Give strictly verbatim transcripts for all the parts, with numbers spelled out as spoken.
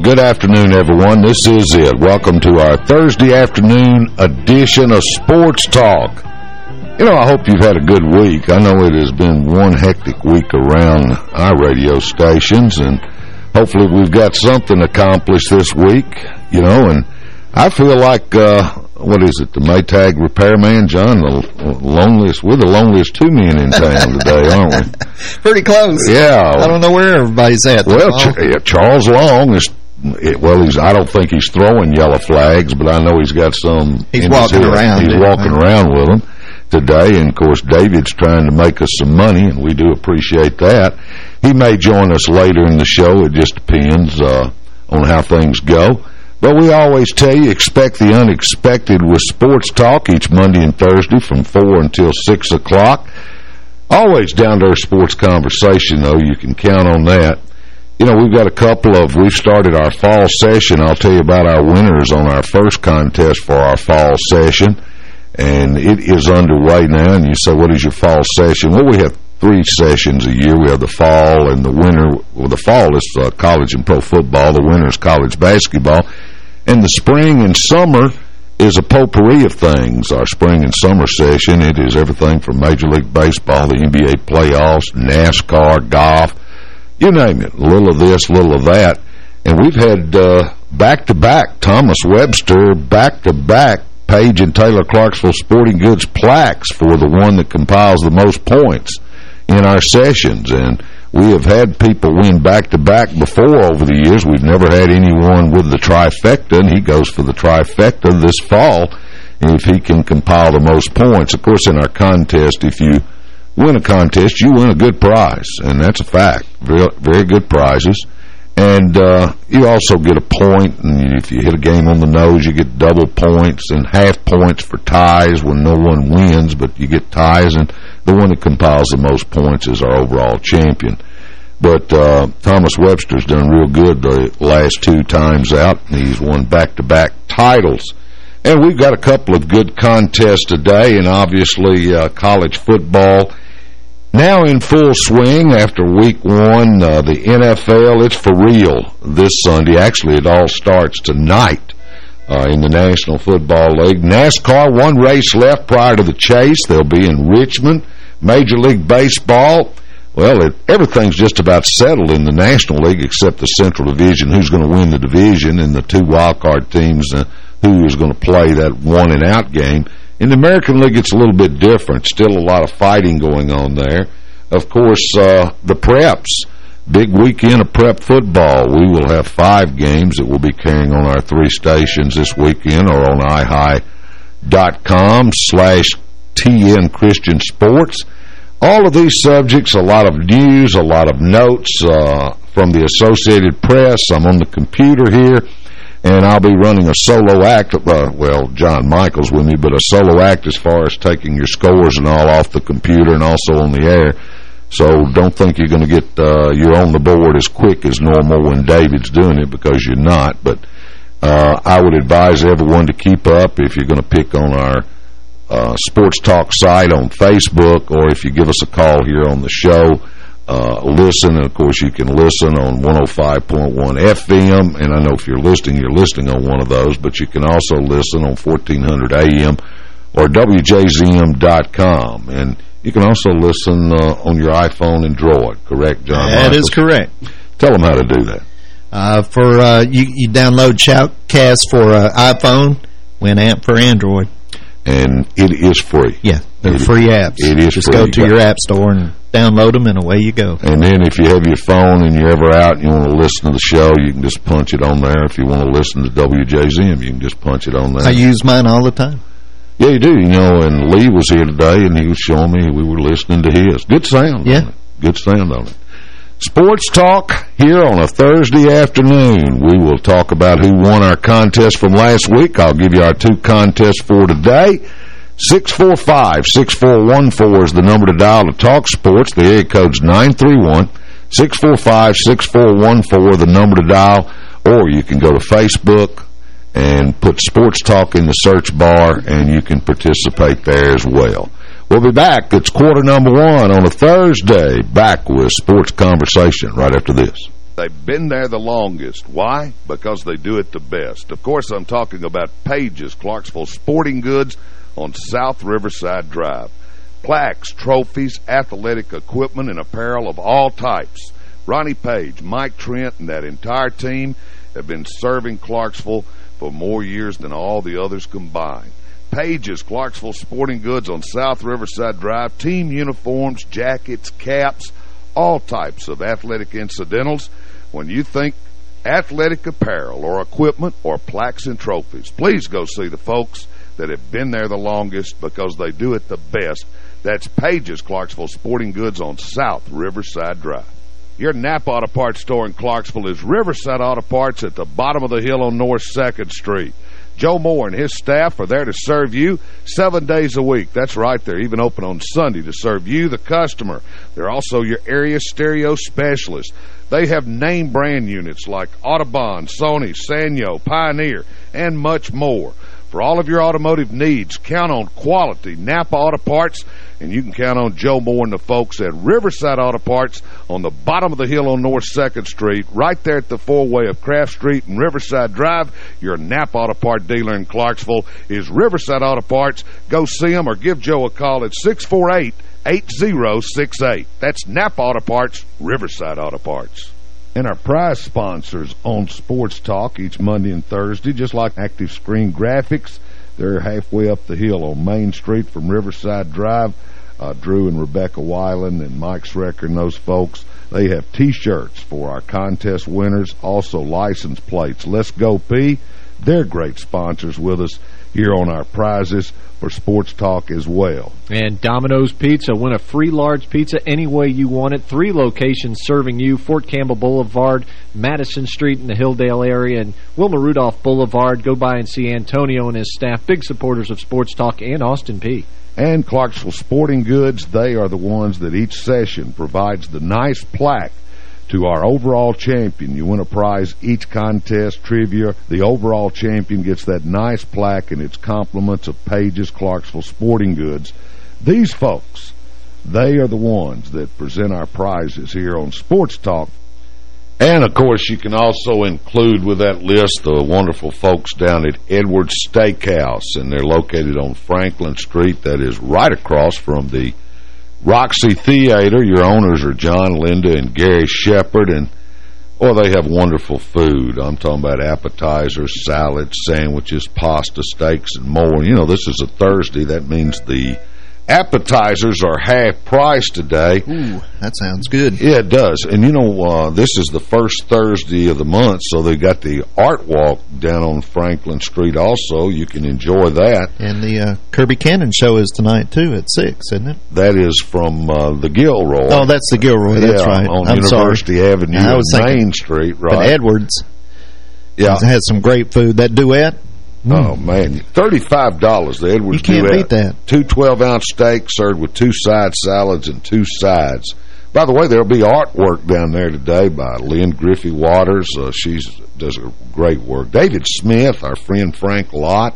good afternoon, everyone. This is it. Welcome to our Thursday afternoon edition of Sports Talk. You know, I hope you've had a good week. I know it has been one hectic week around our radio stations, and hopefully we've got something accomplished this week, you know, and I feel like, uh, what is it, the Maytag repairman, John, the loneliest, we're the loneliest two men in town today, aren't we? Pretty close. Yeah. I don't know where everybody's at. Well, Ch yeah, Charles Long is, it, well, he's, I don't think he's throwing yellow flags, but I know he's got some. He's walking around. He's walking around with them today, and of course David's trying to make us some money, and we do appreciate that. He may join us later in the show. It just depends uh, on how things go. But we always tell you, expect the unexpected with Sports Talk each Monday and Thursday from four until six o'clock. Always down-to-earth sports conversation, though. You can count on that. You know, we've got a couple of, we've started our fall session. I'll tell you about our winners on our first contest for our fall session. And it is underway now. And you say, what is your fall session? Well, we have three sessions a year. We have the fall and the winter. Well, the fall is uh, college and pro football. The winter is college basketball. And the spring and summer is a potpourri of things. Our spring and summer session, it is everything from Major League Baseball, the N B A playoffs, NASCAR, golf, you name it. A little of this, a little of that. And we've had uh, back-to-back Thomas Webster, back-to-back Page and Taylor Clarksville Sporting Goods plaques for the one that compiles the most points in our sessions. And we have had people win back-to-back before over the years. We've never had anyone with the trifecta, and he goes for the trifecta this fall if he can compile the most points. Of course, in our contest, if you win a contest, you win a good prize, and that's a fact. Very, very good prizes. And uh, you also get a point, and if you hit a game on the nose, you get double points and half points for ties when no one wins, but you get ties, and the one that compiles the most points is our overall champion. But uh, Thomas Webster's done real good the last two times out. He's won back-to-back titles. And we've got a couple of good contests today, and obviously uh, college football now in full swing after week one. Uh, the N F L, it's for real this Sunday. Actually, it all starts tonight uh, in the National Football League. NASCAR, one race left prior to the chase. They'll be in Richmond. Major League Baseball, well, it, everything's just about settled in the National League except the Central Division, who's going to win the division, and the two wildcard teams, uh, who is going to play that one-and-out game. In the American League, it's a little bit different. Still a lot of fighting going on there. Of course, uh, the preps, big weekend of prep football. We will have five games that we'll be carrying on our three stations this weekend, or on i high dot com slash T N Christian Sports. All of these subjects, a lot of news, a lot of notes uh, from the Associated Press. I'm on the computer here, and I'll be running a solo act. Uh, well, John Michael's with me, but a solo act as far as taking your scores and all off the computer and also on the air. So don't think you're going to get uh, you're on the board as quick as normal when David's doing it, because you're not. But uh, I would advise everyone to keep up if you're going to pick on our Uh, Sports Talk site on Facebook, or if you give us a call here on the show, uh, listen. And of course, you can listen on one oh five point one F M, and I know if you're listening, you're listening on one of those, but you can also listen on fourteen hundred A M or W J Z M dot com. And you can also listen uh, on your iPhone and Droid, correct, John? That Michaels? Is correct. Tell them how to do that. Uh, for uh, you, you download Shoutcast for uh, iPhone, Winamp for Android. And it is free. Yeah, they're it free apps. It is Just free. go to your app store and download them, and away you go. And then if you have your phone and you're ever out and you want to listen to the show, you can just punch it on there. If you want to listen to W J Z M, you can just punch it on there. I use mine all the time. Yeah, you do. You know, and Lee was here today, and he was showing me we were listening to his. Good sound. Yeah. Good sound on it. Sports Talk here on a Thursday afternoon. We will talk about who won our contest from last week. I'll give you our two contests for today. six four five, six four one four is the number to dial to talk sports. The area code's nine three one, six four five, six four one four, the number to dial. Or you can go to Facebook and put Sports Talk in the search bar, and you can participate there as well. We'll be back. It's quarter number one on a Thursday. Back with Sports Conversation right after this. They've been there the longest. Why? Because they do it the best. Of course, I'm talking about Page's Clarksville Sporting Goods on South Riverside Drive. Plaques, trophies, athletic equipment, and apparel of all types. Ronnie Page, Mike Trent, and that entire team have been serving Clarksville for more years than all the others combined. Page's Clarksville Sporting Goods on South Riverside Drive. Team uniforms, jackets, caps, all types of athletic incidentals. When you think athletic apparel or equipment or plaques and trophies, please go see the folks that have been there the longest because they do it the best. That's Page's Clarksville Sporting Goods on South Riverside Drive. Your Napa Auto Parts store in Clarksville is Riverside Auto Parts at the bottom of the hill on North second Street. Joe Moore and his staff are there to serve you seven days a week. That's right, they're even open on Sunday to serve you, the customer. They're also your area stereo specialist. They have name brand units like Audubon, Sony, Sanyo, Pioneer, and much more. For all of your automotive needs, count on quality Napa Auto Parts, and you can count on Joe Moore and the folks at Riverside Auto Parts on the bottom of the hill on North second Street, right there at the four-way of Craft Street and Riverside Drive. Your Napa Auto Part dealer in Clarksville is Riverside Auto Parts. Go see them or give Joe a call at six four eight, eight oh six eight. That's Napa Auto Parts, Riverside Auto Parts. And our prize sponsors on Sports Talk each Monday and Thursday, just like Active Screen Graphics. They're halfway up the hill on Main Street from Riverside Drive. Uh, Drew and Rebecca Weiland and Mike Schrecker and those folks, they have T-shirts for our contest winners, also license plates. Let's Go P. They're great sponsors with us here on our prizes for Sports Talk as well. And Domino's Pizza. Win a free large pizza any way you want it. Three locations serving you: Fort Campbell Boulevard, Madison Street in the Hilldale area, and Wilma Rudolph Boulevard. Go by and see Antonio and his staff, big supporters of Sports Talk and Austin Peay. And Clarksville Sporting Goods, they are the ones that each session provides the nice plaque to our overall champion. You win a prize each contest, trivia. The overall champion gets that nice plaque, and its compliments of Page's Clarksville Sporting Goods. These folks, they are the ones that present our prizes here on Sports Talk. And, of course, you can also include with that list the wonderful folks down at Edwards Steakhouse, and they're located on Franklin Street. That is right across from the Roxy Theater. Your owners are John, Linda, and Gary Shepard, and oh, they have wonderful food. I'm talking about appetizers, salads, sandwiches, pasta, steaks, and more. You know, this is a Thursday. That means the appetizers are half price today. Ooh, that sounds good. Yeah, it does. And, you know, uh, this is the first Thursday of the month, so they got the art walk down on Franklin Street also. You can enjoy that. And the uh, Kirby Cannon show is tonight, too, at six, isn't it? That is from uh, the Gilroy. Oh, that's the Gilroy. That's yeah, right. on I'm University sorry. Avenue I was and thinking, Main Street, right? But Edwards yeah. has some great food. That duet. Oh, man. thirty-five dollars, the Edwards You can't Duet. beat that. Two twelve-ounce steaks served with two side salads and two sides. By the way, there'll be artwork down there today by Lynn Griffey Waters. Uh, she does a great work. David Smith, our friend Frank Lott.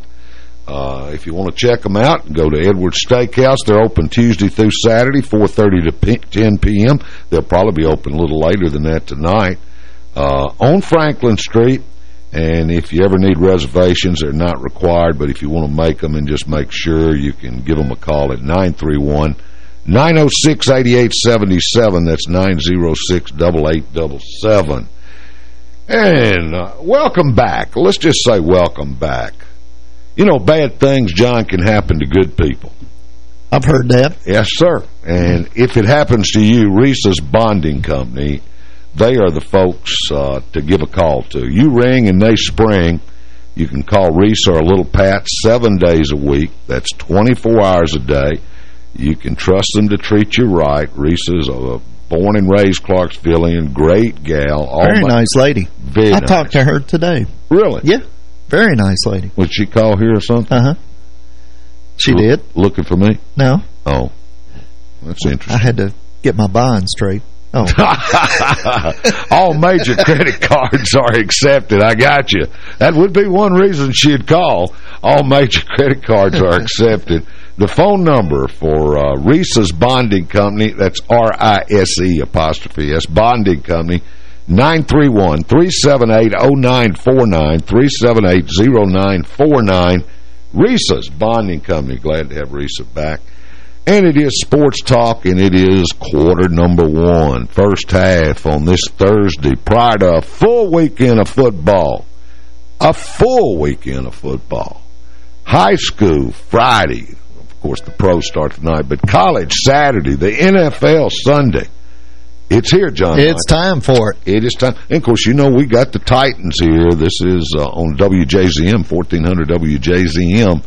Uh, if you want to check them out, go to Edwards Steakhouse. They're open Tuesday through Saturday, four thirty to ten p m They'll probably be open a little later than that tonight. Uh, on Franklin Street. And if you ever need reservations, they're not required, but if you want to make them and just make sure, you can give them a call at nine three one, nine oh six, eight eight seven seven. That's nine oh six, eight eight seven seven. And uh, welcome back. Let's just say welcome back. You know, bad things, John, can happen to good people. I've heard that. Yes, sir. And if it happens to you, Risa's Bonding Company, they are the folks uh, to give a call to. You ring and they spring. You can call Risa or Little Pat seven days a week. That's twenty-four hours a day. You can trust them to treat you right. Risa's a born and raised Clarksvillian, great gal. Very nice lady. Very I nice. talked to her today. Really? Yeah. Very nice lady. Would she call here or something? Uh-huh. She L did. Looking for me? No. Oh. That's interesting. I had to get my bond straight. Oh. All major credit cards are accepted. I got you. That would be one reason she'd call. All major credit cards are accepted. The phone number for uh, Risa's Bonding Company, that's R I S E apostrophe S, Bonding Company, nine three one, three seven eight, oh nine four nine, three seven eight, oh nine four nine. Risa's Bonding Company. Glad to have Risa back. And it is Sports Talk, and it is quarter number one. First half on this Thursday prior to a full weekend of football. A full weekend of football. High school Friday. Of course, the pros start tonight. But college Saturday. The N F L Sunday. It's here, John. It's time for it. It is time. And, of course, you know we got the Titans here. This is uh, on W J Z M, fourteen hundred W J Z M.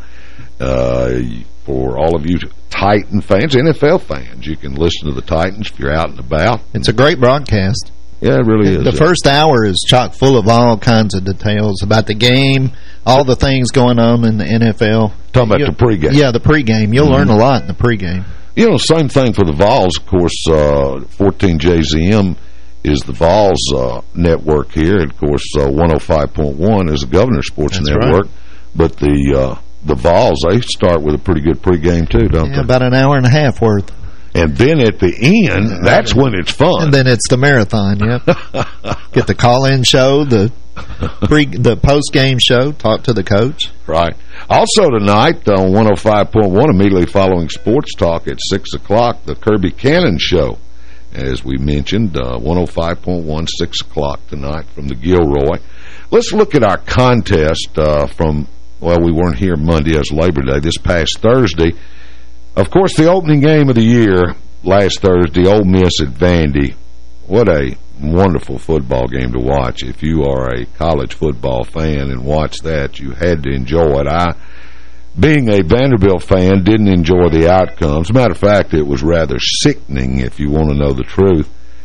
Uh, for all of you Titan fans, N F L fans, you can listen to the Titans if you're out and about. It's a great broadcast. Yeah, it really is. The first hour is chock full of all kinds of details about the game, all the things going on in the N F L. Talking about you, the pregame. Yeah, the pregame. You'll mm-hmm. learn a lot in the pregame. You know, same thing for the Vols. Of course, uh, fourteen J Z M is the Vols uh, network here. And, of course, uh, one oh five point one is the Governor Sports That's Network. Right. But the uh, the Vols, they start with a pretty good pregame, too, don't yeah, they? About an hour and a half worth. And then at the end, that's when it's fun. And then it's the marathon, yep. Get the call-in show, the pre, the post-game show, talk to the coach. Right. Also tonight on one oh five point one, immediately following Sports Talk at six o'clock, the Kirby Cannon Show. As we mentioned, uh, one oh five point one, six o'clock tonight from the Gilroy. Let's look at our contest uh, from, well, we weren't here Monday as Labor Day, this past Thursday. Of course, the opening game of the year last Thursday, Ole Miss at Vandy. What a wonderful football game to watch. If you are a college football fan and watch that, you had to enjoy it. I, being a Vanderbilt fan, didn't enjoy the outcomes. As a matter of fact, it was rather sickening, if you want to know the truth.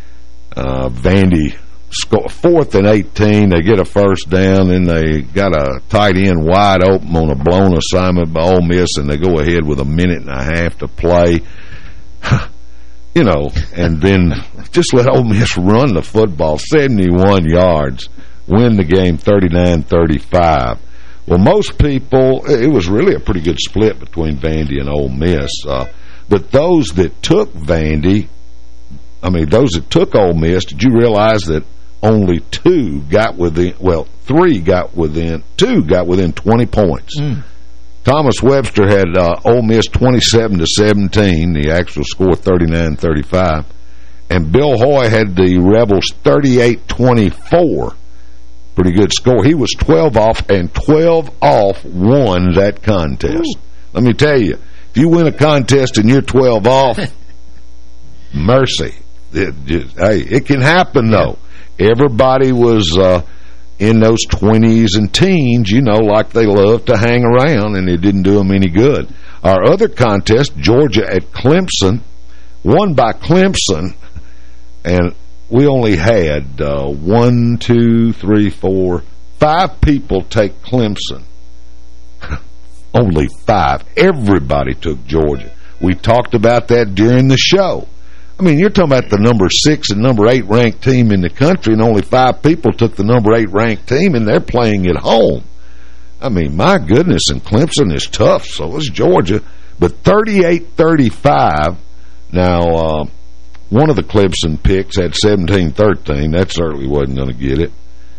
Uh, Vandy score fourth and eighteen. They get a first down, and they got a tight end wide open on a blown assignment by Ole Miss, and they go ahead with a minute and a half to play. You know, and then just let Ole Miss run the football, seventy-one yards, win the game thirty-nine thirty-five. Well, most people, it was really a pretty good split between Vandy and Ole Miss. Uh, but those that took Vandy, I mean, those that took Ole Miss, did you realize that only two got within, well, three got within, two got within twenty points. Mm. Thomas Webster had uh, Ole Miss twenty-seven to seventeen, the actual score thirty-nine thirty-five. And Bill Hoy had the Rebels thirty-eight twenty-four. Pretty good score. He was twelve off, and twelve off won that contest. Ooh. Let me tell you, if you win a contest and you're twelve off, mercy. It just, hey, it can happen, though. Everybody was uh, in those twenties and teens, you know, like they love to hang around, and it didn't do them any good. Our other contest, Georgia at Clemson, won by Clemson, and we only had uh, one, two, three, four, five people take Clemson. Only five. Everybody took Georgia. We talked about that during the show. I mean, you're talking about the number six and number eight ranked team in the country, and only five people took the number eight ranked team, and they're playing at home. I mean, my goodness, and Clemson is tough, so is Georgia. But thirty-eight thirty-five, now, uh, one of the Clemson picks had seventeen thirteen. That certainly wasn't going to get it.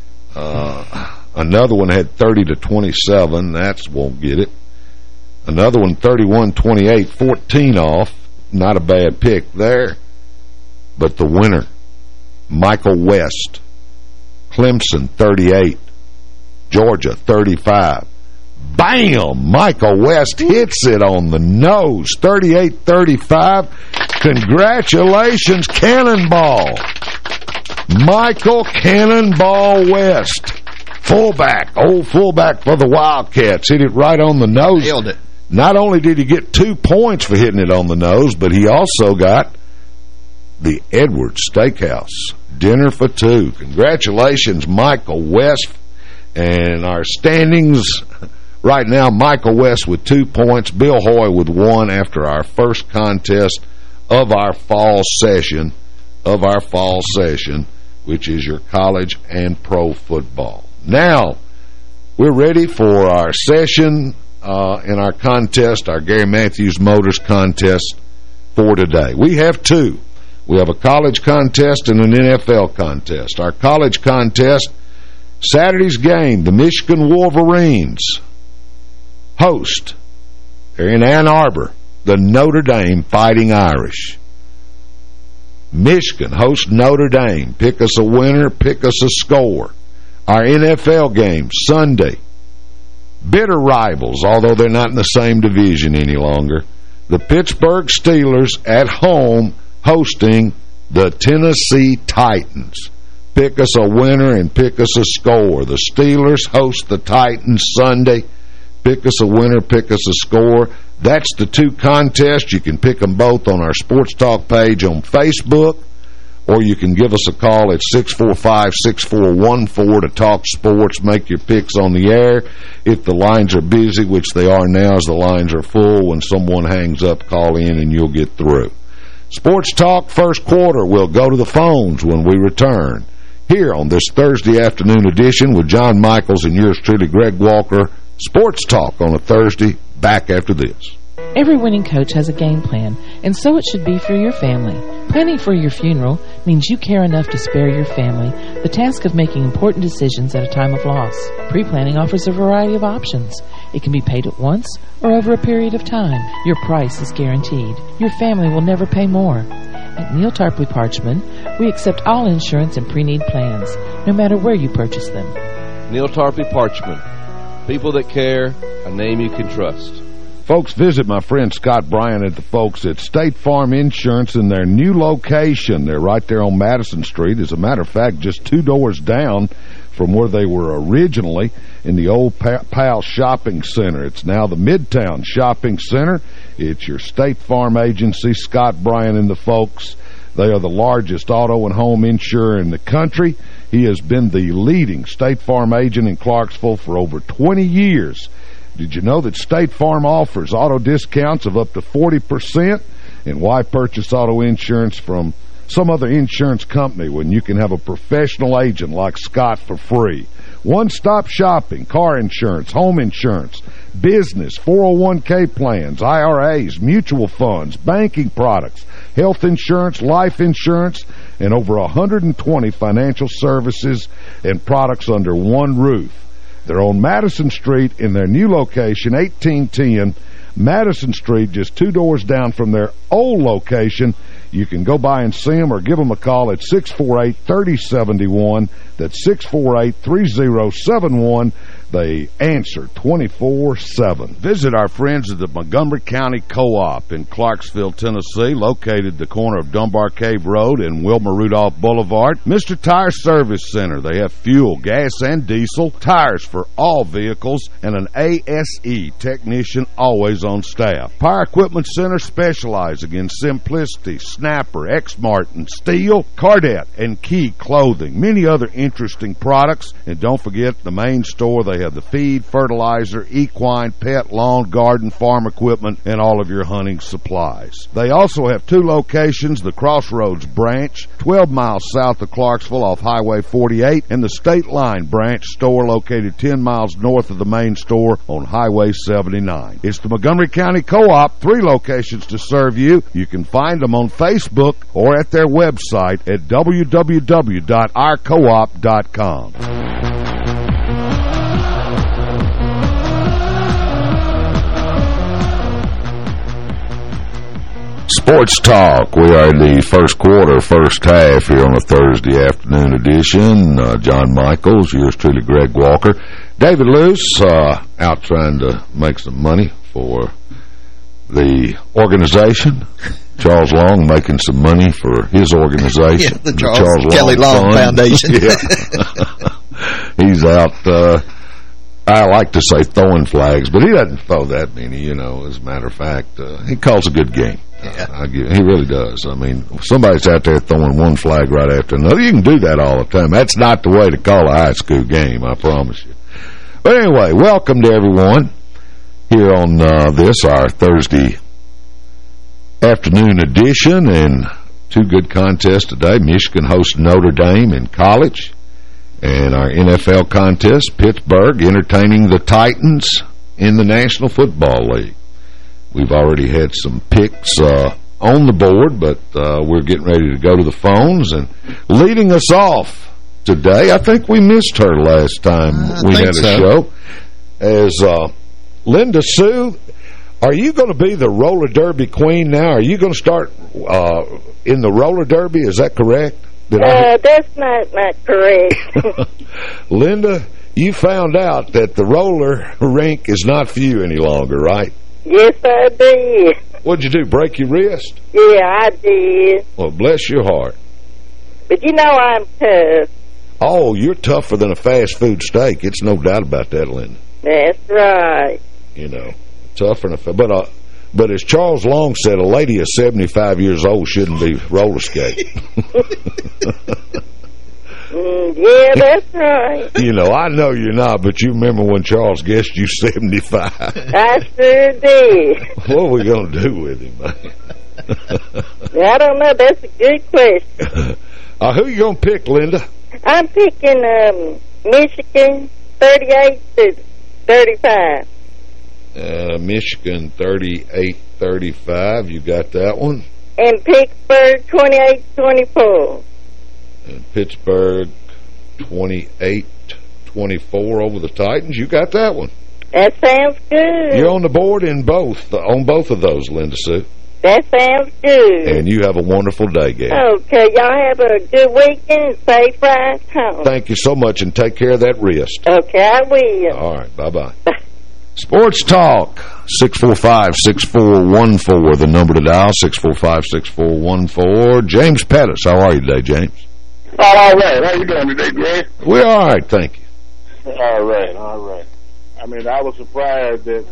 Uh, another one had thirty to twenty-seven. That won't get it. Another one, thirty-one twenty-eight, fourteen off. Not a bad pick there. But the winner, Michael West, Clemson thirty-eight, Georgia thirty-five. Bam! Michael West hits it on the nose, thirty-eight thirty-five. Congratulations, Cannonball. Michael Cannonball West, fullback, old fullback for the Wildcats, hit it right on the nose. Nailed it. Not only did he get two points for hitting it on the nose, but he also got the Edwards Steakhouse dinner for two. Congratulations, Michael West. And our standings right now, Michael West with two points, Bill Hoy with one after our first contest of our fall session, of our fall session, which is your college and pro football. Now, we're ready for our session Uh, in our contest, our Gary Matthews Motors contest for today. We have two. We have a college contest and an N F L contest. Our college contest, Saturday's game, the Michigan Wolverines host, they're in Ann Arbor, the Notre Dame Fighting Irish. Michigan hosts Notre Dame. Pick us a winner, pick us a score. Our N F L game, Sunday, bitter rivals, although they're not in the same division any longer. The Pittsburgh Steelers at home hosting the Tennessee Titans. Pick us a winner and pick us a score. The Steelers host the Titans Sunday. Pick us a winner, pick us a score. That's the two contests. You can pick them both on our Sports Talk page on Facebook, or you can give us a call at six four five, six four one four to talk sports. Make your picks on the air. If the lines are busy, which they are now as the lines are full, when someone hangs up, call in and you'll get through. Sports Talk first quarter will go to the phones when we return. Here on this Thursday afternoon edition with John Michaels and yours truly, Greg Walker. Sports Talk on a Thursday, back after this. Every winning coach has a game plan, and so it should be for your family. Planning for your funeral means you care enough to spare your family the task of making important decisions at a time of loss. Pre-planning offers a variety of options. It can be paid at once or over a period of time. Your price is guaranteed. Your family will never pay more. At Neal Tarpley Parchman, we accept all insurance and pre-need plans, no matter where you purchase them. Neal Tarpley Parchman. People that care, a name you can trust. Folks, visit my friend Scott Bryan at the folks at State Farm Insurance in their new location. They're right there on Madison Street. As a matter of fact, just two doors down from where they were originally in the old Powell Shopping Center. It's now the Midtown Shopping Center. It's your State Farm agency, Scott Bryan and the folks. They are the largest auto and home insurer in the country. He has been the leading State Farm agent in Clarksville for over twenty years. Did you know that State Farm offers auto discounts of up to forty percent? And why purchase auto insurance from some other insurance company when you can have a professional agent like Scott for free? One-stop shopping, car insurance, home insurance, business, four oh one K plans, I R As, mutual funds, banking products, health insurance, life insurance, and over one hundred twenty financial services and products under one roof. They're on Madison Street in their new location, eighteen ten Madison Street, just two doors down from their old location. You can go by and see them or give them a call at six four eight, three oh seven one. That's six four eight, three oh seven one. They answer twenty-four seven. Visit our friends at the Montgomery County Co-op in Clarksville, Tennessee, located at the corner of Dunbar Cave Road and Wilma Rudolph Boulevard. Mister Tire Service Center. They have fuel, gas, and diesel, tires for all vehicles, and an A S E technician always on staff. Power Equipment Center specializing in Simplicity, Snapper, X-Martin, Steel, Cardette, and Key Clothing. Many other interesting products. And don't forget the main store. They have the feed, fertilizer, equine, pet, lawn, garden, farm equipment, and all of your hunting supplies. They also have two locations, the Crossroads branch, twelve miles south of Clarksville off Highway forty-eight, and the State Line branch store located ten miles north of the main store on Highway seventy-nine. It's the Montgomery County Co-op, three locations to serve you. You can find them on Facebook or at their website at w w w dot our co op dot com. Sports Talk. We are in the first quarter, first half here on a Thursday afternoon edition. Uh, John Michaels, yours truly, Greg Walker. David Luce, uh, out trying to make some money for the organization. Charles Long making some money for his organization. Yeah, the Charles, the Charles Kelly Long, Long Foundation. He's out, uh, I like to say throwing flags, but he doesn't throw that many, you know, as a matter of fact. Uh, he calls a good game. Yeah. I give, he really does. I mean, if somebody's out there throwing one flag right after another, you can do that all the time. That's not the way to call a high school game, I promise you. But anyway, welcome to everyone here on uh, this, our Thursday afternoon edition, and two good contests today. Michigan hosts Notre Dame in college, and our N F L contest, Pittsburgh entertaining the Titans in the National Football League. We've already had some picks uh, on the board, but uh, we're getting ready to go to the phones. And leading us off today, I think we missed her last time I we had a so. show, as uh, Linda Sue. Are you going to be the roller derby queen now? Are you going to start uh, in the roller derby? Is that correct? Did uh, I... That's not, not correct. Linda, you found out that the roller rink is not for you any longer, right? Yes, I did. What'd you do, break your wrist? Yeah, I did. Well, bless your heart. But you know I'm tough. Oh, you're tougher than a fast food steak. It's no doubt about that, Linda. That's right. You know, tougher than a... But, uh, but as Charles Long said, a lady of seventy-five years old shouldn't be roller skating. mm, yeah, that's right. You know, I know you're not, but you remember when Charles guessed you seventy-five. I sure did. What are we going to do with him, man? I don't know. That's a good question. uh, who you going to pick, Linda? I'm picking um, Michigan thirty-eight to thirty-five. Uh, Michigan thirty-eight thirty-five. You got that one? And Pittsburgh twenty-eight twenty-four. And Pittsburgh twenty-eight twenty-four over the Titans. You got that one? That sounds good. You're on the board in both, on both of those, Linda Sue. That sounds good. And you have a wonderful day, Gail. Okay, y'all have a good weekend. Safe ride home. Thank you so much, and take care of that wrist. Okay, I will. All right, bye-bye. Sports Talk, six four five, six four one four, the number to dial, six four five, six four one four. James Pettis, how are you today, James? All right. How you doing today, Greg? We're all right, thank you. All right, all right. I mean, I was surprised that,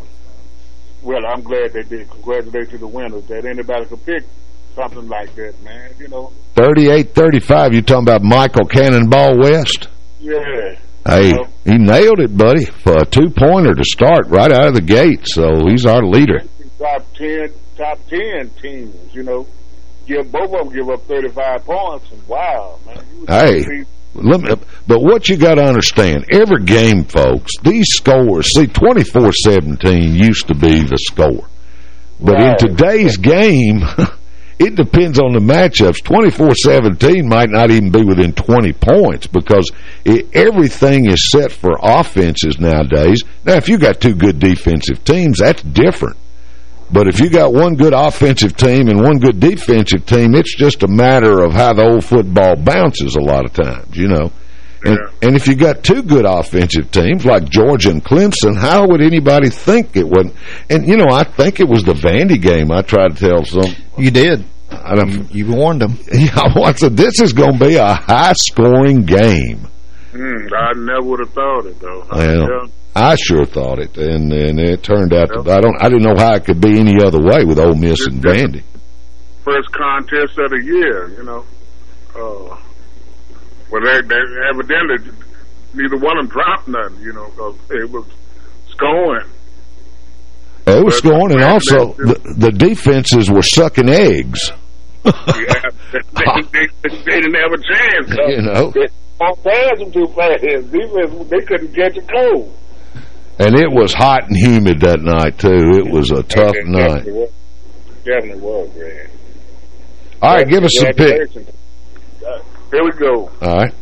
well, I'm glad they did. Congratulations to the winners, that anybody could pick something like that, man, you know. thirty-eight thirty-five, you talking about Michael Cannonball West? Yeah. Hey, You know, he nailed it, buddy, for a two-pointer to start right out of the gate, so he's our leader. top ten, top ten teams, you know. Give both of them give up thirty-five points, and wow, man. Hey, let me, but what you got to understand, every game, folks, these scores, see, twenty-four seventeen used to be the score. But right. in today's game, it depends on the matchups. twenty-four seventeen might not even be within twenty points because it, everything is set for offenses nowadays. Now, if you got two good defensive teams, that's different. But if you got one good offensive team and one good defensive team, it's just a matter of how the old football bounces a lot of times, you know. And, yeah. and if you got two good offensive teams like Georgia and Clemson, how would anybody think it would? And, you know, I think it was the Vandy game I tried to tell some. You did. I don't, you, you warned them. Yeah, I said, this is going to be a high-scoring game. Mm, I never would have thought it, though. Well, yeah. I sure thought it, and and it turned out to, I don't I didn't know how it could be any other way with Ole Miss and Vandy. First contest of the year, you know. Uh, well, they, they evidently neither one of them dropped nothing, you know, because it was scoring. It was But scoring, and also the, the defenses were sucking eggs. Yeah, they, they, they, they didn't have a chance. You know. They don't pass them too fast. Defense, they couldn't catch a cold. And it was hot and humid that night, too. It was a tough it night. Definitely was, definitely was, Greg. All right, give us some picks. Here we go. All right.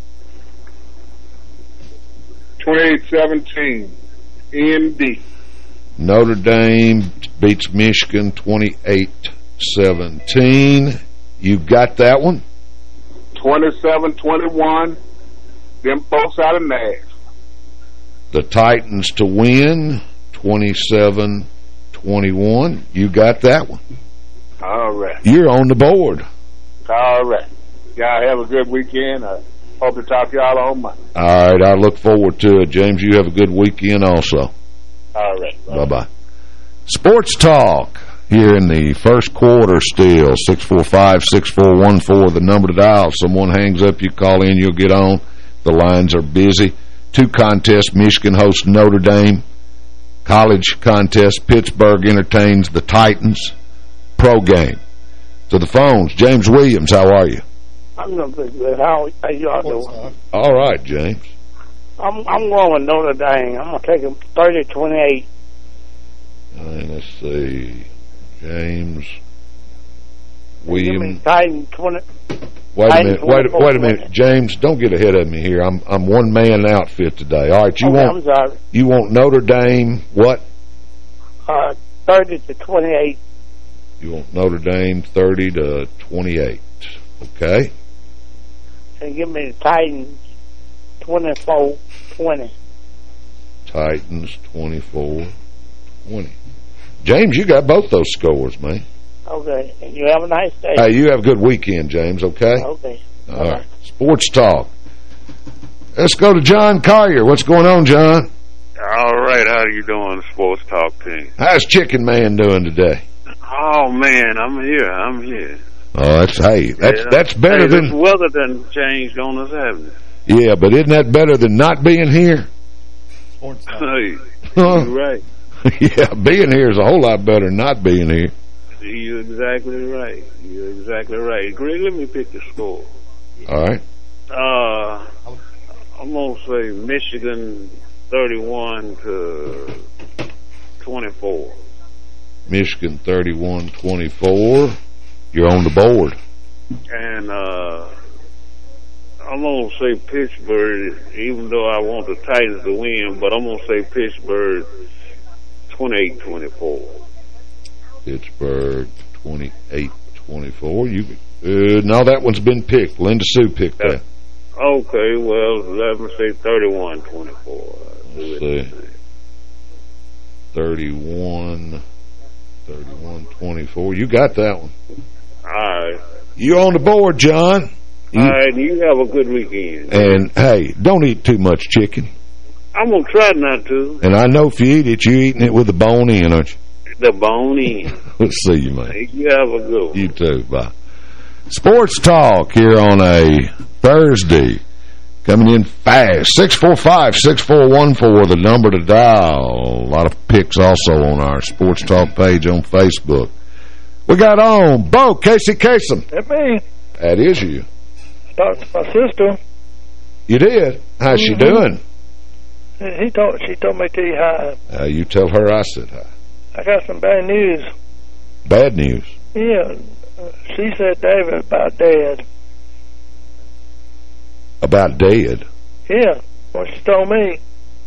twenty-eight seventeen, N D. Notre Dame beats Michigan twenty-eight seventeen. You got that one? twenty-seven twenty-one, them folks out of Nash. The Titans to win, twenty-seven twenty-one. You got that one. All right. You're on the board. All right. Y'all have a good weekend. I hope to talk to y'all on Monday. All right, I look forward to it. James, you have a good weekend also. All right. Bye-bye. Sports Talk here in the first quarter still. six four five, six four one four, the number to dial. Someone hangs up, you call in, you'll get on. The lines are busy. Two contests, Michigan hosts Notre Dame. College contest, Pittsburgh entertains the Titans. Pro game. To the phones, James Williams, how are you? I'm doing pretty good. How, how y'all doing? All right, James. I'm I'm going with Notre Dame. I'm going to take them thirty twenty-eight. All right, let's see. James. William. Titan twenty. Wait a minute. Wait, wait a minute, James. Don't get ahead of me here. I'm I'm one man outfit today. All right, you okay, want I'm sorry. you want Notre Dame what? Uh, thirty to twenty-eight. You want Notre Dame thirty to twenty-eight. Okay. And give me the Titans twenty-four twenty. Titans twenty-four twenty. James, you got both those scores, man. Okay. And you have a nice day. Hey, you have a good weekend, James, okay? Okay. All right. Sports Talk. Let's go to John Collier. What's going on, John? All right. How you doing, Sports Talk team? How's Chicken Man doing today? Oh, man, I'm here. I'm here. Oh, that's, hey, that's, yeah. that's better hey, than... This weather done changed on us, hasn't it? Yeah, but isn't that better than not being here? Sports Talk. Hey, you're right. Yeah, being here is a whole lot better than not being here. You're exactly right. You're exactly right. Greg, let me pick the score. All right. Uh, I'm going to say Michigan thirty-one to twenty-four. Michigan thirty-one twenty-four. You're on the board. And uh, I'm going to say Pittsburgh, even though I want the Titans to win, but I'm going to say Pittsburgh twenty-eight twenty-four. Pittsburgh twenty-eight twenty-four. You uh, now that one's been picked. Linda Sue picked that. Okay, well, let me say thirty-one twenty-four. Let's see. thirty-one, thirty-one twenty-four. You got that one. All right. You on the board, John. You, all right, you have a good weekend. And, hey, don't eat too much chicken. I'm going to try not to. And I know if you eat it, you're eating it with the bone in, aren't you? The bone in. We'll see you, man. You have a good one. You too. Bye. Sports Talk here on a Thursday. Coming in fast. six four five, six four one four, the number to dial. A lot of picks also on our Sports Talk page on Facebook. We got on Bo, Casey Kasem. That's me. That is you. Talked to my sister. You did? How's mm-hmm. she doing? He told, she told me to tell you hi. Uh, you tell her I said hi. I got some bad news. Bad news? Yeah. She said David about Dad. About Dad? Yeah. What she told me.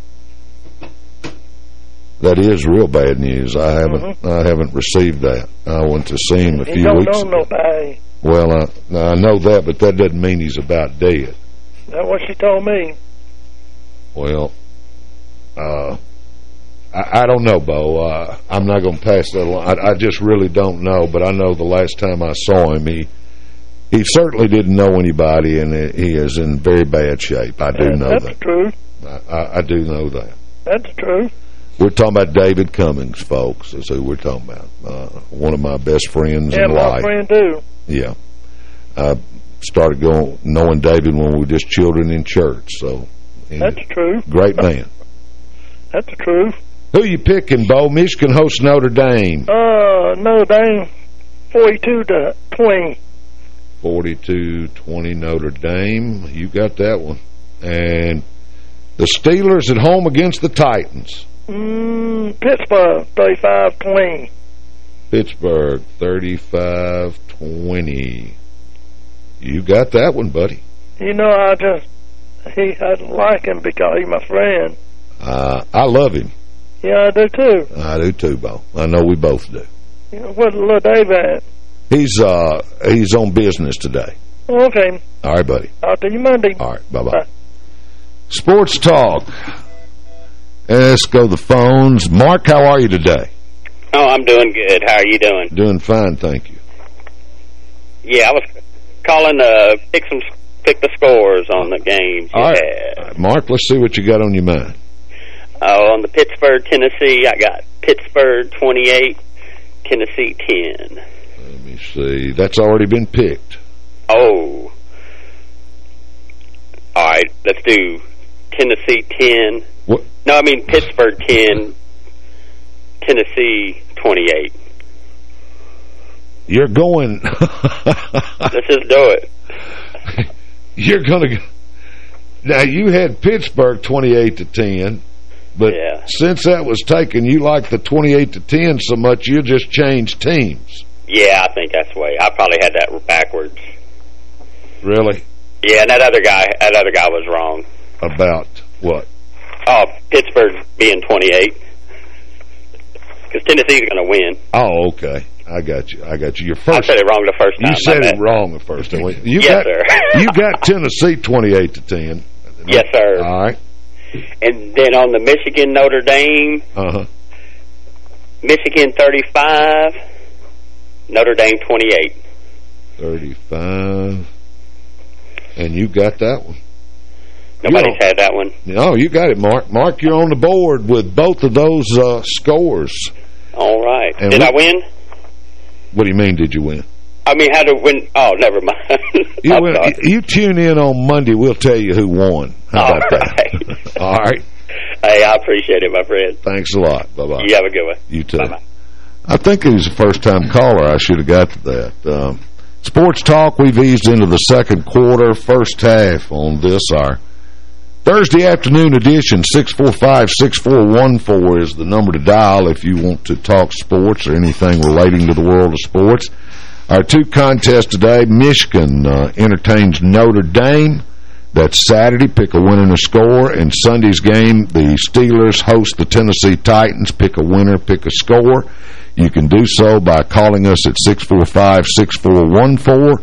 That is real bad news. I haven't mm-hmm. I haven't received that. I went to see him a he few don't weeks know ago. Nobody. Well, I, I know that, but that doesn't mean he's about dead. That's what she told me. Well, uh, I, I don't know, Bo. Uh, I'm not going to pass that along. I, I just really don't know, but I know the last time I saw him, he he certainly didn't know anybody, and he is in very bad shape. I do yeah, know that's that. That's true. I, I, I do know that. That's true. We're talking about David Cummings, folks, is who we're talking about. Uh, one of my best friends yeah, in life. Yeah, my friend, too. Yeah. I started going knowing David when we were just children in church. So that's true. Great man. That's the truth. Who you picking, Bo? Michigan hosts Notre Dame. Uh, Notre Dame, forty-two to twenty. forty-two twenty Notre Dame. You got that one. And the Steelers at home against the Titans. Mm, Pittsburgh, thirty-five twenty. Pittsburgh, thirty-five twenty. You got that one, buddy. You know, I just, he, I like him because he's my friend. Uh, I love him. Yeah, I do too. I do too, Bo. I know we both do. You know, where's little Dave at? He's, uh, he's on business today. Okay. All right, buddy. I'll see you Monday. All right, bye-bye. Bye. Sports Talk. Let's go to the phones. Mark, how are you today? Oh, I'm doing good. How are you doing? Doing fine, thank you. Yeah, I was calling to pick some pick the scores on the games you All right. had. All right, Mark, let's see what you got on your mind. Uh, on the Pittsburgh, Tennessee, I got Pittsburgh twenty-eight, Tennessee ten. Let me see. That's already been picked. Oh. All right, let's do Tennessee ten. What? No, I mean Pittsburgh ten, Tennessee twenty-eight. You're going... Let's just do it. You're going to... Now, you had Pittsburgh twenty-eight to ten, but yeah. since that was taken, you like the twenty-eight to ten so much, you just changed teams. Yeah, I think that's the way. I probably had that backwards. Really? Yeah, and that other guy, that other guy was wrong. About what? Oh, Pittsburgh being twenty-eight. Because Tennessee's going to win. Oh, okay. I got you. I got you. Your first. I said it wrong the first time. You said it wrong the first time. You yes, got, sir. You got Tennessee twenty-eight to ten. Yes, sir. All right. And then on the Michigan Notre Dame, uh-huh. Michigan thirty-five, Notre Dame twenty-eight. thirty-five. And you got that one. Nobody's had that one. No, you got it, Mark. Mark, you're on the board with both of those uh, scores. All right. And did we, I win? What do you mean, did you win? I mean, how to win? Oh, never mind. you, win, you tune in on Monday. We'll tell you who won. How All about right. that? All right. Hey, I appreciate it, my friend. Thanks a lot. Bye-bye. You have a good one. You too. Bye-bye. I think he was a first-time caller. I should have got to that. Um, Sports Talk, we've eased into the second quarter, first half on this, our Thursday afternoon edition. Six four five, six four one four is the number to dial if you want to talk sports or anything relating to the world of sports. Our two contests today, Michigan uh, entertains Notre Dame. That's Saturday, pick a winner and a score. And Sunday's game, the Steelers host the Tennessee Titans. Pick a winner, pick a score. You can do so by calling us at six four five, six four one four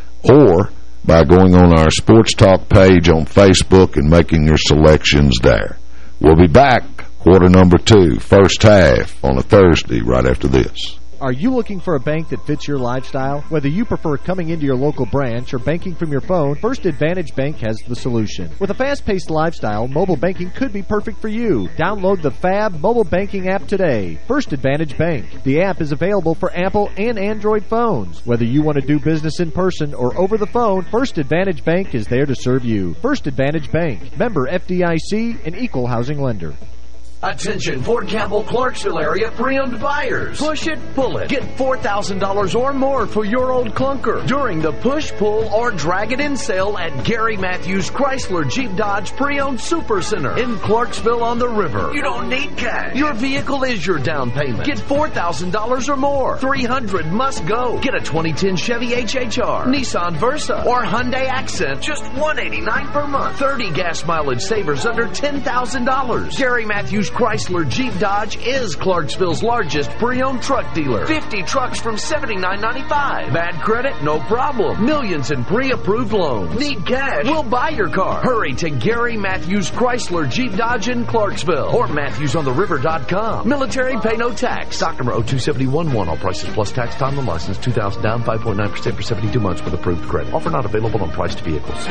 or by going on our Sports Talk page on Facebook and making your selections there. We'll be back, quarter number two, first half on a Thursday right after this. Are you looking for a bank that fits your lifestyle? Whether you prefer coming into your local branch or banking from your phone, First Advantage Bank has the solution. With a fast-paced lifestyle, mobile banking could be perfect for you. Download the Fab mobile banking app today. First Advantage Bank. The app is available for Apple and Android phones. Whether you want to do business in person or over the phone, First Advantage Bank is there to serve you. First Advantage Bank. Member F D I C, an equal housing lender. Attention, Fort Campbell, Clarksville area pre-owned buyers. Push it, pull it. Get four thousand dollars or more for your old clunker during the push, pull, or drag it in sale at Gary Matthews Chrysler Jeep Dodge Pre-Owned Super Center in Clarksville on the River. You don't need cash. Your vehicle is your down payment. Get four thousand dollars or more. three hundred dollars must go. Get a twenty ten Chevy H H R, Nissan Versa, or Hyundai Accent. Just one hundred eighty-nine dollars per month. thirty gas mileage savers under ten thousand dollars. Gary Matthews Chrysler Jeep Dodge is Clarksville's largest pre-owned truck dealer. fifty trucks from seventy-nine ninety-five. Bad credit? No problem. Millions in pre-approved loans. Need cash? We'll buy your car. Hurry to Gary Matthews Chrysler Jeep Dodge in Clarksville or Matthews on the river dot com. Military pay no tax. Stock number oh two seven one one. All prices plus tax. Time and license. two thousand down. five point nine percent for seventy-two months with approved credit. Offer not available on priced vehicles.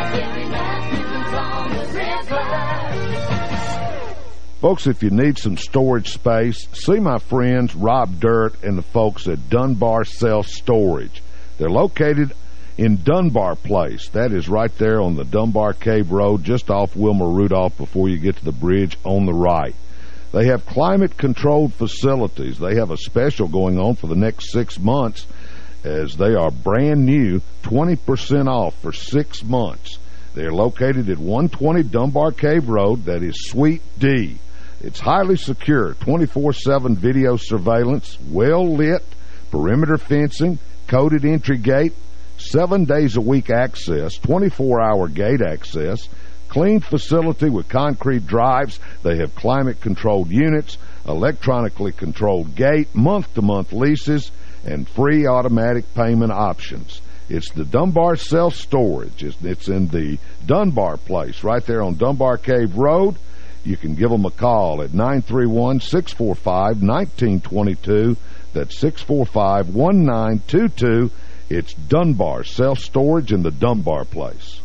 Folks, if you need some storage space, see my friends Rob Dirt and the folks at Dunbar Self Storage. They're located in Dunbar Place. That is right there on the Dunbar Cave Road, just off Wilma Rudolph before you get to the bridge on the right. They have climate-controlled facilities. They have a special going on for the next six months as they are brand new, twenty percent off for six months. They're located at one twenty Dunbar Cave Road. That is Suite D. It's highly secure, twenty-four seven video surveillance, well-lit, perimeter fencing, coded entry gate, seven days a week access, twenty-four hour gate access, clean facility with concrete drives. They have climate-controlled units, electronically controlled gate, month-to-month leases, and free automatic payment options. It's the Dunbar Self-Storage. It's in the Dunbar Place, right there on Dunbar Cave Road. You can give them a call at nine three one, six four five, one nine two two. That's six four five, one nine two two. It's Dunbar Self-Storage in the Dunbar Place.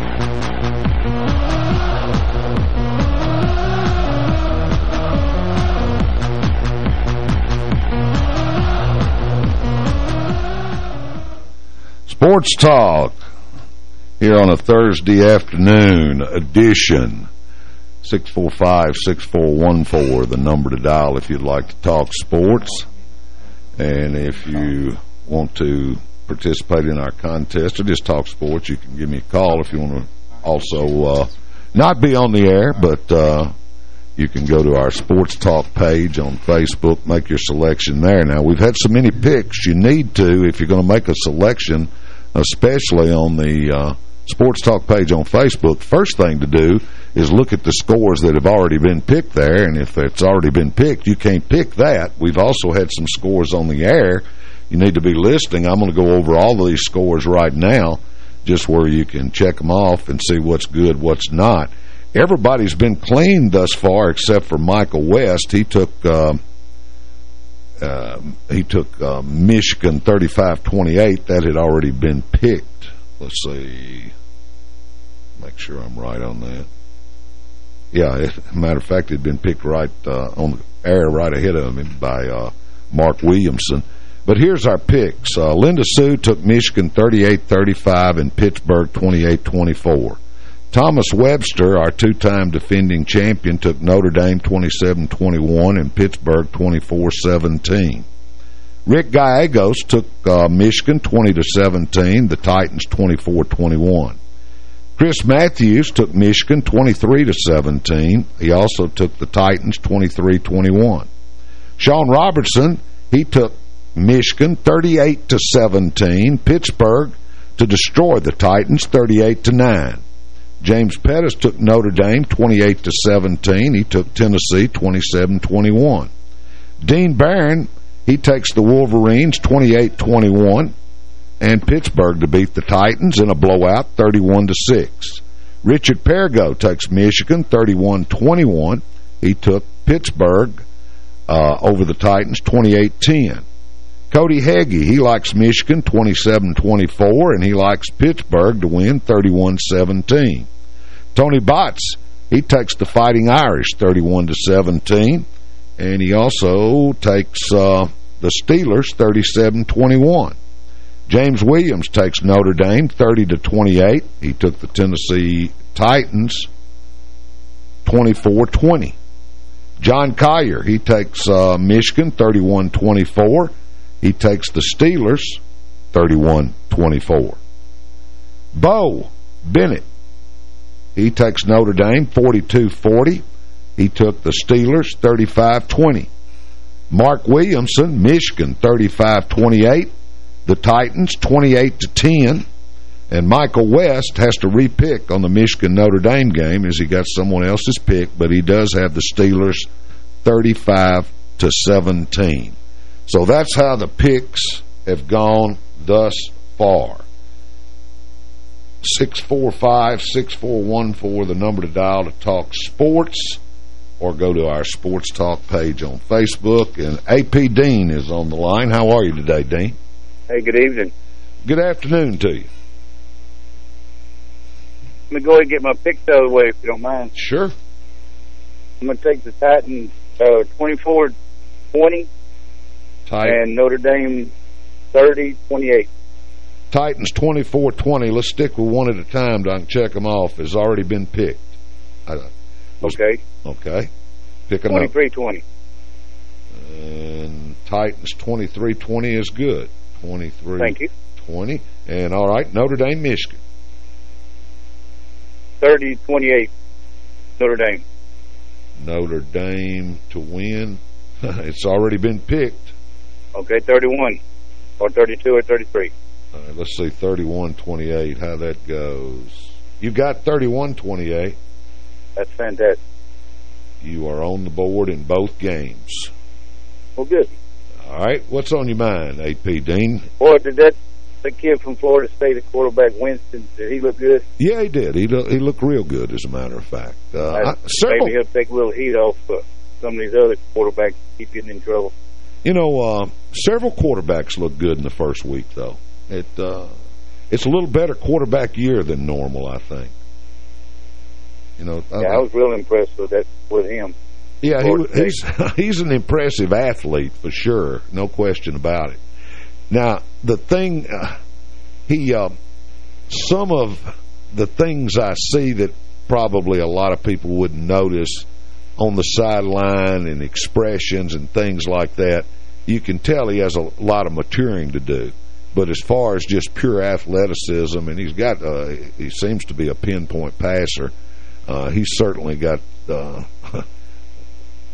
Sports Talk here on a Thursday afternoon edition. six four five, six four one four, the number to dial if you'd like to talk sports. And if you want to participate in our contest or just talk sports, you can give me a call if you want to also uh, not be on the air, but uh, you can go to our Sports Talk page on Facebook, make your selection there. Now, we've had so many picks, you need to, if you're going to make a selection, especially on the uh, Sports Talk page on Facebook, first thing to do is look at the scores that have already been picked there, and if it's already been picked, you can't pick that. We've also had some scores on the air you need to be listening. I'm going to go over all of these scores right now, just where you can check them off and see what's good, what's not. Everybody's been clean thus far except for Michael West. He took uh, uh, he took uh, Michigan thirty-five twenty-eight. That had already been picked. Let's see. Make sure I'm right on that. Yeah, as a matter of fact, it had been picked right uh, on the air right ahead of him by uh, Mark Williamson. But here's our picks. Uh, Linda Sue took Michigan thirty-eight thirty-five and Pittsburgh twenty-eight twenty-four. Thomas Webster, our two-time defending champion, took Notre Dame twenty-seven twenty-one and Pittsburgh twenty-four seventeen. Rick Gallegos took uh, Michigan twenty to seventeen, the Titans twenty-four twenty-one. Chris Matthews took Michigan twenty-three to seventeen. He also took the Titans twenty-three twenty-one. Sean Robertson, he took Michigan thirty-eight to seventeen, Pittsburgh to destroy the Titans thirty-eight to nine. James Pettis took Notre Dame twenty-eight to seventeen. He took Tennessee twenty-seven twenty-one. Dean Barron, he takes the Wolverines twenty-eight twenty-one and Pittsburgh to beat the Titans in a blowout thirty-one to six. Richard Pergo takes Michigan thirty-one twenty-one. He took Pittsburgh uh, over the Titans twenty-eight ten. Cody Heggie, he likes Michigan twenty-seven twenty-four, and he likes Pittsburgh to win thirty-one seventeen. Tony Botts, he takes the Fighting Irish thirty-one to seventeen, and he also takes uh, the Steelers thirty-seven twenty-one. James Williams takes Notre Dame thirty to twenty-eight. He took the Tennessee Titans twenty-four twenty. John Collier, he takes uh, Michigan thirty-one twenty-four. He takes the Steelers thirty-one twenty-four. Bo Bennett, he takes Notre Dame forty-two forty. He took the Steelers thirty-five twenty. Mark Williamson, Michigan thirty-five twenty-eight. The Titans twenty-eight to ten. And Michael West has to repick on the Michigan-Notre Dame game as he got someone else's pick, but he does have the Steelers thirty-five to seventeen. So that's how the picks have gone thus far. six four five, six four one four, the number to dial to talk sports, or go to our Sports Talk page on Facebook. And A P Dean is on the line. How are you today, Dean? Hey, good evening. Good afternoon to you. Let me go ahead and get my picks out of the way, if you don't mind. Sure. I'm going to take the Titans uh, twenty-four twenty and Notre Dame thirty twenty-eight. Titans twenty-four twenty. Let's stick with one at a time so I can check them off. Has already been picked. I, okay. Okay. Pick another. twenty-three twenty. And Titans twenty-three twenty is good. twenty-three Thank you. twenty. And all right, Notre Dame, Michigan. thirty twenty-eight, Notre Dame. Notre Dame to win. It's already been picked. Okay, thirty-one or thirty-two or thirty-three. All right, let's see, thirty-one twenty-eight, how that goes. You got thirty-one twenty-eight. That's fantastic. You are on the board in both games. Well, good. All right, what's on your mind, A P Dean? Boy, did that the kid from Florida State, the quarterback Winston, did he look good? Yeah, he did. He, he looked real good, as a matter of fact. Uh, I, several, maybe he'll take a little heat off uh, some of these other quarterbacks keep getting in trouble. You know, uh, several quarterbacks look good in the first week, though. It uh, It's a little better quarterback year than normal, I think. You know, yeah, I, I was real impressed with that with him. Yeah, he, he's he's an impressive athlete for sure, no question about it. Now, the thing, uh, he, uh, some of the things I see that probably a lot of people wouldn't notice on the sideline and expressions and things like that, you can tell he has a lot of maturing to do. But as far as just pure athleticism, and he's got, uh, he seems to be a pinpoint passer. Uh, he's certainly got uh,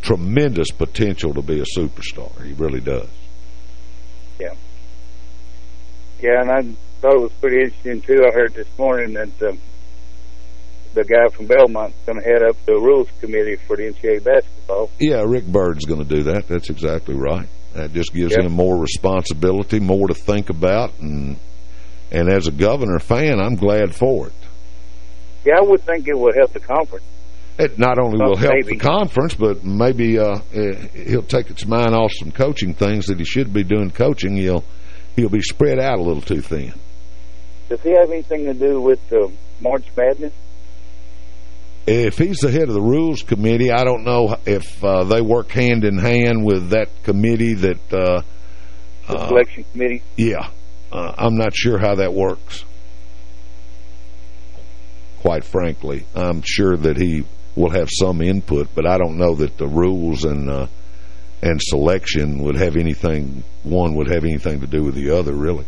tremendous potential to be a superstar. He really does. Yeah. Yeah, and I thought it was pretty interesting, too. I heard this morning that um, the guy from Belmont's going to head up the rules committee for the N C double A basketball. Yeah, Rick Bird's going to do that. That's exactly right. That just gives yep. him more responsibility, more to think about, and and as a Governor fan, I'm glad for it. Yeah, I would think it would help the conference. It not only well, will help maybe. the conference, but maybe uh, he'll take its mind off some coaching things that he should be doing coaching. He'll he'll be spread out a little too thin. Does he have anything to do with uh, March Madness? If he's the head of the Rules Committee, I don't know if uh, they work hand in hand with that committee that... Uh, the selection uh, committee? Yeah. Uh, I'm not sure how that works. Quite frankly, I'm sure that he will have some input, but I don't know that the rules and uh, and selection would have anything, one would have anything to do with the other, really.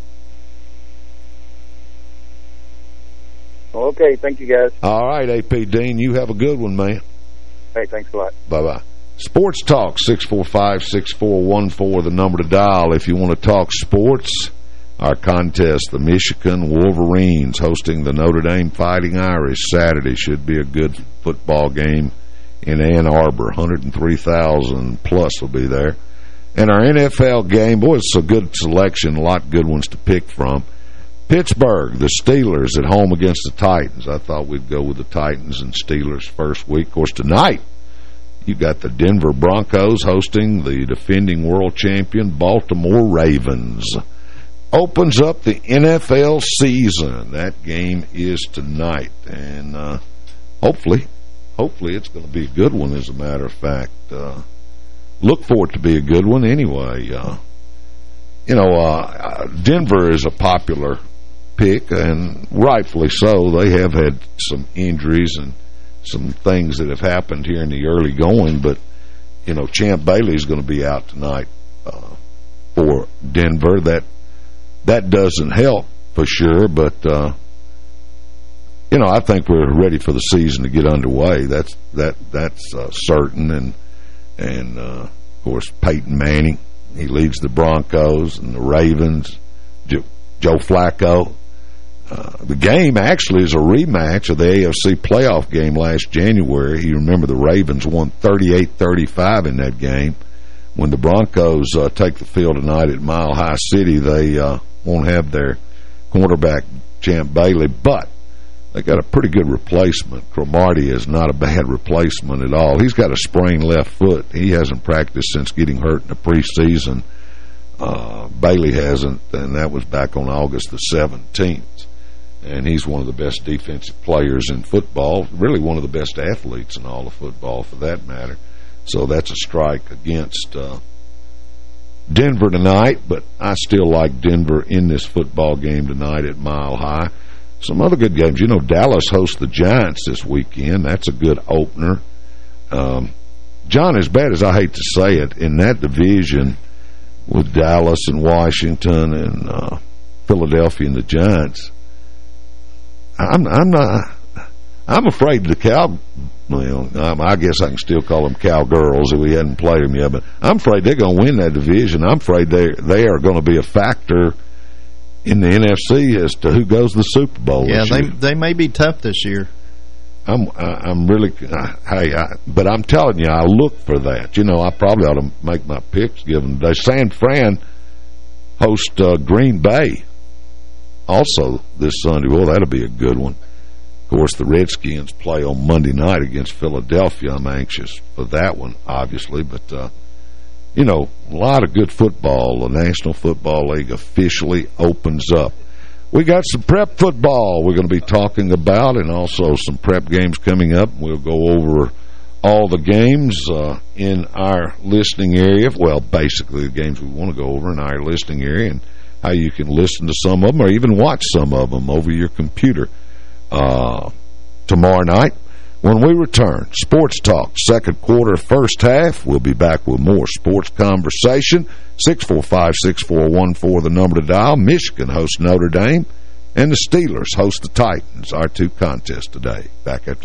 Okay, thank you, guys. All right, A P. Dean, you have a good one, man. Hey, thanks a lot. Bye-bye. Sports Talk, six four five, six four one four, the number to dial if you want to talk sports. Our contest, the Michigan Wolverines hosting the Notre Dame Fighting Irish Saturday. Should be a good football game in Ann Arbor. one hundred three thousand plus will be there. And our N F L game, boy, it's a good selection, a lot of good ones to pick from. Pittsburgh, the Steelers at home against the Titans. I thought we'd go with the Titans and Steelers first week. Of course, tonight, you got the Denver Broncos hosting the defending world champion Baltimore Ravens. Opens up the N F L season. That game is tonight. And uh, hopefully, hopefully it's going to be a good one, as a matter of fact. Uh, look for it to be a good one anyway. Uh, you know, uh, Denver is a popular pick, and rightfully so. They have had some injuries and some things that have happened here in the early going, but, you know, Champ Bailey's going to be out tonight uh, for Denver. That that doesn't help for sure, but, uh, you know, I think we're ready for the season to get underway. That's that that's uh, certain, and, and uh, of course, Peyton Manning, he leads the Broncos and the Ravens, Joe, Joe Flacco. Uh, the game actually is a rematch of the A F C playoff game last January. You remember the Ravens won thirty-eight thirty-five in that game. When the Broncos uh, take the field tonight at Mile High City, they uh, won't have their quarterback, Champ Bailey, but they got a pretty good replacement. Cromartie is not a bad replacement at all. He's got a sprained left foot. He hasn't practiced since getting hurt in the preseason. Uh, Bailey hasn't, and that was back on August the seventeenth. And he's one of the best defensive players in football, really one of the best athletes in all of football for that matter. So that's a strike against uh, Denver tonight, but I still like Denver in this football game tonight at Mile High. Some other good games. You know, Dallas hosts the Giants this weekend. That's a good opener. Um, John, as bad as I hate to say it, in that division with Dallas and Washington and uh, Philadelphia and the Giants, I'm I'm not I'm afraid the cow well I guess I can still call them cowgirls if we hadn't played them yet, but I'm afraid they're going to win that division. I'm afraid they they are going to be a factor in the N F C as to who goes to the Super Bowl. Yeah, they year. they may be tough this year. I'm I'm really I, hey, I, but I'm telling you, I look for that. You know, I probably ought to make my picks given today. San Fran host uh, Green Bay also this Sunday. Well, that'll be a good one. Of course, the Redskins play on Monday night against Philadelphia. I'm anxious for that one, obviously, but uh, you know, a lot of good football. The National Football League officially opens up. We got some prep football we're going to be talking about, and also some prep games coming up. We'll go over all the games uh, in our listening area. Well, basically the games we want to go over in our listening area, and how you can listen to some of them or even watch some of them over your computer. Uh, tomorrow night, when we return, Sports Talk, second quarter, first half. We'll be back with more sports conversation. six four five, six four one four, the number to dial. Michigan hosts Notre Dame, and the Steelers host the Titans. Our two contests today. Back after this.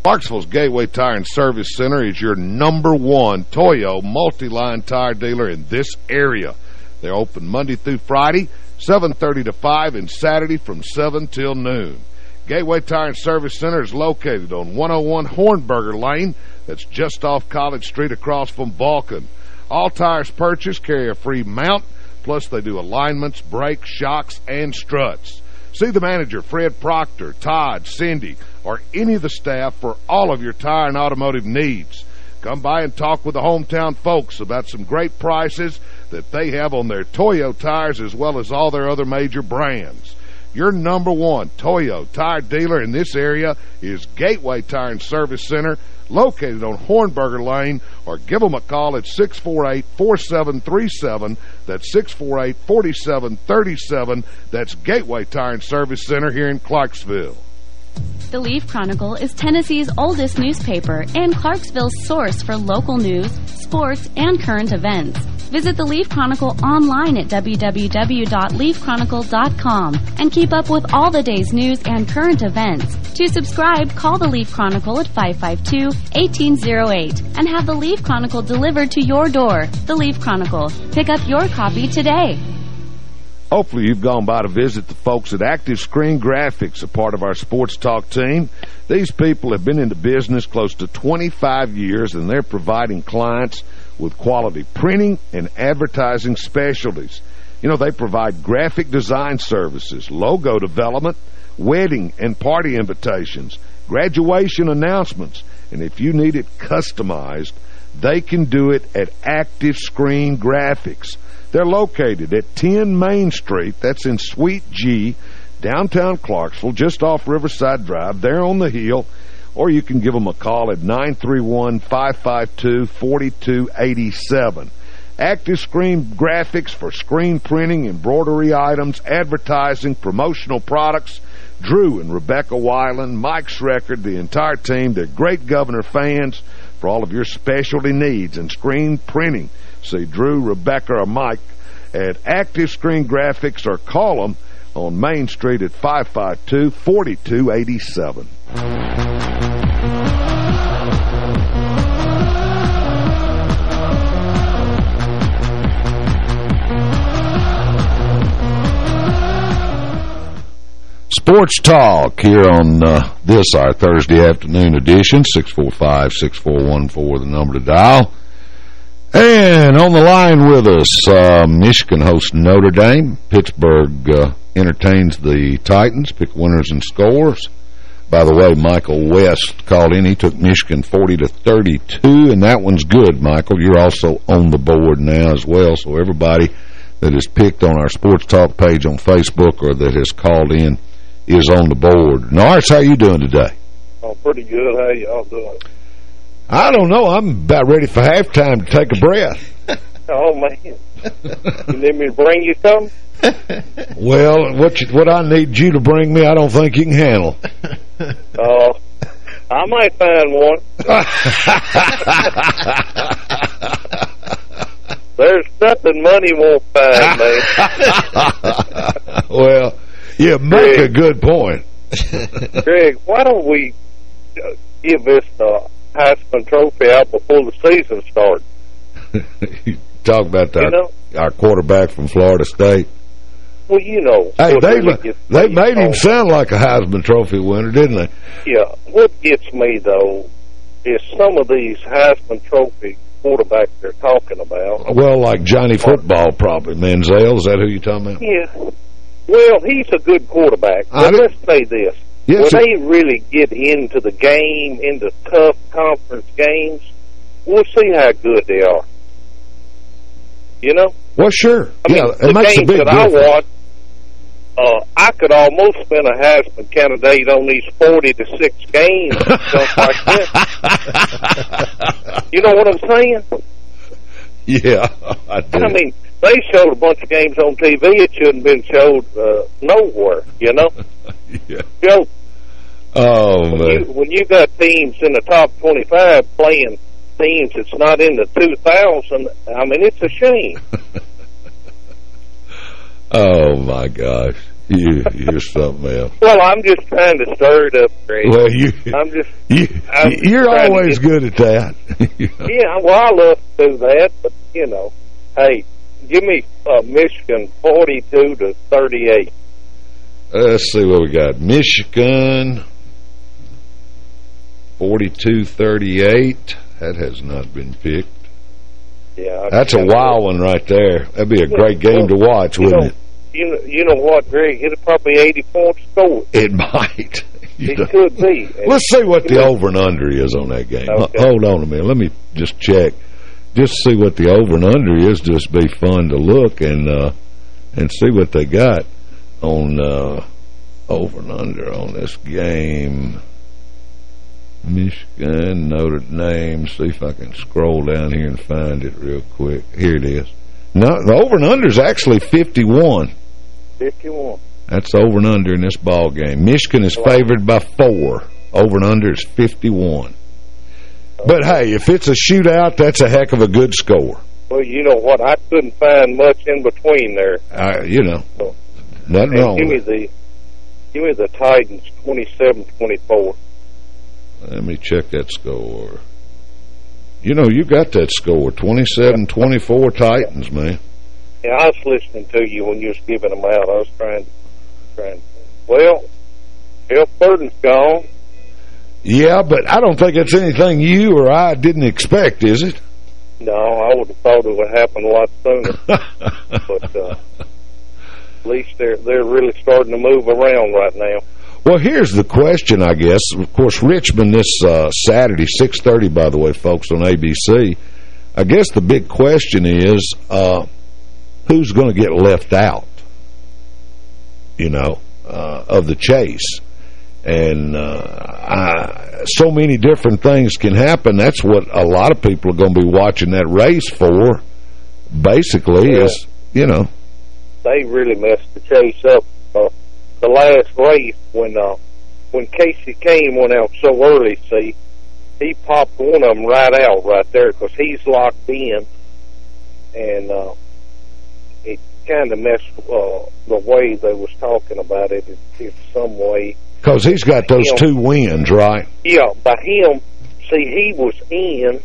Clarksville's Gateway Tire and Service Center is your number one Toyo multi-line tire dealer in this area. They're open Monday through Friday, seven thirty to five, and Saturday from seven till noon. Gateway Tire and Service Center is located on one oh one Hornberger Lane. That's just off College Street across from Vulcan. All tires purchased carry a free mount, plus they do alignments, brakes, shocks, and struts. See the manager, Fred Proctor, Todd, Cindy, or any of the staff for all of your tire and automotive needs. Come by and talk with the hometown folks about some great prices that they have on their Toyo tires as well as all their other major brands. Your number one Toyo tire dealer in this area is Gateway Tire and Service Center, located on Hornberger Lane, or give them a call at six four eight, four seven three seven. That's six four eight, four seven three seven. That's Gateway Tire and Service Center here in Clarksville. The Leaf Chronicle is Tennessee's oldest newspaper and Clarksville's source for local news, sports, and current events. Visit the Leaf Chronicle online at w w w dot leaf chronicle dot com and keep up with all the day's news and current events. To subscribe, call the Leaf Chronicle at five five two, one eight zero eight and have the Leaf Chronicle delivered to your door. The Leaf Chronicle. Pick up your copy today. Hopefully you've gone by to visit the folks at Active Screen Graphics, a part of our Sports Talk team. These people have been into business close to twenty-five years, and they're providing clients with quality printing and advertising specialties. You know, they provide graphic design services, logo development, wedding and party invitations, graduation announcements, and if you need it customized, they can do it at Active Screen Graphics. They're located at ten Main Street, that's in Suite G, downtown Clarksville, just off Riverside Drive, there on the hill, or you can give them a call at nine three one, five five two, four two eight seven. Active Screen Graphics for screen printing, embroidery items, advertising, promotional products. Drew and Rebecca Weiland, Mike Schreckard, the entire team, they're great Governor fans for all of your specialty needs and screen printing. See Drew, Rebecca, or Mike at Active Screen Graphics, or call them on Main Street at five five two, four two eight seven. Sports Talk here on uh, this, our Thursday afternoon edition, six four five, six four one four, the number to dial. And on the line with us, uh, Michigan hosts Notre Dame. Pittsburgh uh, entertains the Titans, pick winners and scores. By the way, Michael West called in. He took Michigan forty to thirty-two, and that one's good, Michael. You're also on the board now as well, so everybody that is picked on our Sports Talk page on Facebook or that has called in is on the board. Norris, how you doing today? Oh, pretty good. How y'all doing? I don't know. I'm about ready for halftime to take a breath. Oh, man. You need me to bring you some? Well, what you, what I need you to bring me, I don't think you can handle. Oh, uh, I might find one. There's nothing money won't find, man. Well, yeah, make Greg, a good point. Greg, why don't we uh, give this uh, Heisman Trophy out before the season starts? You talk about our, you know? our quarterback from Florida State. Well, you know. Hey, they, really they made him sound like a Heisman Trophy winner, didn't they? Yeah. What gets me, though, is some of these Heisman Trophy quarterbacks they're talking about. Well, like Johnny Football, probably. Manziel, is that who you're talking about? Yeah. Well, he's a good quarterback. But let's say this. Yes, when they really get into the game, into tough conference games, we'll see how good they are. You know? Well, sure. I mean, yeah, it the makes games a big that difference. I watch, uh, I could almost spend a Heisman candidate on these forty to six games and stuff like that. You know what I'm saying? Yeah, I do. I mean, they showed a bunch of games on T V. It shouldn't have been showed uh, nowhere, you know? Yeah. Joe, oh, when man. you, when you got teams in the top twenty-five playing teams that's not in the two thousand, I mean, it's a shame. Oh, my gosh. You, you're something else. Well, I'm just trying to stir it up, Greg. Well, you, I'm just, you, I'm you're just always good at that. Yeah, well, I love to do that, but, you know, hey, give me uh, Michigan forty-two to thirty-eight. Let's see what we got. Michigan forty-two thirty-eight. That has not been picked. Yeah, That's a wild one right there. That'd be a great game to watch, wouldn't know, it? You know, you know what, Greg? It'll probably eighty points score. It might. It know. could be. Let's see what the over and under is on that game. Okay. Hold on a minute. Let me just check. Just see what the over and under is. Just be fun to look and uh, and see what they got on uh, over and under on this game. Michigan, Notre Dame. See if I can scroll down here and find it real quick. Here it is. No, the over and under is actually fifty-one. fifty-one. That's over and under in this ball game. Michigan is favored by four. Over and under is fifty-one. But hey, if it's a shootout, that's a heck of a good score. Well, you know what? I couldn't find much in between there. Uh, you know, so, nothing wrong. Give me the, give me the Titans twenty-seven twenty-four. Let me check that score. You know, you got that score, twenty-seven twenty-four Titans, man. Yeah, I was listening to you when you was giving them out. I was trying to, trying to, well, Jeff Burton's gone. Yeah, but I don't think it's anything you or I didn't expect, is it? No, I would have thought it would happen a lot sooner. But uh, at least they're, they're really starting to move around right now. Well, here's the question, I guess. Of course, Richmond this uh, Saturday, six thirty, by the way, folks, on A B C. I guess the big question is, uh, who's going to get left out, you know, uh, of the chase? And uh, I, so many different things can happen. That's what a lot of people are going to be watching that race for, basically, yeah. is, you know. They really messed the chase up. Uh, the last race, when uh, when Casey Kane went out so early, see, he popped one of them right out right there because he's locked in. And uh, it kind of messed uh, the way they was talking about it in, in some way. Because he's got those him, two wins, right? Yeah, by him, see, he was in,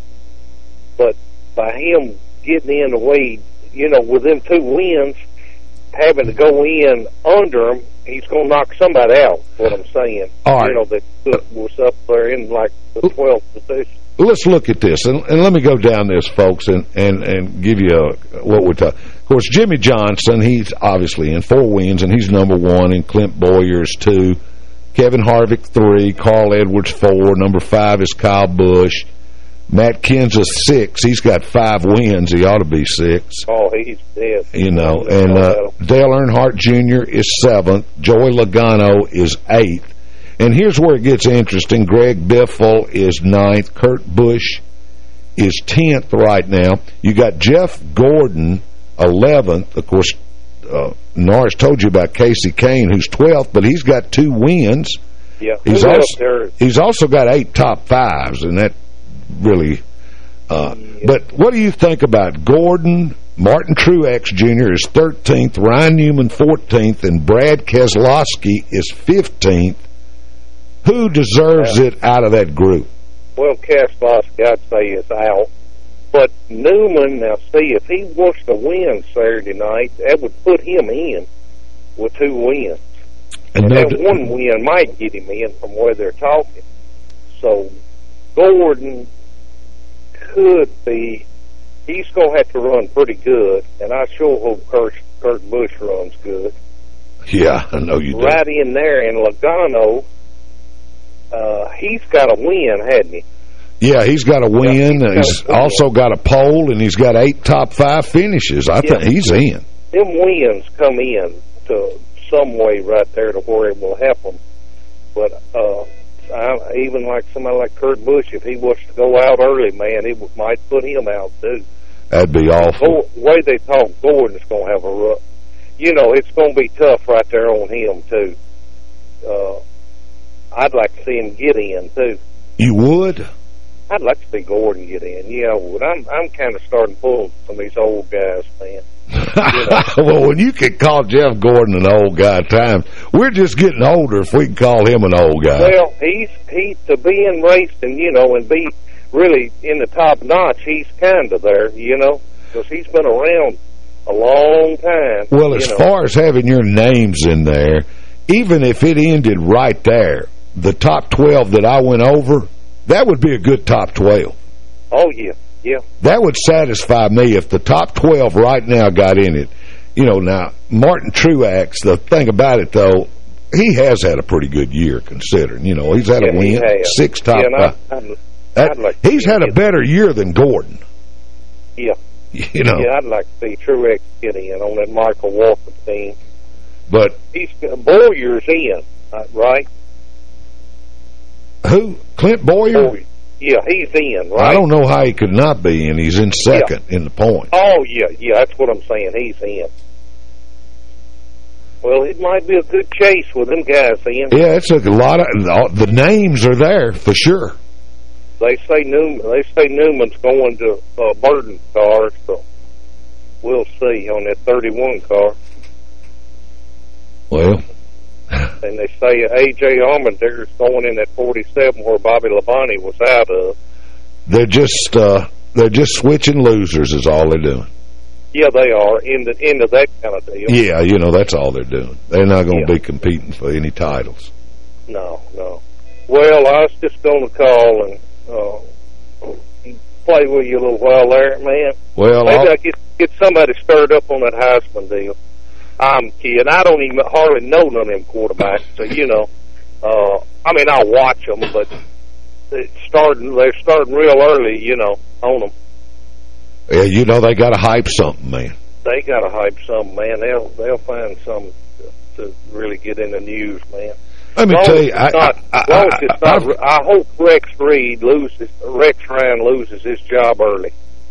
but by him getting in the way, you know, with them two wins, having to go in under him, he's going to knock somebody out, what I'm saying. All right. You know, that was up there in, like, the twelfth position. Let's look at this, and, and let me go down this, folks, and, and, and give you a, what we're talking. Of course, Jimmy Johnson, he's obviously in four wins, and he's number one, and Clint Boyer's two. Kevin Harvick, three. Carl Edwards, four. Number five is Kyle Busch. Matt Kenseth, six. He's got five wins. He ought to be six. Oh, he's dead. You know, and uh, Dale Earnhardt Junior is seventh. Joey Logano is eighth. And here's where it gets interesting. Greg Biffle is ninth. Kurt Busch is tenth right now. You got Jeff Gordon, eleventh. Of course, uh, Norris told you about Casey Kane, who's twelfth, but he's got two wins. Yeah, he's also, he's also got eight top fives, and that really... Uh, yeah. But what do you think about Gordon? Martin Truex Junior is thirteenth, Ryan Newman fourteenth, and Brad Keselowski is fifteenth. Who deserves yeah. it out of that group? Well, Keselowski, I'd say, is out. But Newman, now see, if he wants to win Saturday night, that would put him in with two wins. And, and that one win might get him in from where they're talking. So Gordon could be, he's going to have to run pretty good, and I sure hope Kurt, Kurt Busch runs good. Yeah, I know you do. Right in there, and Logano, uh, he's got a win, hadn't he? Yeah, he's got a win. Yeah, he's, he's got a also got a pole, and he's got eight top five finishes. I yeah. think he's in. Them wins come in to some way right there to where it will help them. But uh, I, even like somebody like Kurt Busch, if he was to go out early, man, it would, might put him out too. That'd be awful. The way they talk, Gordon's going to have a rough. You know, it's going to be tough right there on him too. Uh, I'd like to see him get in too. You would? I'd like to see Gordon get in. Yeah, I would. I'm I'm kind of starting to pull some of these old guys, man. You know? Well, when you can call Jeff Gordon an old guy at times, we're just getting older if we can call him an old guy. Well, he's he to be in racing, you know, and be really in the top notch. He's kind of there, you know, because he's been around a long time. Well, as know. far as having your names in there, even if it ended right there, the top twelve that I went over, that would be a good top twelve. Oh, yeah, yeah. That would satisfy me if the top twelve right now got in it. You know, now, Martin Truex, the thing about it, though, he has had a pretty good year considering. You know, he's had yeah, a win, six top yeah, five. I'd, I'd, that, I'd like he's had a better year than Gordon. Yeah. You know. Yeah, I'd like to see Truex get in on that Michael Walker team. But he's Bowyer's in, right? Who? Clint Bowyer? Boyer. Yeah, he's in, right? I don't know how he could not be in. He's in second yeah. in the point. Oh, yeah, yeah, that's what I'm saying. He's in. Well, it might be a good chase with them guys in. Yeah, it's a lot of the names are there for sure. They say Newman. They say Newman's going to uh, Burton car, so we'll see on that thirty-one car. Well, and they say A J Allmendier's going in at forty-seven, where Bobby Labonte was out of. They're just uh, they're just switching losers, is all they're doing. Yeah, they are into into that kind of deal. Yeah, you know that's all they're doing. They're not going to yeah. be competing for any titles. No, no. Well, I was just going to call and uh, play with you a little while there, man. Well, maybe I'll... I get get somebody stirred up on that Heisman deal. I'm kidding. I don't even hardly know none of them quarterbacks. So you know, uh, I mean, I'll watch them, but it's starting. They're starting real early, you know, on them. Yeah, you know they got to hype something, man. They got to hype something, man. They'll they'll find something to, to really get in the news, man. Let me long tell you, I, not, I, I, long as it's I, not, I, I hope Rex Reed loses. Rex Ryan loses his job early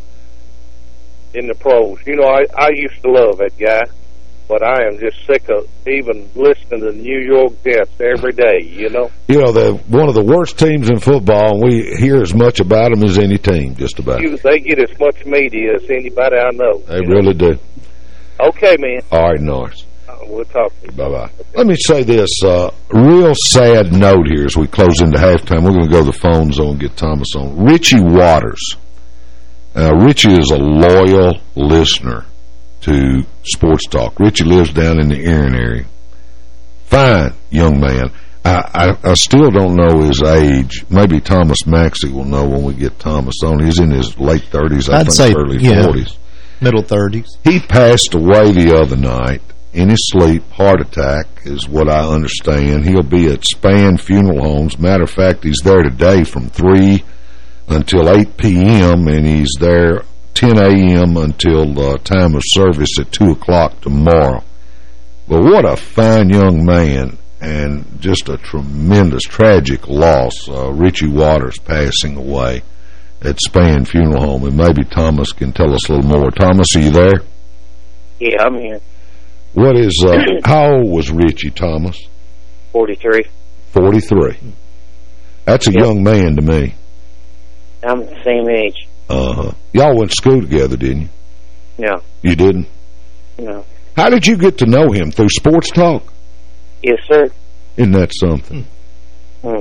in the pros. You know, I I used to love that guy. But I am just sick of even listening to the New York Jets every day, you know? You know, they're one of the worst teams in football, and we hear as much about them as any team, just about. You, they get as much media as anybody I know. They really know? do. Okay, man. All right, Norris. Uh, we'll talk to you. Bye-bye. Okay. Let me say this. Uh, real sad note here as we close into halftime. We're going to go to the phone zone and get Thomas on. Richie Waters. Uh, Richie is a loyal listener to Sports Talk. Richie lives down in the Erin area. Fine young man. I, I, I still don't know his age. Maybe Thomas Maxey will know when we get Thomas on. He's in his late thirties, I I'd think say, early yeah, forties. Middle thirties. He passed away the other night in his sleep. Heart attack is what I understand. He'll be at Span Funeral Homes. Matter of fact, he's there today from three until eight P M, and he's there ten A M until the time of service at two o'clock tomorrow. But what a fine young man, and just a tremendous, tragic loss. Uh, Richie Waters passing away at Span Funeral Home, and maybe Thomas can tell us a little more. Thomas, are you there? Yeah, I'm here. What is, uh, how old was Richie, Thomas? forty-three. forty-three. That's a yep. young man to me. I'm the same age. Uh-huh. Y'all went to school together, didn't you? No. You didn't? No. How did you get to know him? Through Sports Talk? Yes, sir. Isn't that something? Hmm.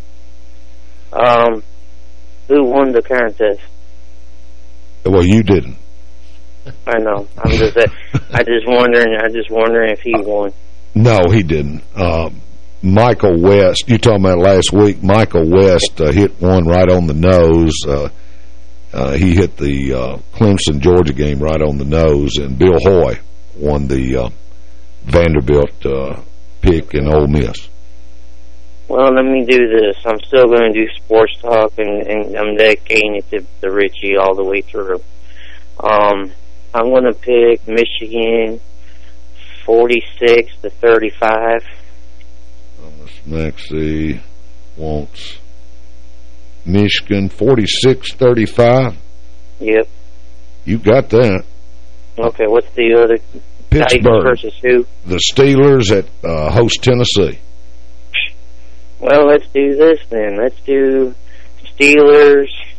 Um, who won the contest? Well, you didn't. I know. I'm just, I just wondering. I just wondering if he won. No, he didn't. Uh, Michael West. You talking about last week? Michael West uh, hit one right on the nose. Uh, uh, he hit the uh, Clemson Georgia game right on the nose, and Bill Hoy won the uh, Vanderbilt uh, pick in Ole Miss. Well, let me do this. I'm still going to do Sports Talk, and, and I'm dedicating it to, to Richie all the way through. Um, I'm going to pick Michigan forty-six to thirty-five. Thomas Maxey wants Michigan forty-six thirty-five. Yep. You got that. Okay, what's the other? Pittsburgh versus who? The Steelers at uh, host Tennessee. Well, let's do this then. Let's do Steelers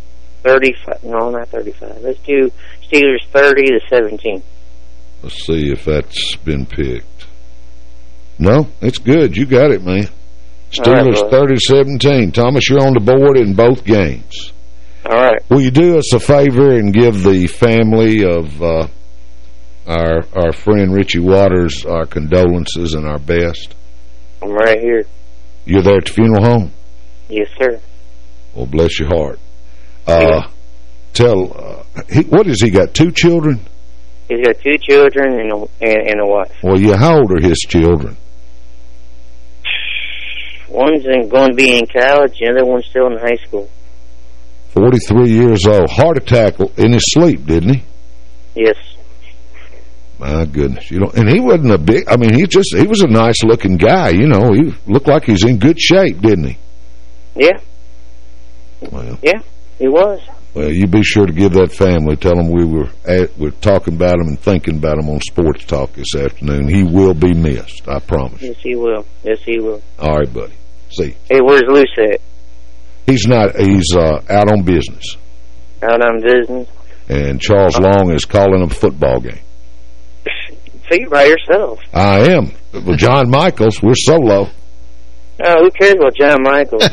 thirty-five. No, not thirty-five. Let's do Steelers thirty to seventeen. Let's see if that's been picked. No, it's good. You got it, man. Steelers right, thirty to seventeen. Thomas, you're on the board in both games. All right. Will you do us a favor and give the family of uh, our our friend Richie Waters our condolences and our best? I'm right here. You're there at the funeral home? Yes, sir. Well, bless your heart. Uh, yeah. Tell, uh, he, what has he got, two children? He's got two children and a, and, and a wife. Well, yeah, how old are his children? One's in, going to be in college, the other one's still in high school. forty-three years old. Heart attack in his sleep, didn't he? Yes. My goodness. You know, and he wasn't a big, I mean, he just, he was a nice-looking guy, you know. He looked like he's in good shape, didn't he? Yeah. Well. Yeah, he was. Well, you be sure to give that family, tell them we were at, we're talking about him and thinking about him on Sports Talk this afternoon. He will be missed, I promise. Yes, he will. Yes, he will. All right, buddy. See. Hey, where's Luce at? He's not, he's uh, out on business. Out on business? And Charles oh. Long is calling a football game. So you by yourself. I am. Well, John Michaels, we're solo. Oh, who cares about John Michaels?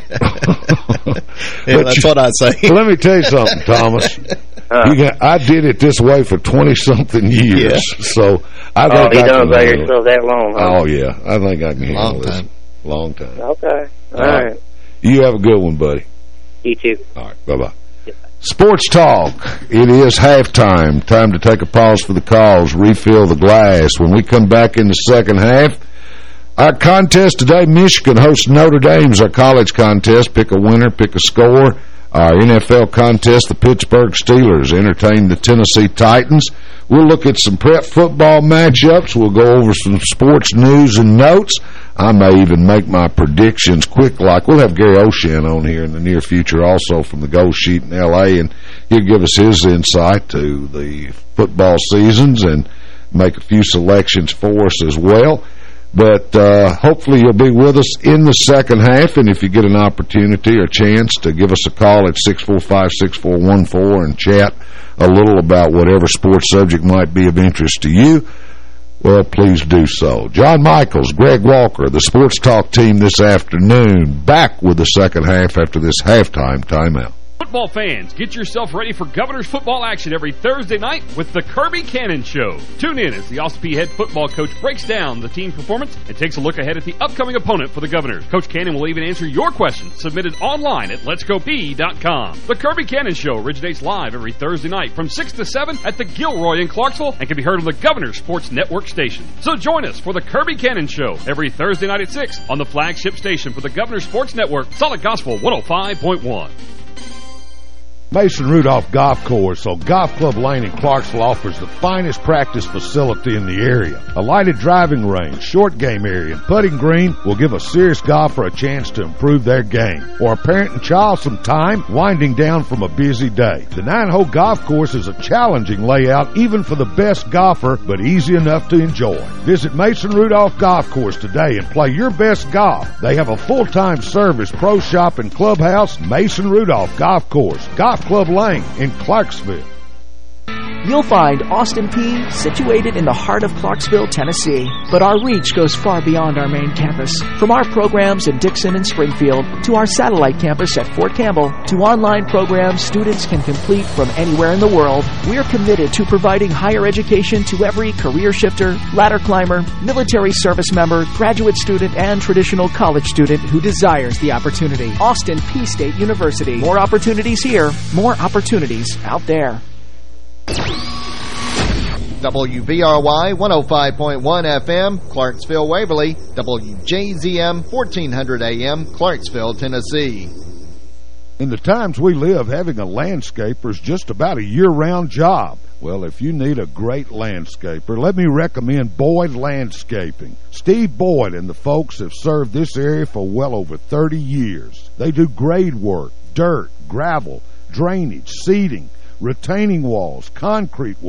Yeah, that's you, what I say. Let me tell you something, Thomas. Uh, you got, I did it this way for twenty-something years, yeah. so I think oh, you I done can by handle yourself that long, huh? Oh, yeah. I think I can handle long this. Time. Long time. Okay. All, All right. right. You have a good one, buddy. You too. All right. Bye-bye. Sports Talk. It is halftime. Time to take a pause for the calls, refill the glass. When we come back in the second half, our contest today, Michigan hosts Notre Dame's our college contest. Pick a winner, pick a score. Our N F L contest, the Pittsburgh Steelers entertain the Tennessee Titans. We'll look at some prep football matchups. We'll go over some sports news and notes. I may even make my predictions quick like. We'll have Gary Oshan on here in the near future also from the Gold Sheet in L A, and he'll give us his insight to the football seasons and make a few selections for us as well. But uh, hopefully you'll be with us in the second half, and if you get an opportunity or chance to give us a call at six four five, six four one four and chat a little about whatever sports subject might be of interest to you, well, please do so. John Michaels, Greg Walker, the Sports Talk team this afternoon, back with the second half after this halftime timeout. Football fans, get yourself ready for Governor's football action every Thursday night with the Kirby Cannon Show. Tune in as the Ossipee head football coach breaks down the team's performance and takes a look ahead at the upcoming opponent for the Governors. Coach Cannon will even answer your questions submitted online at lets go p dot com. The Kirby Cannon Show originates live every Thursday night from six to seven at the Gilroy in Clarksville and can be heard on the Governor Sports Network station. So join us for the Kirby Cannon Show every Thursday night at six on the flagship station for the Governor Sports Network, Solid Gospel one oh five point one. Mason Rudolph Golf Course on Golf Club Lane in Clarksville offers the finest practice facility in the area. A lighted driving range, short game area, and putting green will give a serious golfer a chance to improve their game, or a parent and child some time winding down from a busy day. The nine-hole golf course is a challenging layout even for the best golfer, but easy enough to enjoy. Visit Mason Rudolph Golf Course today and play your best golf. They have a full-time service, pro shop, and clubhouse. Mason Rudolph Golf Course, Golf Club Lane in Clarksville. You'll find Austin Peay situated in the heart of Clarksville, Tennessee. But our reach goes far beyond our main campus. From our programs in Dixon and Springfield, to our satellite campus at Fort Campbell, to online programs students can complete from anywhere in the world, we're committed to providing higher education to every career shifter, ladder climber, military service member, graduate student, and traditional college student who desires the opportunity. Austin Peay State University. More opportunities here, more opportunities out there. W V R Y one oh five point one F M, Clarksville, Waverly. W J Z M fourteen hundred A M, Clarksville, Tennessee. In the times we live, having a landscaper is just about a year-round job. Well, if you need a great landscaper, let me recommend Boyd Landscaping. Steve Boyd and the folks have served this area for well over thirty years. They do grade work, dirt, gravel, drainage, seeding, retaining walls, concrete work.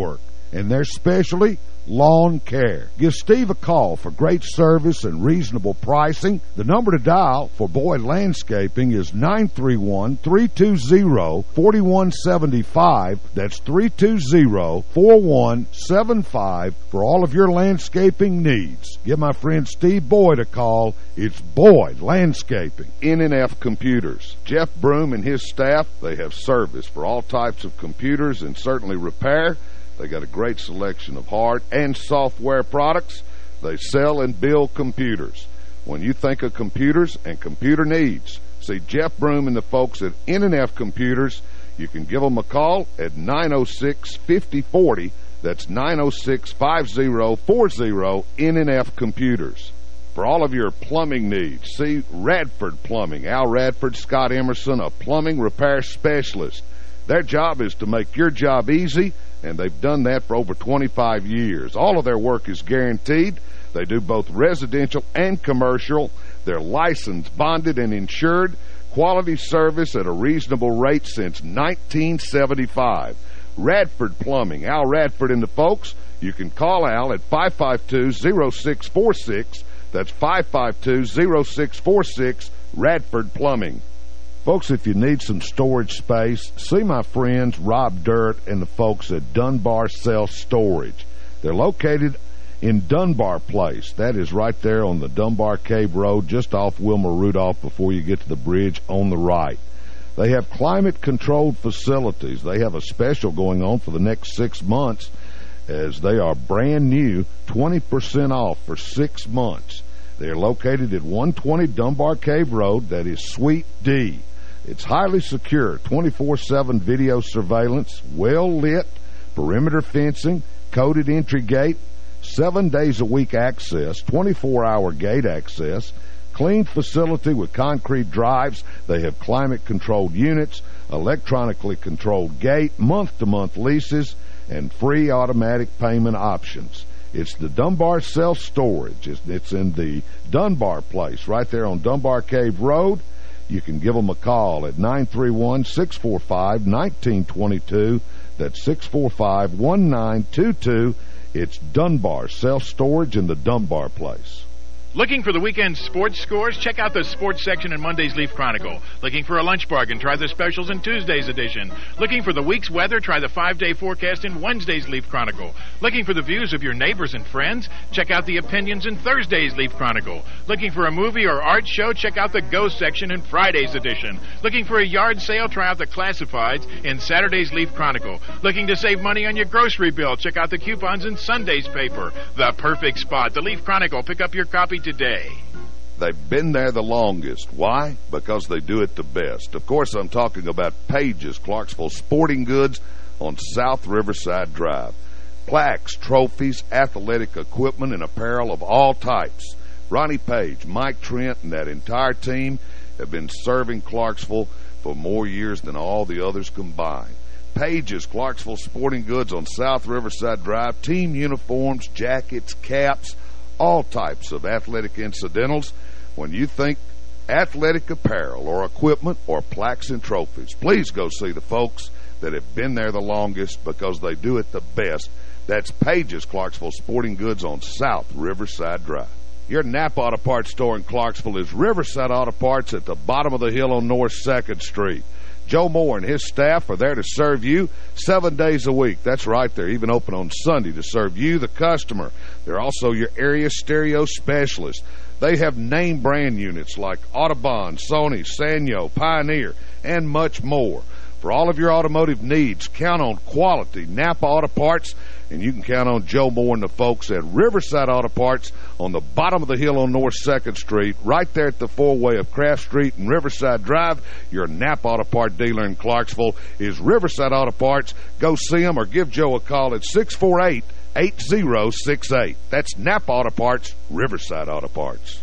and their specialty, lawn care. Give Steve a call for great service and reasonable pricing. The number to dial for Boyd Landscaping is nine three one, three two zero, four one seven five. That's three two zero, four one seven five for all of your landscaping needs. Give my friend Steve Boyd a call. It's Boyd Landscaping. N N F Computers. Jeff Broom and his staff, they have service for all types of computers and certainly repair. They got a great selection of hard and software products. They sell and build computers. When you think of computers and computer needs, see Jeff Broom and the folks at N N F Computers. You can give them a call at nine oh six, five oh four oh. That's nine oh six, five oh four oh, N N F Computers. For all of your plumbing needs, see Radford Plumbing. Al Radford, Scott Emerson, a plumbing repair specialist. Their job is to make your job easy, and they've done that for over twenty-five years. All of their work is guaranteed. They do both residential and commercial. They're licensed, bonded, and insured. Quality service at a reasonable rate since nineteen seventy-five. Radford Plumbing, Al Radford and the folks. You can call Al at five five two, oh six four six. That's five five two, oh six four six, Radford Plumbing. Folks, if you need some storage space, see my friends Rob Dirt and the folks at Dunbar Self Storage. They're located in Dunbar Place. That is right there on the Dunbar Cave Road, just off Wilma Rudolph before you get to the bridge on the right. They have climate-controlled facilities. They have a special going on for the next six months as they are brand new, twenty percent off for six months. They are located at one twenty Dunbar Cave Road. That is Suite D. It's highly secure, twenty-four seven video surveillance, well-lit, perimeter fencing, coded entry gate, seven days a week access, twenty-four hour gate access, clean facility with concrete drives. They have climate-controlled units, electronically controlled gate, month-to-month leases, and free automatic payment options. It's the Dunbar Self-Storage. It's, it's in the Dunbar Place, right there on Dunbar Cave Road. You can give them a call at nine three one, six four five, one nine two two. That's six four five, one nine two two. It's Dunbar Self-Storage in the Dunbar Place. Looking for the weekend sports scores? Check out the sports section in Monday's Leaf Chronicle. Looking for a lunch bargain? Try the specials in Tuesday's edition. Looking for the week's weather? Try the five-day forecast in Wednesday's Leaf Chronicle. Looking for the views of your neighbors and friends? Check out the opinions in Thursday's Leaf Chronicle. Looking for a movie or art show? Check out the Go section in Friday's edition. Looking for a yard sale? Try out the classifieds in Saturday's Leaf Chronicle. Looking to save money on your grocery bill? Check out the coupons in Sunday's paper. The perfect spot, the Leaf Chronicle. Pick up your copy today. They've been there the longest. Why? Because they do it the best. Of course, I'm talking about Page's Clarksville Sporting Goods on South Riverside Drive. Plaques, trophies, athletic equipment, and apparel of all types. Ronnie Page, Mike Trent, and that entire team have been serving Clarksville for more years than all the others combined. Page's Clarksville Sporting Goods on South Riverside Drive. Team uniforms, jackets, caps, all types of athletic incidentals. When you think athletic apparel or equipment or plaques and trophies, please go see the folks that have been there the longest because they do it the best. That's Page's Clarksville Sporting Goods on South Riverside Drive. Your Napa Auto Parts store in Clarksville is Riverside Auto Parts at the bottom of the hill on North second Street. Joe Moore and his staff are there to serve you seven days a week. That's right, they're even open on Sunday to serve you, the customer. They're also your area stereo specialist. They have name brand units like Audubon, Sony, Sanyo, Pioneer, and much more. For all of your automotive needs, count on quality Napa Auto Parts, and you can count on Joe Moore and the folks at Riverside Auto Parts on the bottom of the hill on North second Street, right there at the four-way of Craft Street and Riverside Drive. Your Napa Auto Part dealer in Clarksville is Riverside Auto Parts. Go see them or give Joe a call at six four eight, eight zero six eight. That's Napa Auto Parts, Riverside Auto Parts.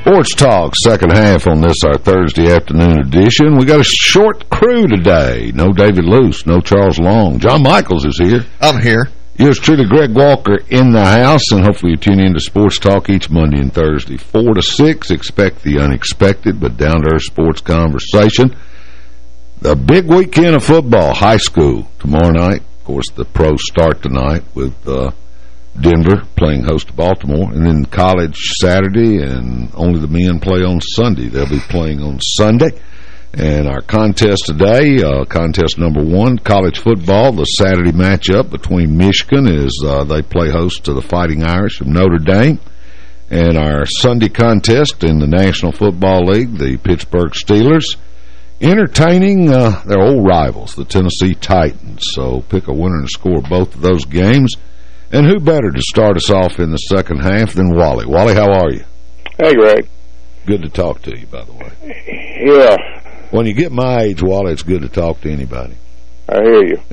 Sports Talk, second half on this, our Thursday afternoon edition. We got a short crew today. No David Luce, no Charles Long. John Michaels is here. I'm here. Yours truly, Greg Walker, in the house, and hopefully you tune in to Sports Talk each Monday and Thursday. Four to six, expect the unexpected, but down-to-earth sports conversation. The big weekend of football, high school, tomorrow night. Of course, the pros start tonight with uh, Denver playing host to Baltimore, and then college Saturday, and only the men play on Sunday. They'll be playing on Sunday. And our contest today, uh, contest number one, college football, the Saturday matchup between Michigan is uh, they play host to the Fighting Irish of Notre Dame. And our Sunday contest in the National Football League, the Pittsburgh Steelers, entertaining uh, their old rivals, the Tennessee Titans. So pick a winner and score both of those games. And who better to start us off in the second half than Wally? Wally, how are you? Hey, Greg. Good to talk to you, by the way. Yeah. When you get my age, Wally, it's good to talk to anybody. I hear you.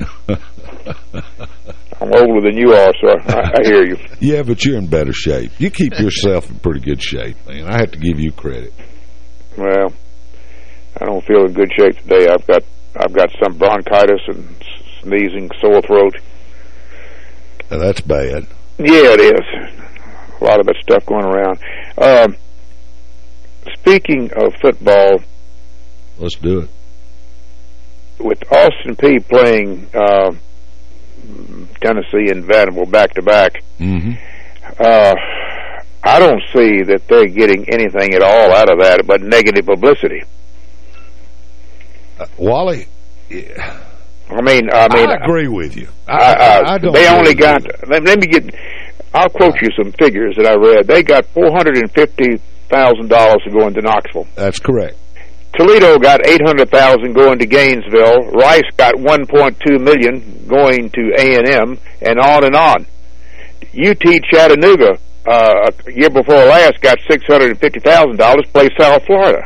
I'm older than you are, so I, I hear you. Yeah, but you're in better shape. You keep yourself in pretty good shape, man. I have to give you credit. Well, I don't feel in good shape today. I've got I've got some bronchitis and sneezing, sore throat. Now, that's bad. Yeah, it is. A lot of that stuff going around. Um, speaking of football, let's do it. With Austin Peay playing uh, Tennessee and Vanderbilt back to back, mm-hmm. uh, I don't see that they're getting anything at all out of that but negative publicity. Uh, Wally, yeah. I mean, I mean, I agree with you. I, I, I, I don't. They only got. Let, let me get. I'll quote you some figures that I read. They got four hundred and fifty thousand dollars to go into Knoxville. That's correct. Toledo got eight hundred thousand going to Gainesville. Rice got one point two million going to A and M, and on and on. U T Chattanooga, uh, a year before last, got six hundred and fifty thousand dollars. Play South Florida.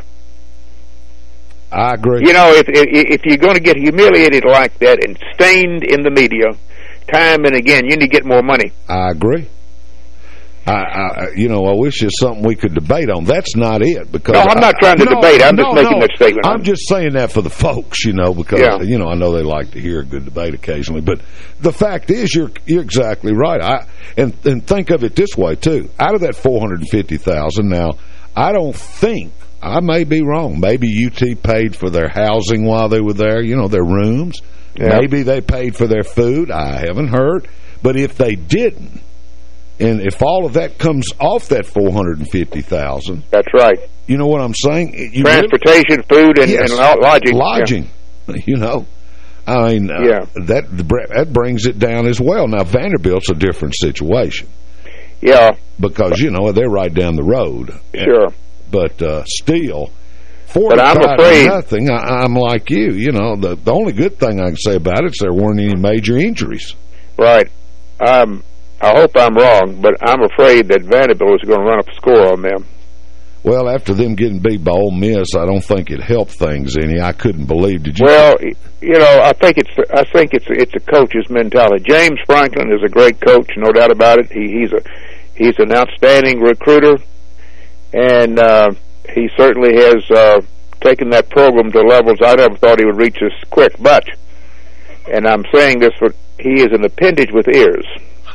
I agree. You know, if if, if you're going to get humiliated like that and stained in the media, time and again, you need to get more money. I agree. I, I, you know, I wish there's something we could debate on. That's not it. Because no, I'm not I, trying to no, debate. I'm no, just making no. that statement. I'm just saying that for the folks, you know, because, yeah. you know, I know they like to hear a good debate occasionally. But the fact is, you're you're exactly right. I and, and think of it this way, too. Out of that four hundred fifty thousand dollars, now, I don't think, I may be wrong, maybe U T paid for their housing while they were there, you know, their rooms. Yeah. Maybe they paid for their food. I haven't heard. But if they didn't, and if all of that comes off that four hundred fifty thousand dollars. That's right. You know what I'm saying? You Transportation, really, food, and, yes, and lodging. Lodging, yeah. You know. I mean, uh, yeah. that that brings it down as well. Now, Vanderbilt's a different situation. Yeah. Because, you know, they're right down the road. Sure. And, but uh, still, but I'm afraid nothing. I, I'm like you. You know, the, the only good thing I can say about it is there weren't any major injuries. Right. Um. I hope I'm wrong, but I'm afraid that Vanderbilt is going to run up a score on them. Well, after them getting beat by Ole Miss, I don't think it helped things any. I couldn't believe. Did you? Well, you know, I think it's I think it's it's a coach's mentality. James Franklin is a great coach, no doubt about it. He, he's a he's an outstanding recruiter, and uh, he certainly has uh, taken that program to levels I never thought he would reach this quick. But, and I'm saying this for he is an appendage with ears.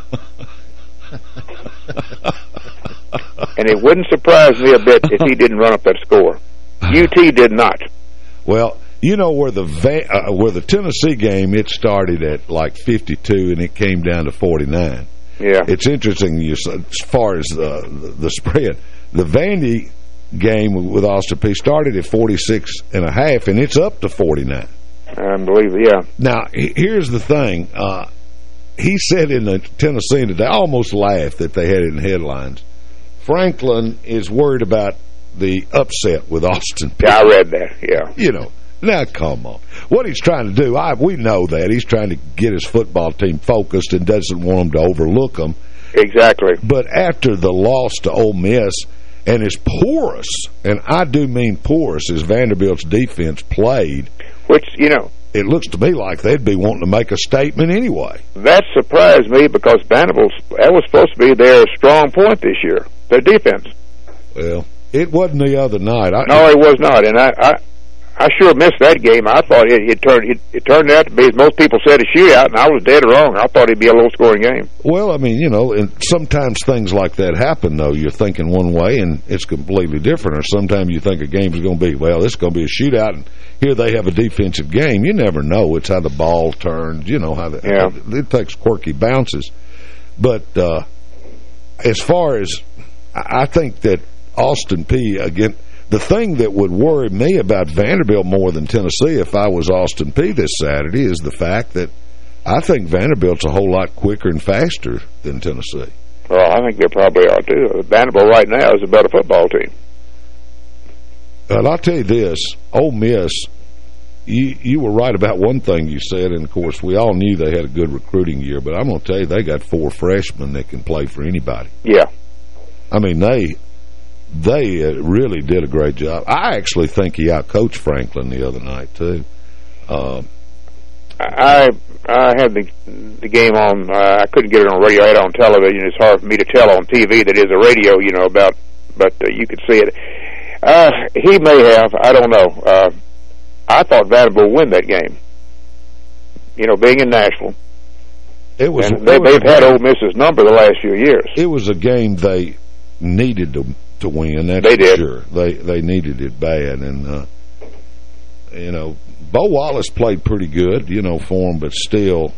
And it wouldn't surprise me a bit if he didn't run up that score. U T did not. Well, you know where the uh, where the Tennessee game, it started at like fifty-two and it came down to forty-nine. Yeah, it's interesting you, as far as uh, the, the spread. The Vandy game with Austin Peay started at forty-six and a half, and it's up to forty-nine. Unbelievable. Yeah. Now here's the thing. Uh, He said in the Tennessee today, I almost laughed that they had it in headlines. Franklin is worried about the upset with Austin Peay. Yeah, I read that, yeah. You know, now come on. What he's trying to do, I we know that. He's trying to get his football team focused and doesn't want them to overlook them. Exactly. But after the loss to Ole Miss, and as porous, and I do mean porous, as Vanderbilt's defense played. Which, you know, it looks to me like they'd be wanting to make a statement anyway. That surprised me because Vanderbilt, that was supposed to be their strong point this year, their defense. Well, It wasn't the other night. I, no, it was not, and I, I, I sure missed that game. I thought it, it turned it, it turned out to be, as most people said, a shootout, and I was dead wrong. I thought it'd be a low-scoring game. Well, I mean, you know, and sometimes things like that happen, though. You're thinking one way, and it's completely different. Or sometimes you think a game's going to be, well, this is going to be a shootout, and here they have a defensive game. You never know. It's how the ball turns. You know how the, yeah. it, it takes quirky bounces. But uh, as far as, I think that Austin Peay, again, the thing that would worry me about Vanderbilt more than Tennessee if I was Austin Peay this Saturday is the fact that I think Vanderbilt's a whole lot quicker and faster than Tennessee. Well, I think they probably are, too. Vanderbilt right now is a better football team. And I'll tell you this, Ole Miss, you, you were right about one thing you said, and, of course, we all knew they had a good recruiting year, but I'm going to tell you, they got four freshmen that can play for anybody. Yeah. I mean, they... They uh, really did a great job. I actually think he outcoached Franklin the other night, too. Uh, I I had the the game on, uh, I couldn't get it on radio, I had it on television. It's hard for me to tell on T V that is a radio, you know, about, but uh, you could see it. Uh, he may have, I don't know. Uh, I thought Vanderbilt would win that game. You know, being in Nashville. It was. And they, it was they've had Ole Miss's number the last few years. It was a game they needed to to win. That's they for did. Sure. They they needed it bad, and uh, you know, Bo Wallace played pretty good, you know, for him, but still,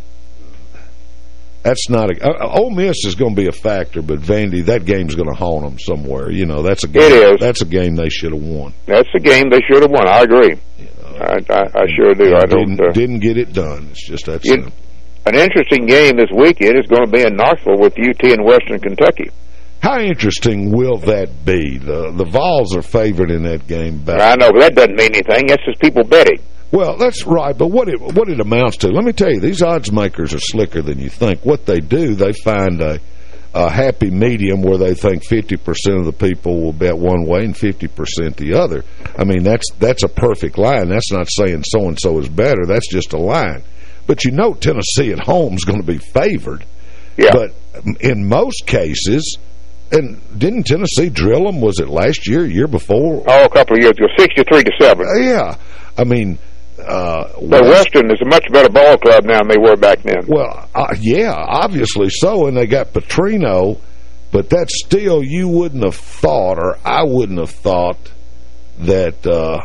that's not a. Uh, Ole Miss is going to be a factor, but Vandy, that game's going to haunt them somewhere. You know, that's a game. It is. That's a game they should have won. That's a game they should have won. I agree. You know, I, I I sure do. I don't. Didn't, uh, didn't get it done. It's just that simple. An interesting game this weekend is going to be in Knoxville with U T and Western Kentucky. How interesting will that be? The the Vols are favored in that game. Back. I know, but that doesn't mean anything. That's just people betting. Well, that's right, but what it what it amounts to, let me tell you, these odds makers are slicker than you think. What they do, they find a, a happy medium where they think fifty percent of the people will bet one way and fifty percent the other. I mean, that's that's a perfect line. That's not saying so-and-so is better. That's just a line. But you know Tennessee at home is going to be favored. Yeah. But in most cases... And didn't Tennessee drill them? Was it last year, year before? Oh, a couple of years ago, sixty-three to seven. Uh, yeah, I mean, uh, but Western is a much better ball club now than they were back then. Well, uh, yeah, obviously so, and they got Petrino, but that's still you wouldn't have thought, or I wouldn't have thought that uh,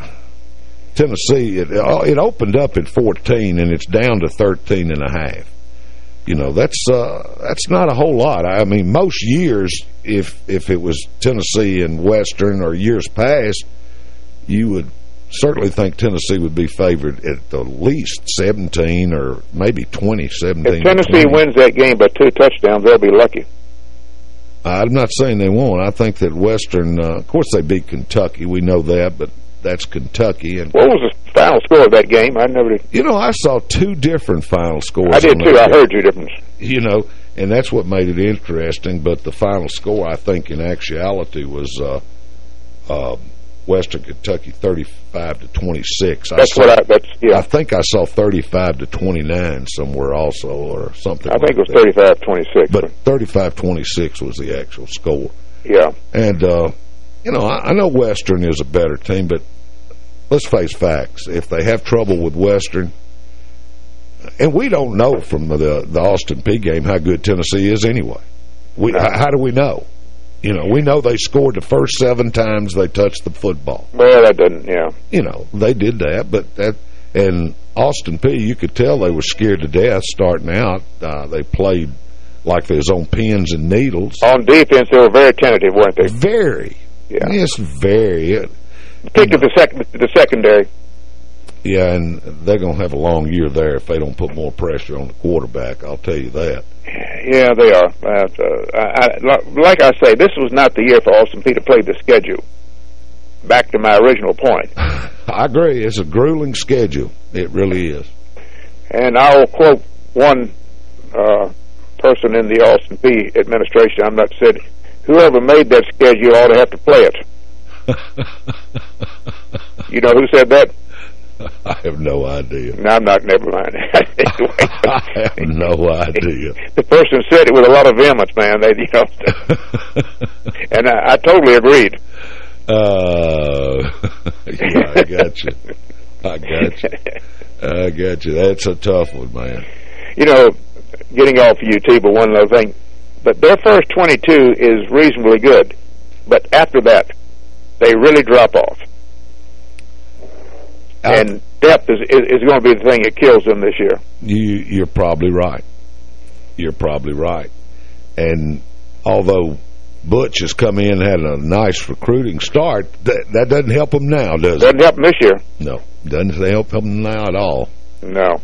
Tennessee. It, it opened up at fourteen, and it's down to thirteen and a half. You know, that's uh, that's not a whole lot. I mean, most years, if if it was Tennessee and Western or years past, you would certainly think Tennessee would be favored at the least seventeen or maybe twenty, seventeen. If Tennessee wins that game by two touchdowns, they'll be lucky. I'm not saying they won't. I think that Western, uh, of course, they beat Kentucky. We know that, but that's Kentucky. And what was the final score of that game? I never did. You know, I saw two different final scores. I did too. I heard two different. You know, and that's what made it interesting. But the final score, I think, in actuality, was uh, uh, Western Kentucky thirty-five to twenty-six. That's I saw, what I. That's yeah. I think I saw thirty-five to twenty-nine somewhere also, or something. I like think it was that. thirty-five twenty-six. But thirty-five twenty-six was the actual score. Yeah. And uh, you know, I, I know Western is a better team, but let's face facts. If they have trouble with Western, and we don't know from the the Austin Peay game how good Tennessee is anyway. We no. How do we know? You know, we know they scored the first seven times they touched the football. Well, that doesn't, yeah. You know, they did that, but that, and Austin Peay, you could tell they were scared to death starting out. Uh, they played like they was on pins and needles. On defense, they were very tentative, weren't they? Very. Yeah. Yes, very. Picked up the, sec the secondary. Yeah, and they're going to have a long year there if they don't put more pressure on the quarterback. I'll tell you that. Yeah, they are. Uh, I, I, like I say, this was not the year for Austin Peay to play the schedule. Back to my original point. I agree. It's a grueling schedule. It really is. And I'll quote one uh, person in the Austin Peay administration. I'm not said, whoever made that schedule ought to have to play it. You know who said that? I have no idea. No, I'm not. Never mind. Anyway, I have no idea. The person said it with a lot of vehemence, man. They, you know, and I, I totally agreed. Uh, yeah, I got you. I got you. I got you. That's a tough one, man. You know, getting off U T, but one other thing. But their first twenty-two is reasonably good. But after that, they really drop off. Out. And depth is, is, is going to be the thing that kills them this year. You, you're probably right. You're probably right. And although Butch has come in and had a nice recruiting start, that, that doesn't help them now, does doesn't it? Doesn't help them this year. No. Doesn't help them now at all. No.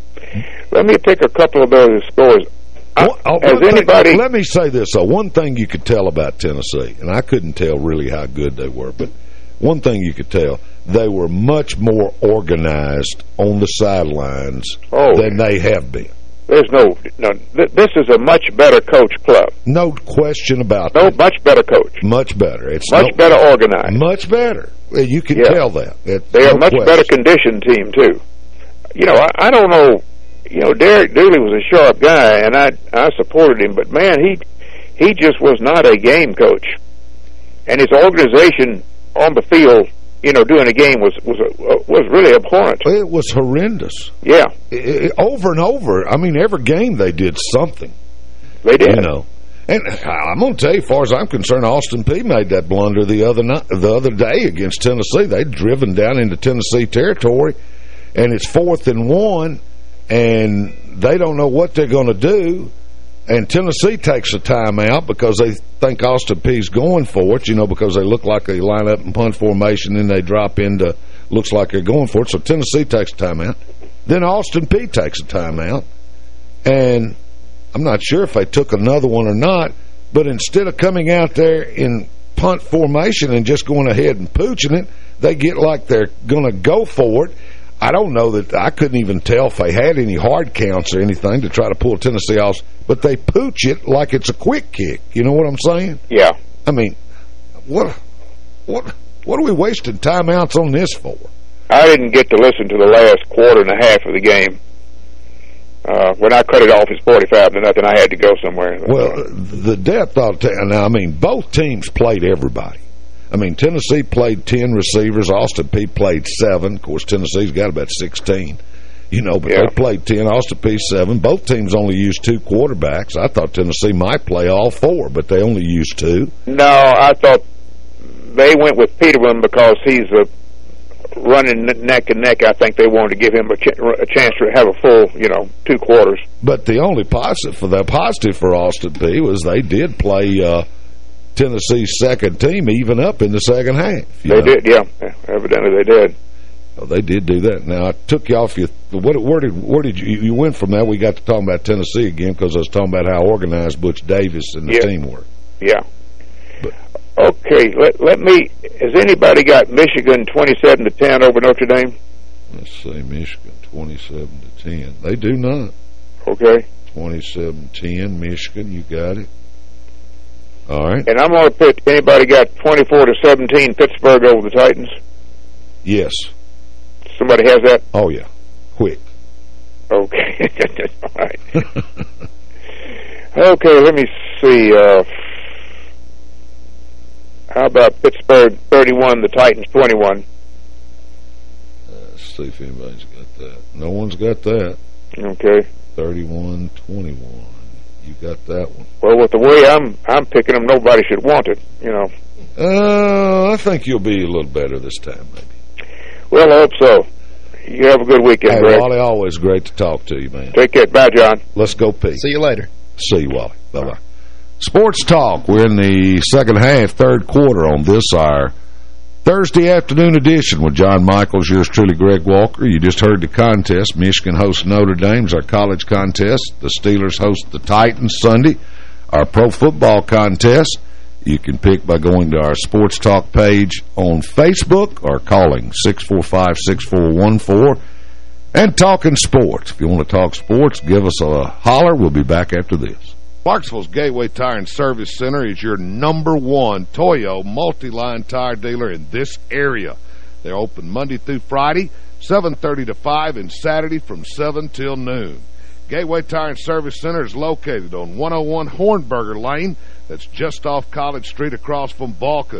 Let me pick a couple of those scores. Well, oh, Has anybody... Thing, let me say this, though. One thing you could tell about Tennessee, and I couldn't tell really how good they were, but one thing you could tell, they were much more organized on the sidelines oh. than they have been. There's no, no, th this is a much better coach club. No question about no, that. No, much better coach. Much better. It's much no, better organized. Much better. You can yeah. tell that. It's they are no a much question. better conditioned team, too. You know, I, I don't know, you know, Derek Dooley was a sharp guy, and I I supported him, but, man, he he just was not a game coach. And his organization on the field, you know, doing a game was was uh, was really abhorrent. It was horrendous. Yeah. It, it, over and over. I mean, every game they did something. They did. You know. And I'm going to tell you, as far as I'm concerned, Austin Peay made that blunder the other night, the other day against Tennessee. They'd driven down into Tennessee territory, and it's fourth and one, and they don't know what they're going to do. And Tennessee takes a timeout because they think Austin Peay's going for it, you know, because they look like they line up in punt formation and they drop into, looks like they're going for it. So Tennessee takes a timeout. Then Austin Peay takes a timeout. And I'm not sure if they took another one or not, but instead of coming out there in punt formation and just going ahead and pooching it, they get like they're going to go for it. I don't know that I couldn't even tell if they had any hard counts or anything to try to pull Tennessee off, but they pooch it like it's a quick kick. You know what I'm saying? Yeah. I mean, what what what are we wasting timeouts on this for? I didn't get to listen to the last quarter and a half of the game. Uh, when I cut it off, it's forty-five to nothing. I had to go somewhere. Well, the depth, I'll tell you, now, I mean, both teams played everybody. I mean, Tennessee played ten receivers. Austin Peay played seven. Of course, Tennessee's got about sixteen. You know, but yeah. they played ten. Austin Peay seven. Both teams only used two quarterbacks. I thought Tennessee might play all four, but they only used two. No, I thought they went with Peterman because he's a running neck and neck. I think they wanted to give him a, ch a chance to have a full, you know, two quarters. But the only positive for the positive for Austin Peay was they did play uh, Tennessee's second team even up in the second half. They know? did, yeah. Evidently they did. Oh, they did do that. Now, I took you off your... What, where did where did you... You went from that, we got to talking about Tennessee again because I was talking about how organized Butch Davis and the yeah. team were. Yeah. But, okay, let, let me... Has anybody got Michigan twenty-seven to ten over Notre Dame? Let's see, Michigan twenty-seven to ten. They do not. Okay. twenty-seven ten, Michigan, you got it. All right. And I'm going to pick, anybody got twenty-four to seventeen Pittsburgh over the Titans? Yes. Somebody has that? Oh, yeah. Quick. Okay. All right. Okay, let me see. Uh, how about Pittsburgh thirty-one, the Titans twenty-one? Uh, let's see if anybody's got that. No one's got that. Okay. thirty-one twenty-one. You got that one. Well, with the way I'm I'm picking them, nobody should want it, you know. Uh, I think you'll be a little better this time, maybe. Well, I hope so. You have a good weekend, hey, Greg. Wally, always great to talk to you, man. Take care. Bye, John. Let's go, Pete. See you later. See you, Wally. Bye-bye. Sports Talk. We're in the second half, third quarter on this, our Thursday afternoon edition with John Michaels, yours truly, Greg Walker. You just heard the contest. Michigan hosts Notre Dame's our college contest. The Steelers host the Titans Sunday, our pro football contest. You can pick by going to our Sports Talk page on Facebook or calling six four five, six four one four and talking sports. If you want to talk sports, give us a holler. We'll be back after this. Clarksville's Gateway Tire and Service Center is your number one Toyo multi-line tire dealer in this area. They're open Monday through Friday, seven thirty to five, and Saturday from seven till noon. Gateway Tire and Service Center is located on one oh one Hornberger Lane. That's just off College Street across from Vulcan.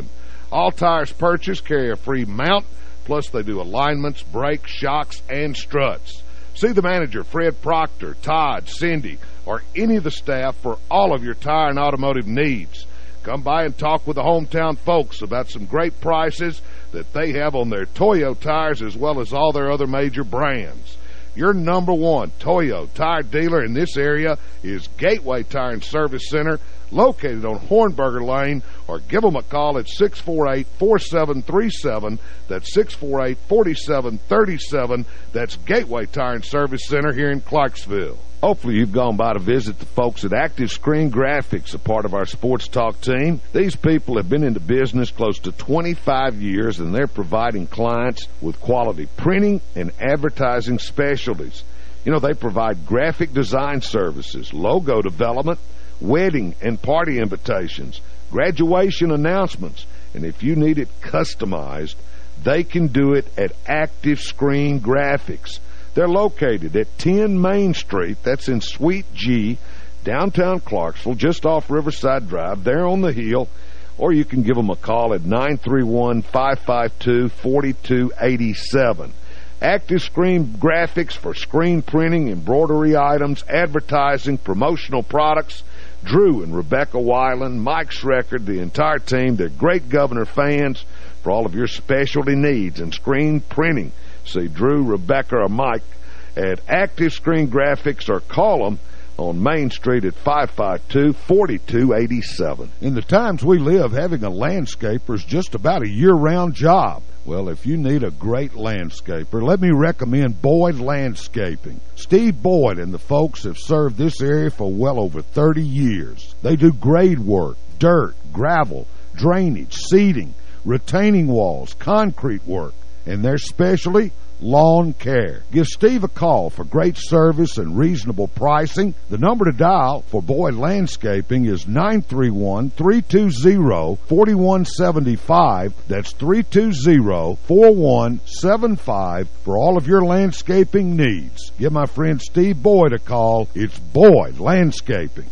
All tires purchased carry a free mount, plus they do alignments, brakes, shocks, and struts. See the manager, Fred Proctor, Todd, Cindy, or any of the staff for all of your tire and automotive needs. Come by and talk with the hometown folks about some great prices that they have on their Toyo tires as well as all their other major brands. Your number one Toyo tire dealer in this area is Gateway Tire and Service Center, located on Hornberger Lane, or give them a call at six four eight, four seven three seven. That's six four eight, four seven three seven. That's Gateway Tire and Service Center here in Clarksville. Hopefully you've gone by to visit the folks at Active Screen Graphics, a part of our Sports Talk team. These people have been into business close to twenty-five years, and they're providing clients with quality printing and advertising specialties. You know, they provide graphic design services, logo development, wedding and party invitations, graduation announcements, and if you need it customized, they can do it at Active Screen Graphics. They're located at ten Main Street, that's in Suite G, downtown Clarksville, just off Riverside Drive, there on the hill, or you can give them a call at nine three one, five five two, four two eight seven. Active Screen Graphics for screen printing, embroidery items, advertising, promotional products. Drew and Rebecca Weiland, Mike Schreckard, the entire team, they're great Governor fans for all of your specialty needs and screen printing. See Drew, Rebecca, or Mike at Active Screen Graphics, or call them on Main Street at five five two, four two eight seven. In the times we live, having a landscaper is just about a year-round job. Well, if you need a great landscaper, let me recommend Boyd Landscaping. Steve Boyd and the folks have served this area for well over thirty years. They do grade work, dirt, gravel, drainage, seeding, retaining walls, concrete work, and their specialty, lawn care. Give Steve a call for great service and reasonable pricing. The number to dial for Boyd Landscaping is nine three one, three two zero, four one seven five. That's three two zero, four one seven five for all of your landscaping needs. Give my friend Steve Boyd a call. It's Boyd Landscaping.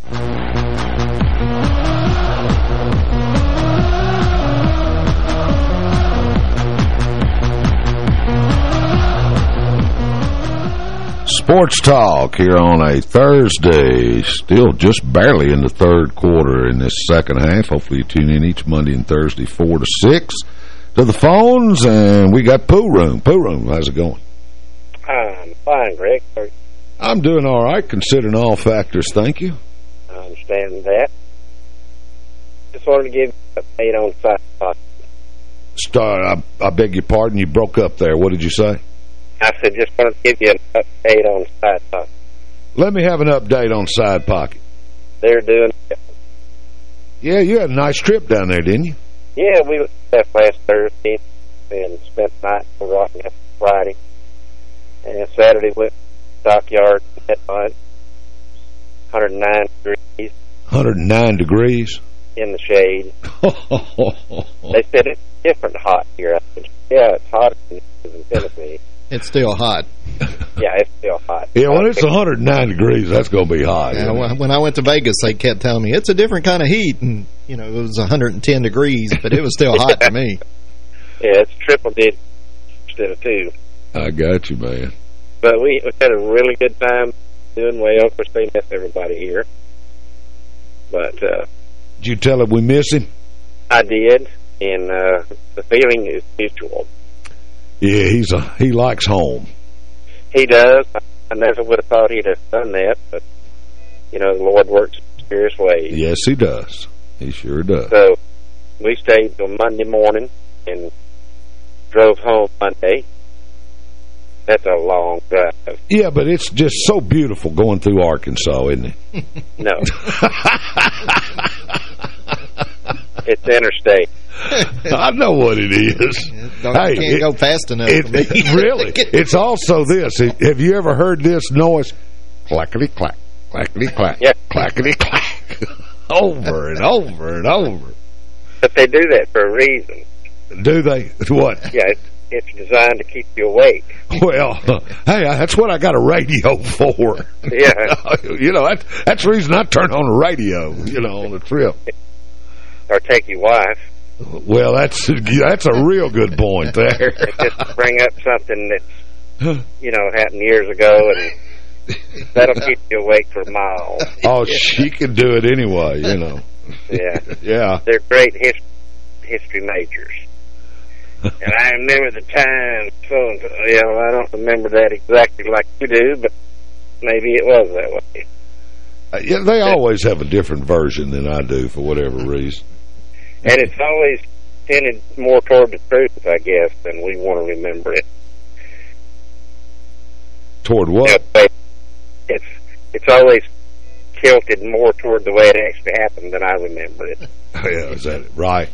Sports Talk here on a Thursday, still just barely in the third quarter in this second half. Hopefully you tune in each Monday and Thursday, four to six, to the phones, and we got Pooh Room. Pooh Room, how's it going? I'm fine, Greg. I'm doing all right, considering all factors, thank you. I understand that. Just wanted to give you an update on Side Pocket. Start, I, I beg your pardon, you broke up there. What did you say? I said, just wanted to give you an update on Side Pocket. Let me have an update on Side Pocket. They're doing it. Yeah, you had a nice trip down there, didn't you? Yeah, we left last Thursday and spent the night for Rocky Friday. And Saturday went to the dockyard at one hundred nine degrees. one hundred nine degrees? In the shade. They said it's different hot here. I said, yeah, it's hotter than in Tennessee. It's still hot. Yeah, it's still hot. Yeah, when it's one hundred nine degrees, that's going to be hot. Yeah, when, when I went to Vegas, they kept telling me, it's a different kind of heat. And, you know, it was one hundred ten degrees, but it was still hot to me. Yeah, it's triple digits instead of two. I got you, man. But we, we had a really good time doing well. Of course, they miss everybody here. But, uh... Did you tell him we miss him? I did, and uh, the feeling is mutual. Yeah, he's a he likes home. He does. I never would have thought he'd have done that, but, you know, the Lord works in mysterious ways. Yes, he does. He sure does. So, we stayed till Monday morning and drove home Monday. That's a long drive. Yeah, but it's just so beautiful going through Arkansas, isn't it? No. It's interstate. I know what it is. Don't, hey, you can't it, go fast enough. It, really. It's also this. Have you ever heard this noise? Clackety-clack, clackety-clack, yeah. clackety-clack. Over and over and over. But they do that for a reason. Do they? What? Yeah, it's, it's designed to keep you awake. Well, uh, hey, that's what I got a radio for. Yeah. You know, that, that's the reason I turn on the radio, you know, on the trip. Or take your wife. Well, that's that's a real good point there. Just bring up something that's, you know, happened years ago, and that'll keep you awake for miles. Oh, she can do it anyway, you know. Yeah. Yeah. They're great his history majors. And I remember the time, so, you know, I don't remember that exactly like you do, but maybe it was that way. Uh, yeah, they always have a different version than I do for whatever reason. And it's always tended more toward the truth, I guess, than we want to remember it. Toward what? Yeah, it's it's always tilted more toward the way it actually happened than I remember it. Yeah, is that right?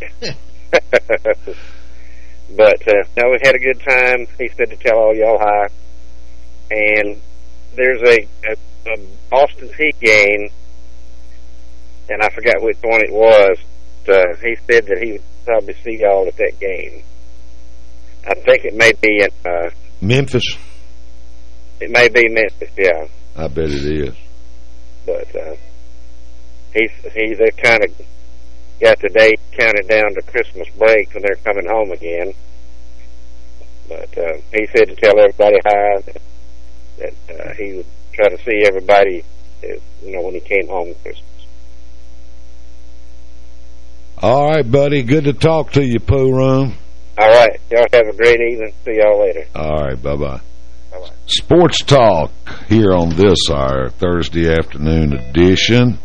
But, uh, no, we had a good time. He said to tell all y'all hi. And there's a, a, a Austin Peay game, and I forgot which one it was. Uh, he said that he would probably see y'all at that game. I think it may be in uh, Memphis. It may be Memphis, yeah. I bet it is. But uh, he's he they kind of got the date counted down to Christmas break when they're coming home again. But uh, he said to tell everybody hi, that, that uh, he would try to see everybody, uh, you know, when he came home Christmas. All right, buddy. Good to talk to you, Pooh Room. All right. Y'all have a great evening. See y'all later. All right. Bye-bye. Bye-bye. Sports Talk here on this, our Thursday afternoon edition.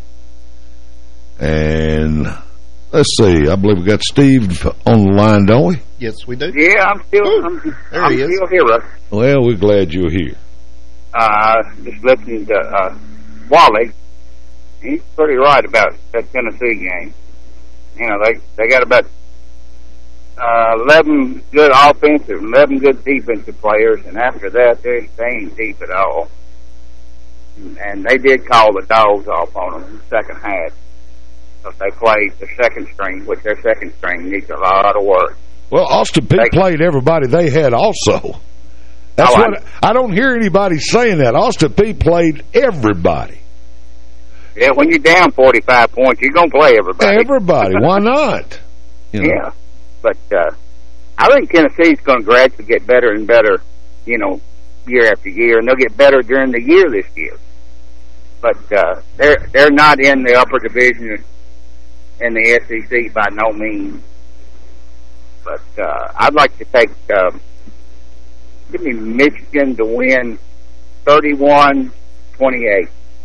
And let's see. I believe we got Steve on the line, don't we? Yes, we do. Yeah, I'm still, I'm, there I'm he is. still here, Russ. Well, we're glad you're here. Uh, just listening to uh, Wally. He's pretty right about that Tennessee game. You know, they they got about uh, eleven good offensive, eleven good defensive players, and after that, they, they ain't deep at all. And they did call the dogs off on them in the second half. But they played the second string, which their second string needs a lot of work. Well, Austin Peay played everybody they had also. That's oh, what I, I don't hear anybody saying that. Austin Peay played everybody. Yeah, when you're down forty-five points, you're going to play everybody. Everybody. Why not? You know. Yeah. But uh, I think Tennessee's going to gradually get better and better, you know, year after year, and they'll get better during the year this year. But uh, they're they're not in the upper division in the S E C by no means. But uh, I'd like to take, uh, give me Michigan to win thirty-one twenty-eight.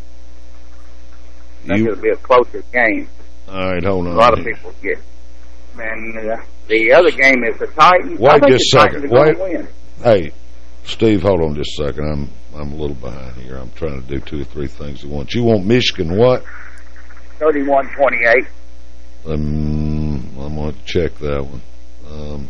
I think it'll be a closer game. All right, hold on. A lot of people get. And uh, the other game is the Titans. Wait I think just the a Titans second. are Wait. win. Hey, Steve, hold on just a second. I'm I'm a little behind here. I'm trying to do two or three things at once. You want Michigan what? thirty-one twenty-eight. Um, I'm going to check that one. Um,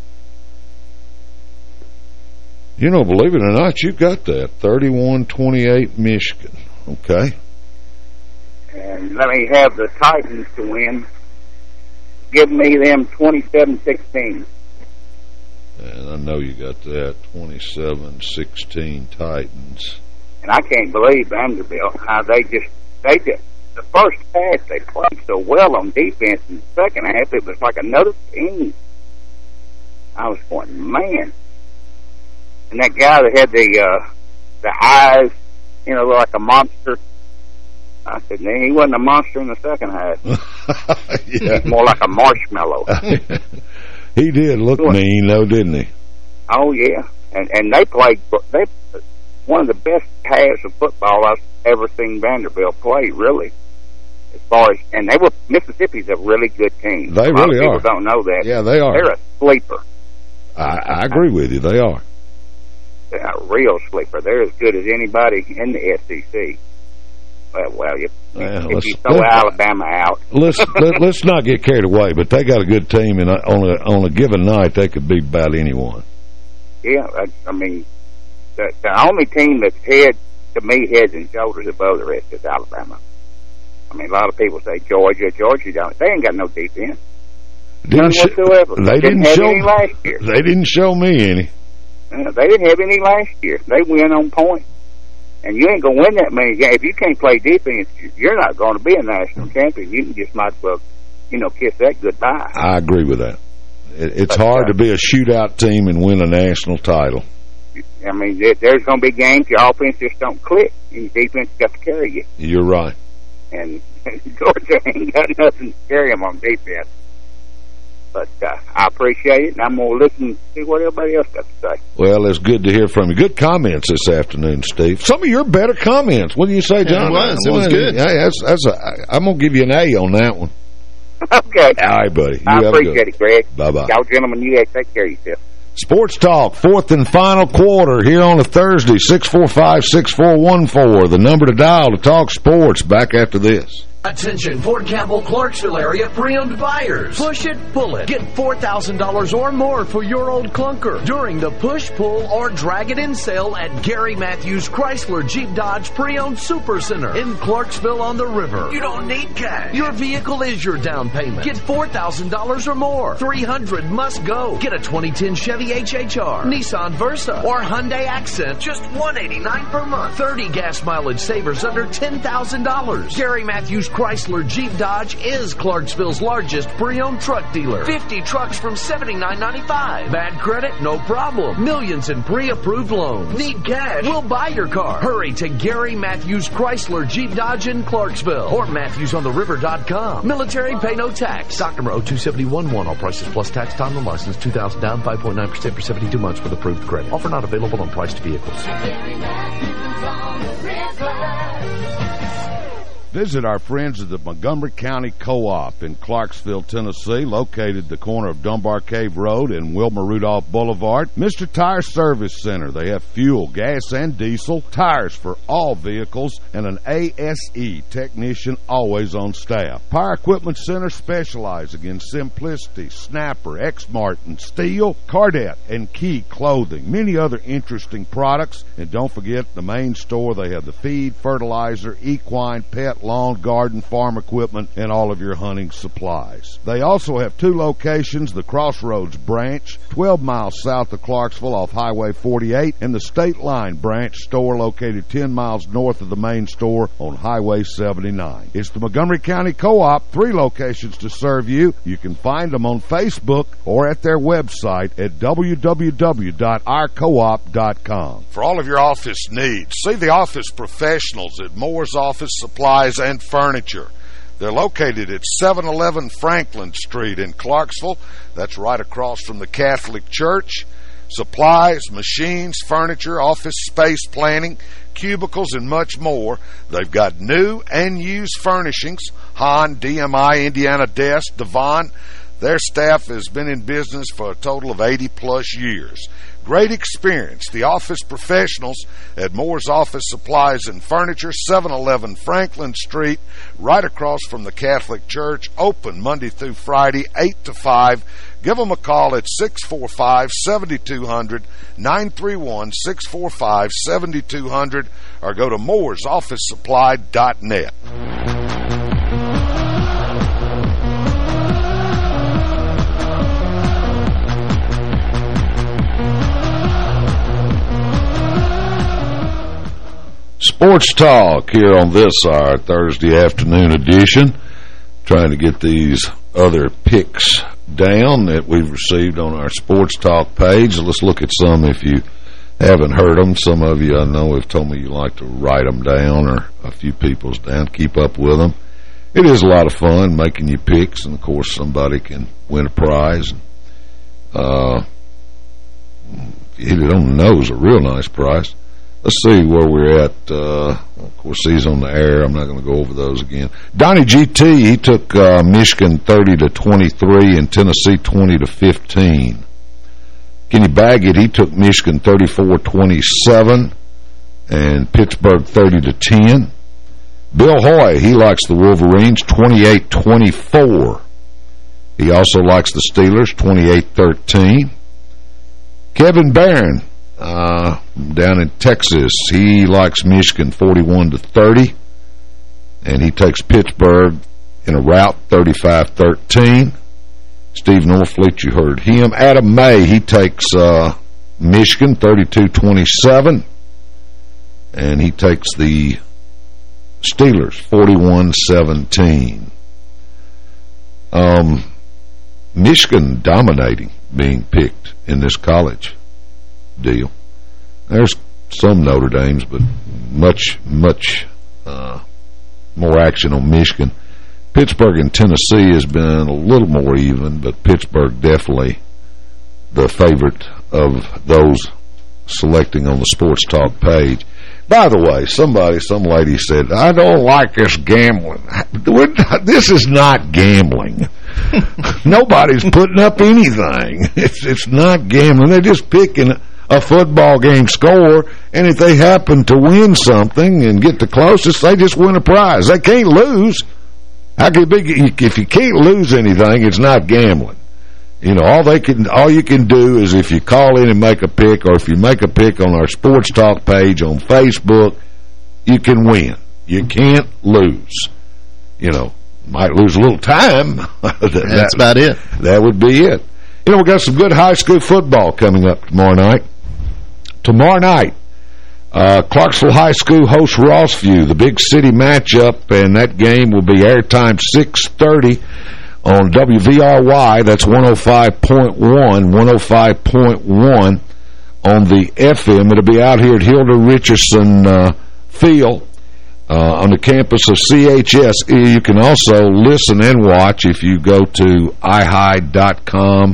you know, believe it or not, you got that. thirty-one twenty-eight Michigan. Okay. And let me have the Titans to win. Give me them twenty-seven sixteen. And I know you got that. twenty-seven sixteen Titans. And I can't believe Vanderbilt, how they just, they just, the first half they played so well on defense, and the second half it was like another team. I was going, man. And that guy that had the, uh, the eyes, you know, like a monster, I said, nah, he wasn't a monster in the second half. Yeah. He's more like a marshmallow. He did look mean, though, didn't he? Oh, yeah. And and they played, they one of the best halves of football I've ever seen Vanderbilt play, really. As far as, and they were, Mississippi's a really good team. They really a lot are. People don't know that. Yeah, they are. They're a sleeper. I, I agree with you. They are. They're a real sleeper. They're as good as anybody in the S E C. Well, well you, well, if you throw Alabama out. let's let, let's not get carried away, but they got a good team, and on a, on a given night, they could beat about anyone. Yeah, I, I mean, the, the only team that's head, to me, heads and shoulders above the rest is Alabama. I mean, a lot of people say Georgia, Georgia don't. They ain't got no defense. None whatsoever. They didn't, didn't have show, any last year. They didn't show me any. Uh, they didn't have any last year. They win on point. And you ain't going to win that many games. If you can't play defense, you're not going to be a national champion. You can just might as well you know, kiss that goodbye. I agree with that. It, it's but, hard uh, to be a shootout team and win a national title. I mean, there, there's going to be games your offense just don't click, and your defense got to carry you. You're right. And Georgia ain't got nothing to carry them on defense. But uh, I appreciate it, and I'm going to listen and see what everybody else got to say. Well, it's good to hear from you. Good comments this afternoon, Steve. Some of your better comments. What do you say, John? It was. It was good. Hey, that's, that's a, I'm going to give you an A on that one. Okay. All right, buddy. You I appreciate it, Greg. Bye-bye. Y'all gentlemen, you guys take care of yourself. Sports Talk, fourth and final quarter here on a Thursday, six four five, six four one four. The number to dial to talk sports. Back after this. Attention, Fort Campbell, Clarksville area pre-owned buyers. Push it, pull it. Get four thousand dollars or more for your old clunker during the push, pull, or drag it in sale at Gary Matthews Chrysler Jeep Dodge Pre-Owned Super Center in Clarksville on the River. You don't need cash. Your vehicle is your down payment. Get four thousand dollars or more. three hundred dollars must go. Get a twenty ten Chevy H H R, Nissan Versa, or Hyundai Accent. Just one hundred eighty-nine dollars per month. thirty gas mileage savers under ten thousand dollars. Gary Matthews Chrysler Jeep Dodge is Clarksville's largest pre-owned truck dealer. fifty trucks from seventy-nine ninety-five. Bad credit? No problem. Millions in pre-approved loans. Need cash? We'll buy your car. Hurry to Gary Matthews Chrysler Jeep Dodge in Clarksville or Matthews on the river dot com. Military pay no tax. Stock number oh two seven one one. All prices plus tax. Time and license. two thousand down. five point nine percent for seventy-two months with approved credit. Offer not available on priced vehicles. Visit our friends at the Montgomery County Co-op in Clarksville, Tennessee, located at the corner of Dunbar Cave Road and Wilma Rudolph Boulevard. Mister Tire Service Center. They have fuel, gas, and diesel, tires for all vehicles, and an A S E technician always on staff. Power Equipment Center specializing in Simplicity, Snapper, Exmart, and Steel, Cardette, and Key Clothing. Many other interesting products. And don't forget the main store. They have the feed, fertilizer, equine, pet, lawn, garden, farm equipment, and all of your hunting supplies. They also have two locations, the Crossroads branch, twelve miles south of Clarksville off Highway forty-eight, and the State Line branch store located ten miles north of the main store on Highway seventy-nine. It's the Montgomery County Co-op, three locations to serve you. You can find them on Facebook or at their website at w w w dot our co op dot com. For all of your office needs, see the office professionals at Moore's Office Supplies and Furniture. They're located at seven eleven Franklin Street in Clarksville. That's right across from the Catholic Church. Supplies, machines, furniture, office space planning, cubicles, and much more. They've got new and used furnishings, Hahn, D M I, Indiana Desk, Devon. Their staff has been in business for a total of eighty plus years. Great experience. The office professionals at Moore's Office Supplies and Furniture, seven eleven Franklin Street, right across from the Catholic Church, open Monday through Friday, eight to five. Give them a call at six four five, seven two zero zero, nine three one, six four five, seven two zero zero, or go to moores office supply dot net. Sports Talk here on this, our Thursday afternoon edition. Trying to get these other picks down that we've received on our Sports Talk page. Let's look at some if you haven't heard them. Some of you I know have told me you like to write them down, or a few people's down. Keep up with them. It is a lot of fun making you picks, and of course somebody can win a prize. Uh, if you hit it on the nose, a real nice prize. Let's see where we're at. Uh, of course, he's on the air. I'm not going to go over those again. Donnie G T, he took uh, Michigan thirty to twenty-three and Tennessee twenty to fifteen. Kenny Baggett, he took Michigan thirty-four twenty-seven and Pittsburgh thirty to ten. Bill Hoy, he likes the Wolverines twenty-eight twenty-four. He also likes the Steelers twenty-eight thirteen. Kevin Barron, Uh, down in Texas, he likes Michigan forty-one to thirty, and he takes Pittsburgh in a rout thirty-five thirteen. Steve Norfleet, you heard him. Adam May, he takes uh, Michigan thirty-two twenty-seven, and he takes the Steelers forty-one seventeen. Um, Michigan dominating being picked in this college deal. There's some Notre Dames, but much, much uh, more action on Michigan. Pittsburgh and Tennessee has been a little more even, but Pittsburgh definitely the favorite of those selecting on the Sports Talk page. By the way, somebody, some lady said, I don't like this gambling. This is not gambling. Nobody's putting up anything. It's it's not gambling. They're just picking a football game score, and if they happen to win something and get the closest, they just win a prize. They can't lose. How can it be? If you can't lose anything, it's not gambling. You know, all they can, all you can do is if you call in and make a pick, or if you make a pick on our Sports Talk page on Facebook, you can win. You can't lose. You know, might lose a little time. that, That's about it. That would be it. You know, we got some good high school football coming up tomorrow night. Tomorrow night, uh, Clarksville High School hosts Rossview, the big city matchup, and that game will be airtime six thirty. On W V R Y, that's one oh five point one, one oh five point one on the F M. It'll be out here at Hilda Richardson uh, Field uh, on the campus of C H S. You can also listen and watch if you go to i hide dot com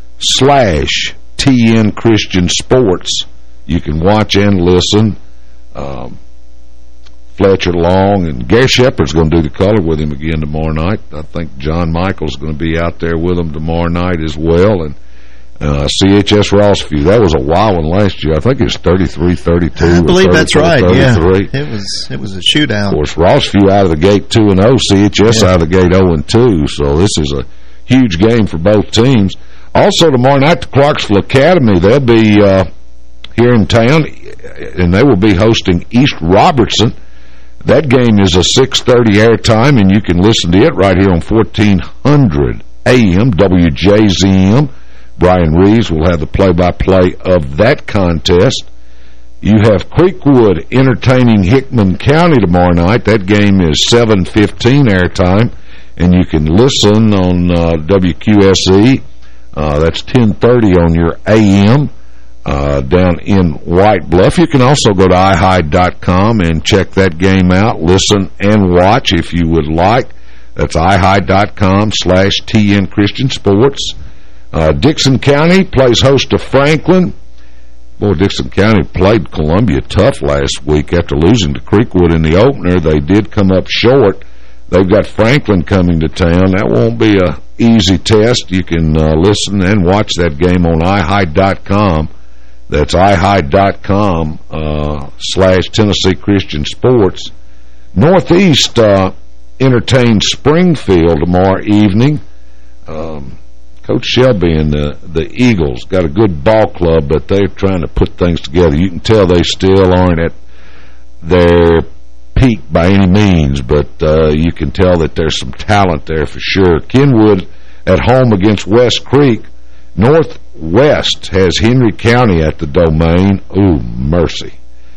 slash T N Christian Sports. You can watch and listen. Um, Fletcher Long and Gary Shepard's going to do the color with him again tomorrow night. I think John Michael's going to be out there with him tomorrow night as well. And uh, C H S Rossview, that was a wild one last year. I think it was thirty-three thirty-two. I believe that's right, thirty-three. Yeah. It was it was a shootout. Of course, Rossview out of the gate two and oh, C H S yeah. out of the gate oh and two. So this is a huge game for both teams. Also tomorrow night, the Clarksville Academy, they'll be uh, here in town, and they will be hosting East Robertson. That game is a six thirty airtime, and you can listen to it right here on fourteen hundred A M W J Z M. Brian Reeves will have the play-by-play of that contest. You have Creekwood entertaining Hickman County tomorrow night. That game is seven fifteen airtime, and you can listen on uh, W Q S E. Uh, that's ten thirty on your A M. Uh, down in White Bluff. You can also go to i hide dot com and check that game out, listen and watch if you would like. That's i hide dot com slash T N Christian Sports. Uh, Dixon County plays host to Franklin. Boy, Dixon County played Columbia tough last week after losing to Creekwood in the opener. They did come up short. They've got Franklin coming to town. That won't be a easy test. You can uh, listen and watch that game on i hide dot com. That's i hide dot com uh, slash Tennessee Christian Sports. Northeast uh, entertains Springfield tomorrow evening. Um, Coach Shelby and the, the Eagles got a good ball club, but they're trying to put things together. You can tell they still aren't at their peak by any means, but uh, you can tell that there's some talent there for sure. Kenwood at home against West Creek. Northwest has Henry County at the Domain. Ooh, mercy.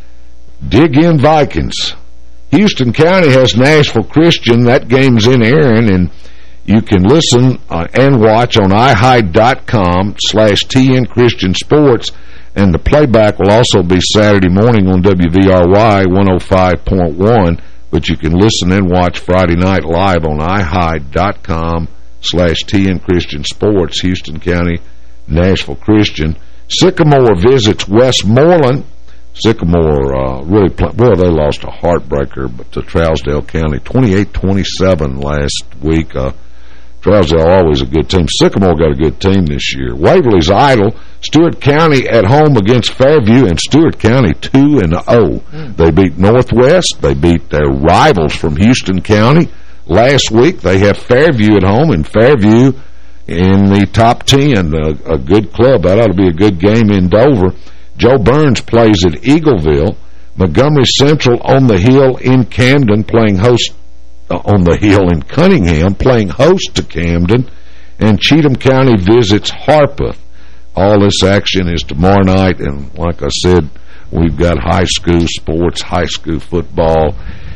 Dig in Vikings. Houston County has Nashville Christian. That game's in Aaron, and you can listen uh, and watch on i hide dot com slash T N Christian Sports, and the playback will also be Saturday morning on W V R Y one oh five point one, but you can listen and watch Friday night live on i hide dot com slash T N Christian Sports. Houston County, Nashville Christian. Sycamore visits Westmoreland. Sycamore uh, really played. Well, they lost a heartbreaker but to Trousdale County, twenty-eight twenty-seven last week. Uh, Trousdale always a good team. Sycamore got a good team this year. Waverly's idle. Stewart County at home against Fairview, and Stewart County two and oh. Mm. They beat Northwest. They beat their rivals from Houston County. Last week, they have Fairview at home, and Fairview in the top ten, a, a good club. That ought to be a good game in Dover. Joe Burns plays at Eagleville. Montgomery Central on the hill in Camden, playing host uh, on the hill in Cunningham, playing host to Camden. And Cheatham County visits Harpeth. All this action is tomorrow night, and like I said, we've got high school sports, high school football,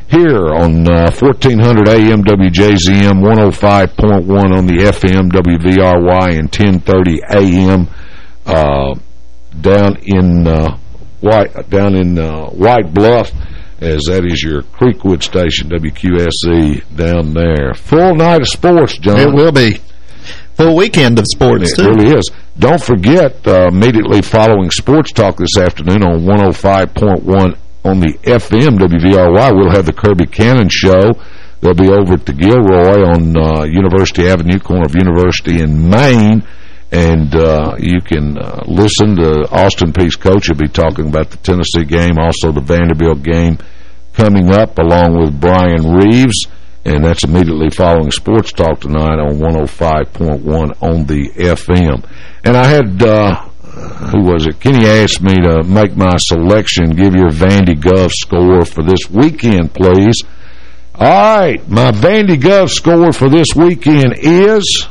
here on uh, fourteen hundred A M W J Z M, one oh five point one on the F M W V R Y, and ten thirty A M uh, down in uh, White down in uh, White Bluff, as that is your Creekwood station, W Q S E down there. Full night of sports, John. It will be. Full weekend of sports, it too. It really is. Don't forget, uh, immediately following Sports Talk this afternoon on one oh five point one on the F M W V R Y, we'll have the Kirby Cannon Show. They'll be over at the Gilroy on uh, University Avenue, corner of University in Maine. And uh, you can uh, listen to Austin Peay's coach. He'll be talking about the Tennessee game, also the Vanderbilt game coming up, along with Brian Reeves. And that's immediately following Sports Talk tonight on one oh five point one on the F M. And I had... Uh, who was it? Kenny asked me to make my selection. Give your Vandy Gov score for this weekend, please. All right, my Vandy Gov score for this weekend is...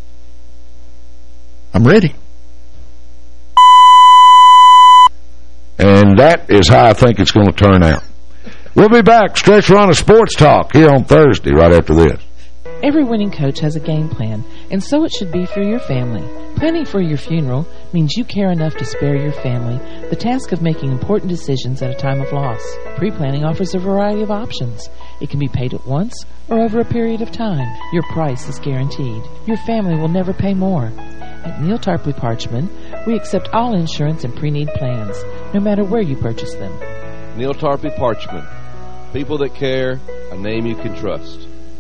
I'm ready. And that is how I think it's going to turn out. We'll be back. Stretch Run of Sports Talk here on Thursday right after this. Every winning coach has a game plan, and so it should be for your family. Planning for your funeral means you care enough to spare your family the task of making important decisions at a time of loss. Pre-planning offers a variety of options. It can be paid at once or over a period of time. Your price is guaranteed. Your family will never pay more. At Neil Tarpley Parchman, we accept all insurance and pre-need plans, no matter where you purchase them. Neil Tarpley Parchman. People that care, a name you can trust.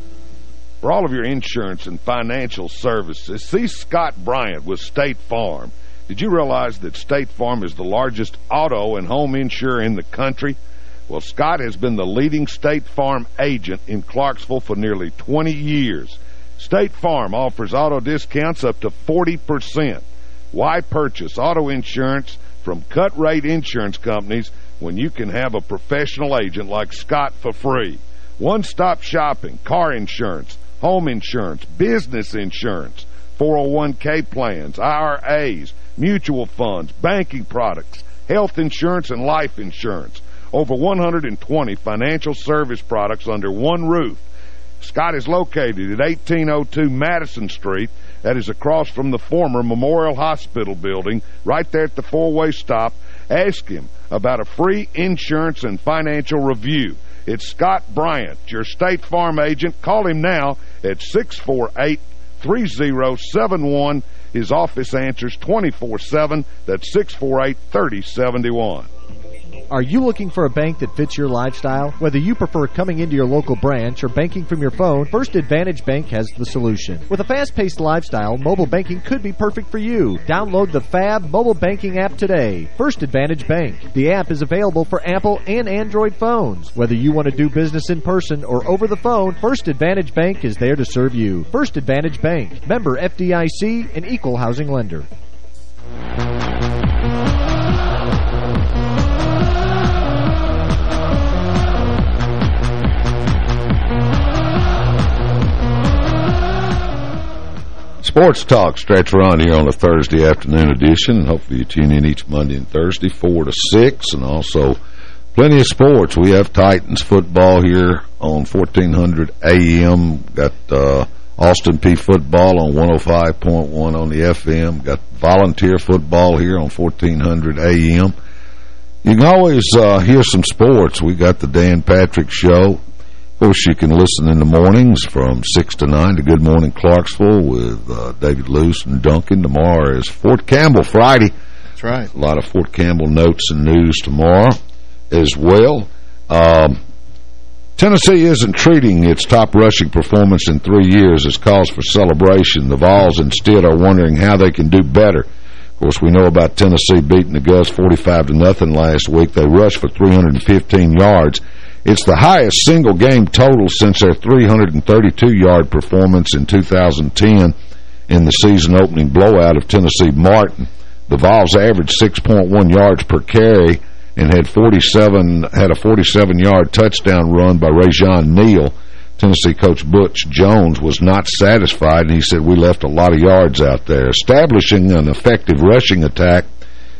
For all of your insurance and financial services, see Scott Bryant with State Farm. Did you realize that State Farm is the largest auto and home insurer in the country? Well, Scott has been the leading State Farm agent in Clarksville for nearly twenty years. State Farm offers auto discounts up to forty percent. Why purchase auto insurance from cut-rate insurance companies when you can have a professional agent like Scott for free? One-stop shopping, car insurance, home insurance, business insurance, four oh one K plans, I R As, mutual funds, banking products, health insurance, and life insurance. Over one hundred twenty financial service products under one roof. Scott is located at eighteen oh two Madison Street. That is across from the former Memorial Hospital building, right there at the four-way stop. Ask him about a free insurance and financial review. It's Scott Bryant, your State Farm agent. Call him now at six four eight, three oh seven one. His office answers twenty-four seven. That's six four eight, three oh seven one. Are you looking for a bank that fits your lifestyle? Whether you prefer coming into your local branch or banking from your phone, First Advantage Bank has the solution. With a fast-paced lifestyle, mobile banking could be perfect for you. Download the Fab mobile banking app today. First Advantage Bank. The app is available for Apple and Android phones. Whether you want to do business in person or over the phone, First Advantage Bank is there to serve you. First Advantage Bank. Member F D I C, an equal housing lender. Sports Talk, Stretch Run here on a Thursday afternoon edition. And hopefully you tune in each Monday and Thursday, four to six, and also plenty of sports. We have Titans football here on fourteen hundred A M. Got uh, Austin Peay football on one oh five point one on the F M. Got volunteer football here on fourteen hundred A M. You can always uh, hear some sports. We got the Dan Patrick Show. Of course, you can listen in the mornings from six to nine to Good Morning Clarksville with uh, David Luce and Duncan. Tomorrow is Fort Campbell Friday. That's right. A lot of Fort Campbell notes and news tomorrow as well. Um, Tennessee isn't treating its top rushing performance in three years as cause for celebration. The Vols instead are wondering how they can do better. Of course, we know about Tennessee beating the Gus forty-five to nothing last week. They rushed for three hundred fifteen yards. It's the highest single-game total since their three hundred thirty-two yard performance in two thousand ten in the season-opening blowout of Tennessee Martin. The Vols averaged six point one yards per carry and had forty-seven had a forty-seven yard touchdown run by Rajon Neal. Tennessee coach Butch Jones was not satisfied, and he said, we left a lot of yards out there. Establishing an effective rushing attack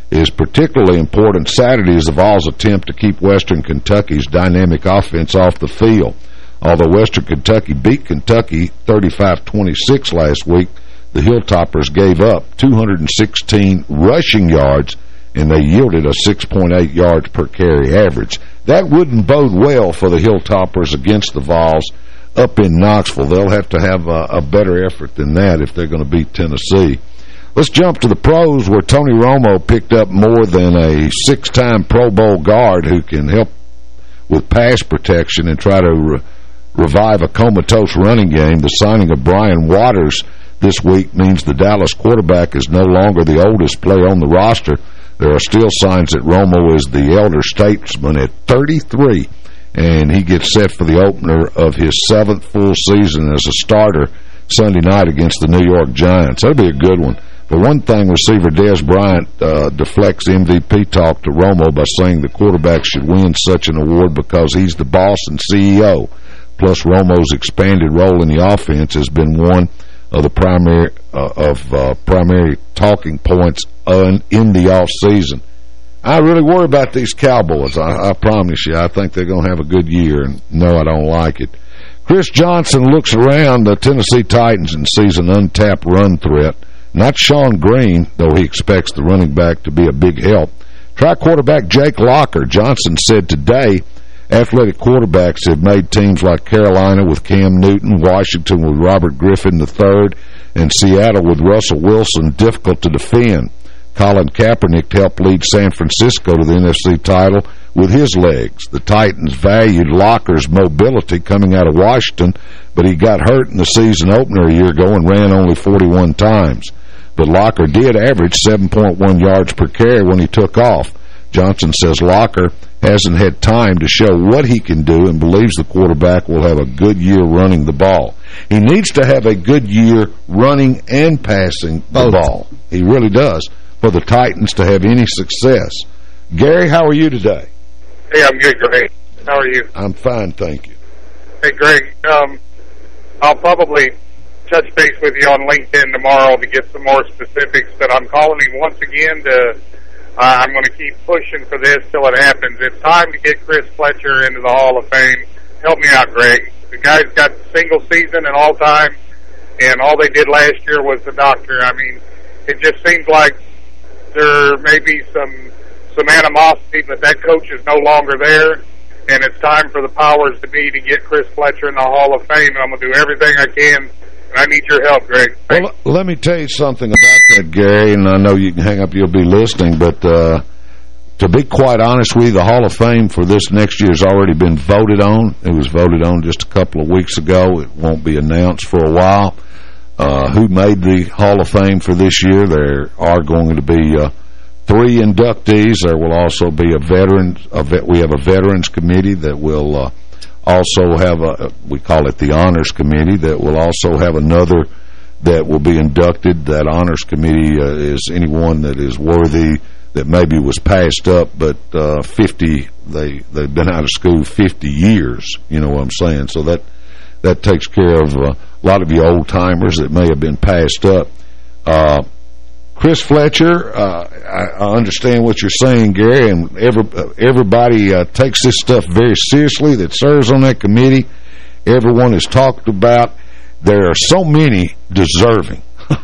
is particularly important Saturday is the Vols' attempt to keep Western Kentucky's dynamic offense off the field. Although Western Kentucky beat Kentucky thirty-five twenty-six last week, the Hilltoppers gave up two hundred sixteen rushing yards, and they yielded a six point eight yards per carry average. That wouldn't bode well for the Hilltoppers against the Vols up in Knoxville. They'll have to have a, a better effort than that if they're going to beat Tennessee. Let's jump to the pros, where Tony Romo picked up more than a six-time Pro Bowl guard who can help with pass protection and try to re revive a comatose running game. The signing of Brian Waters this week means the Dallas quarterback is no longer the oldest player on the roster. There are still signs that Romo is the elder statesman at thirty-three, and he gets set for the opener of his seventh full season as a starter Sunday night against the New York Giants. That'll be a good one. For one thing, receiver Dez Bryant uh, deflects M V P talk to Romo by saying the quarterback should win such an award because he's the boss and C E O. Plus, Romo's expanded role in the offense has been one of the primary uh, of uh, primary talking points uh, in the off season. I really worry about these Cowboys. I, I promise you, I think they're going to have a good year. And no, I don't like it. Chris Johnson looks around the Tennessee Titans and sees an untapped run threat. Not Sean Green, though he expects the running back to be a big help. Try quarterback Jake Locker. Johnson said today, athletic quarterbacks have made teams like Carolina with Cam Newton, Washington with Robert Griffin the third, and Seattle with Russell Wilson difficult to defend. Colin Kaepernick helped lead San Francisco to the N F C title with his legs. The Titans valued Locker's mobility coming out of Washington, but he got hurt in the season opener a year ago and ran only forty-one times. But Locker did average seven point one yards per carry when he took off. Johnson says Locker hasn't had time to show what he can do and believes the quarterback will have a good year running the ball. He needs to have a good year running and passing the Both. ball. He really does, for the Titans to have any success. Gary, how are you today? Hey, I'm good, Greg. How are you? I'm fine, thank you. Hey, Greg, um, I'll probably touch base with you on LinkedIn tomorrow to get some more specifics, but I'm calling him once again to, uh, I'm going to keep pushing for this till it happens. It's time to get Chris Fletcher into the Hall of Fame. Help me out, Greg. The guy's got single season and all time, and all they did last year was the doctor. I mean, it just seems like there may be some some animosity, but that coach is no longer there, and it's time for the powers to be to get Chris Fletcher in the Hall of Fame, and I'm going to do everything I can, and I need your help, Greg. Well, let me tell you something about that, Gary, and I know you can hang up, you'll be listening, but uh, to be quite honest with you, the Hall of Fame for this next year has already been voted on. It was voted on just a couple of weeks ago. It won't be announced for a while. Uh, who made the Hall of Fame for this year? There are going to be uh, three inductees. There will also be a veteran. A vet, we have a veterans committee that will uh, also have a, we call it the honors committee, that will also have another that will be inducted. That honors committee uh, is anyone that is worthy, that maybe was passed up, but uh, fifty they they've been out of school fifty years. You know what I'm saying? So that that takes care of uh, a lot of you old timers that may have been passed up. Uh, Chris Fletcher, uh, I, I understand what you're saying, Gary, and every, uh, everybody uh, takes this stuff very seriously that serves on that committee. Everyone is talked about. There are so many deserving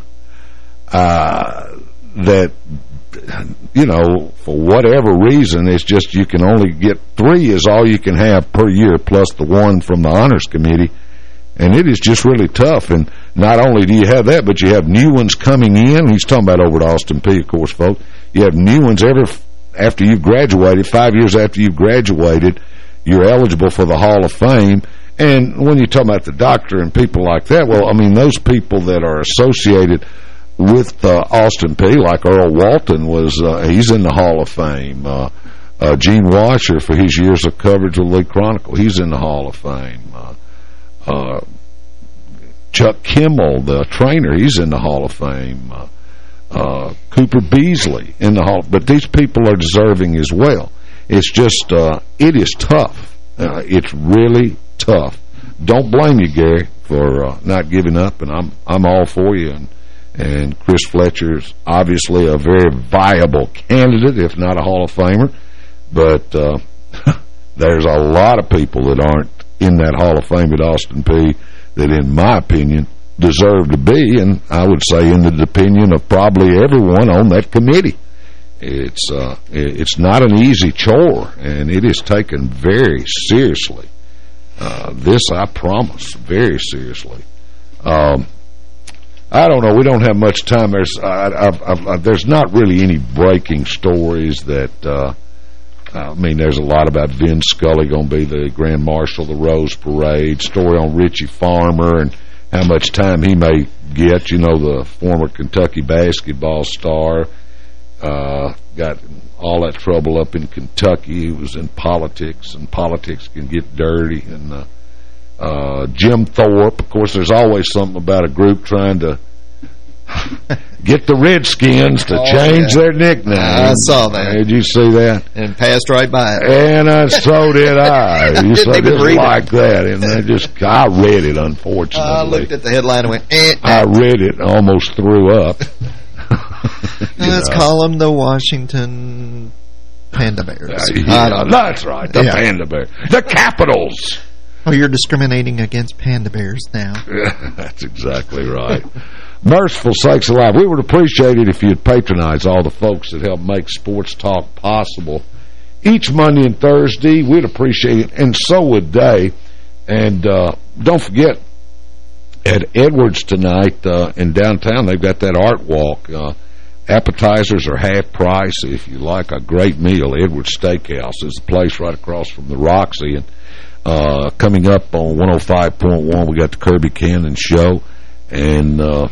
uh, that, you know, for whatever reason, it's just you can only get three is all you can have per year, plus the one from the honors committee. And it is just really tough. And not only do you have that, but you have new ones coming in. He's talking about over at Austin Peay, of course, folks. You have new ones every after you've graduated. Five years after you've graduated, you're eligible for the Hall of Fame. And when you talk about the doctor and people like that, well, I mean, those people that are associated with uh, Austin Peay, like Earl Walton, was uh, he's in the Hall of Fame. Uh, uh, Gene Washer, for his years of coverage of the League Chronicle, he's in the Hall of Fame. Uh, Uh, Chuck Kimmel, the trainer, he's in the Hall of Fame. Uh, uh, Cooper Beasley in the Hall. But these people are deserving as well. It's just, uh, it is tough. Uh, it's really tough. Don't blame you, Gary, for uh, not giving up, and I'm I'm all for you. And And Chris Fletcher's obviously a very viable candidate, if not a Hall of Famer. But uh, there's a lot of people that aren't in that Hall of Fame at Austin Peay that, in my opinion, deserve to be, and I would say in the opinion of probably everyone on that committee. It's uh, it's not an easy chore, and it is taken very seriously. Uh, this, I promise, very seriously. Um, I don't know. We don't have much time. There's I, I've, I've, there's not really any breaking stories that. Uh, I mean, there's a lot about Vin Scully going to be the Grand Marshal of the Rose Parade. Story on Richie Farmer and how much time he may get. You know, the former Kentucky basketball star uh, got all that trouble up in Kentucky. He was in politics, and politics can get dirty. And uh, uh, Jim Thorpe, of course, there's always something about a group trying to get the Redskins to oh, change yeah. their nickname. I saw that. Did you see that? And passed right by it. And uh, so did I. You saw just like it. that. And I just, I read it, unfortunately. I looked at the headline and went, eh. I read it and almost threw up. Let's know. call them the Washington Panda Bears. Uh, yeah, that's right, the yeah. Panda Bears. The Capitals. Oh, you're discriminating against Panda Bears now. That's exactly right. Merciful sakes alive, we would appreciate it if you'd patronize all the folks that help make Sports Talk possible. Each Monday and Thursday, we'd appreciate it, and so would they. And uh, don't forget, at Edwards tonight uh, in downtown, they've got that art walk. Uh, appetizers are half price. If you like a great meal, Edwards Steakhouse is the place right across from the Roxy. And uh, coming up on one oh five point one, we got the Kirby Cannon Show. And uh,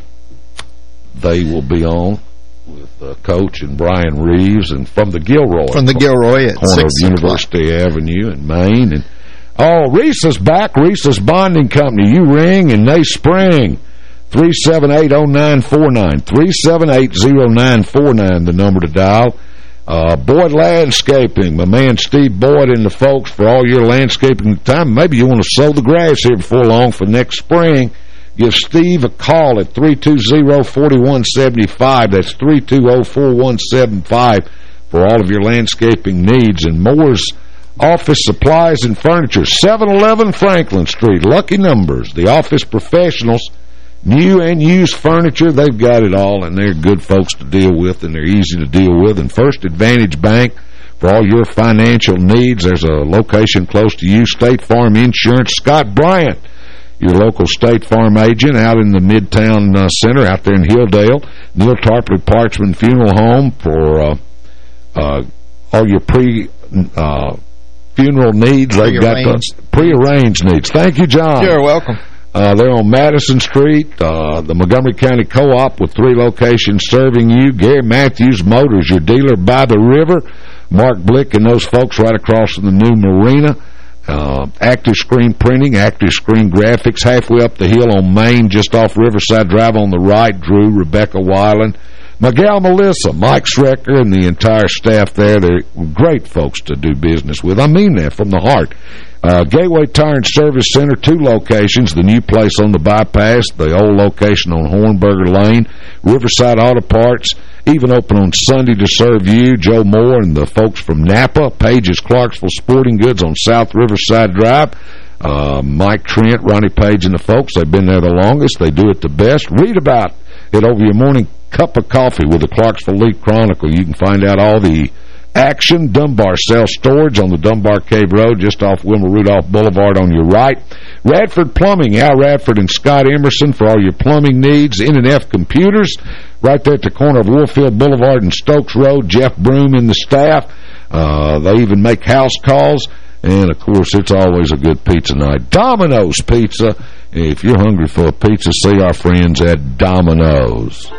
they will be on with uh, Coach and Brian Reeves, and from the Gilroy. From the Gilroy at corner of University Avenue in Maine. And oh, Risa's back. Risa's Bonding Company. You ring and they spring. three seven eight, oh nine four nine. three seven eight, oh nine four nine, the number to dial. Uh, Boyd Landscaping, my man Steve Boyd and the folks for all your landscaping time. Maybe you want to sow the grass here before long for next spring. Give Steve a call at three two zero, four one seven five. That's three two zero, four one seven five for all of your landscaping needs. And Moore's Office Supplies and Furniture, seven eleven Franklin Street. Lucky numbers. The office professionals, new and used furniture, they've got it all, and they're good folks to deal with, and they're easy to deal with. And First Advantage Bank, for all your financial needs, there's a location close to you. State Farm Insurance, Scott Bryant, your local State Farm agent out in the Midtown uh, Center out there in Hilldale. Neil Tarpley Parchman Funeral Home for uh, uh, all your pre uh, funeral needs. They've got the pre-arranged needs. Thank you, John. You're welcome. Uh, they're on Madison Street, uh, the Montgomery County Co-op with three locations serving you. Gary Matthews Motors, your dealer by the river. Mark Blick and those folks right across from the new marina. Uh, Active Screen Printing, Active Screen Graphics, halfway up the hill on Main, just off Riverside Drive on the right. Drew, Rebecca Weiland, Miguel, Melissa, Mike Schrecker, and the entire staff there. They're great folks to do business with. I mean that from the heart. Uh, Gateway Tire and Service Center, two locations, the new place on the bypass, the old location on Hornberger Lane, Riverside Auto Parts, even open on Sunday to serve you. Joe Moore and the folks from Napa, Page's Clarksville Sporting Goods on South Riverside Drive, uh, Mike Trent, Ronnie Page and the folks, they've been there the longest, they do it the best. Read about it over your morning cup of coffee with the Clarksville Leaf Chronicle. You can find out all the action. Dunbar Self Storage on the Dunbar Cave Road, just off Wilma Rudolph Boulevard on your right. Radford Plumbing, Al Radford and Scott Emerson for all your plumbing needs. N and F Computers, right there at the corner of Warfield Boulevard and Stokes Road. Jeff Broom and the staff. Uh, they even make house calls. And, of course, it's always a good pizza night. Domino's Pizza. If you're hungry for a pizza, see our friends at Domino's.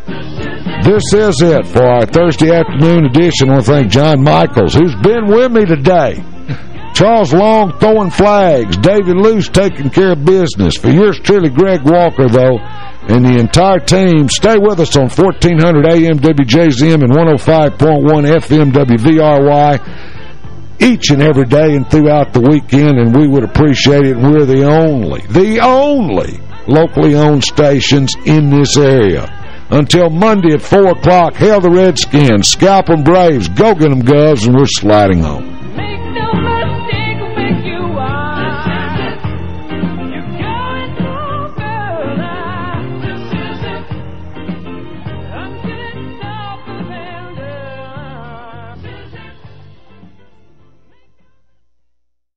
This is it for our Thursday afternoon edition. I want to thank John Michaels, who's been with me today. Charles Long throwing flags. David Luce taking care of business. For yours truly, Greg Walker, though, and the entire team, stay with us on fourteen hundred A M W J Z M and one oh five point one F M W V R Y each and every day and throughout the weekend, and we would appreciate it. We're the only, the only locally owned stations in this area. Until Monday at four o'clock, hail the Redskins, scalp 'em Braves, go get 'em Govs, and we're sliding on.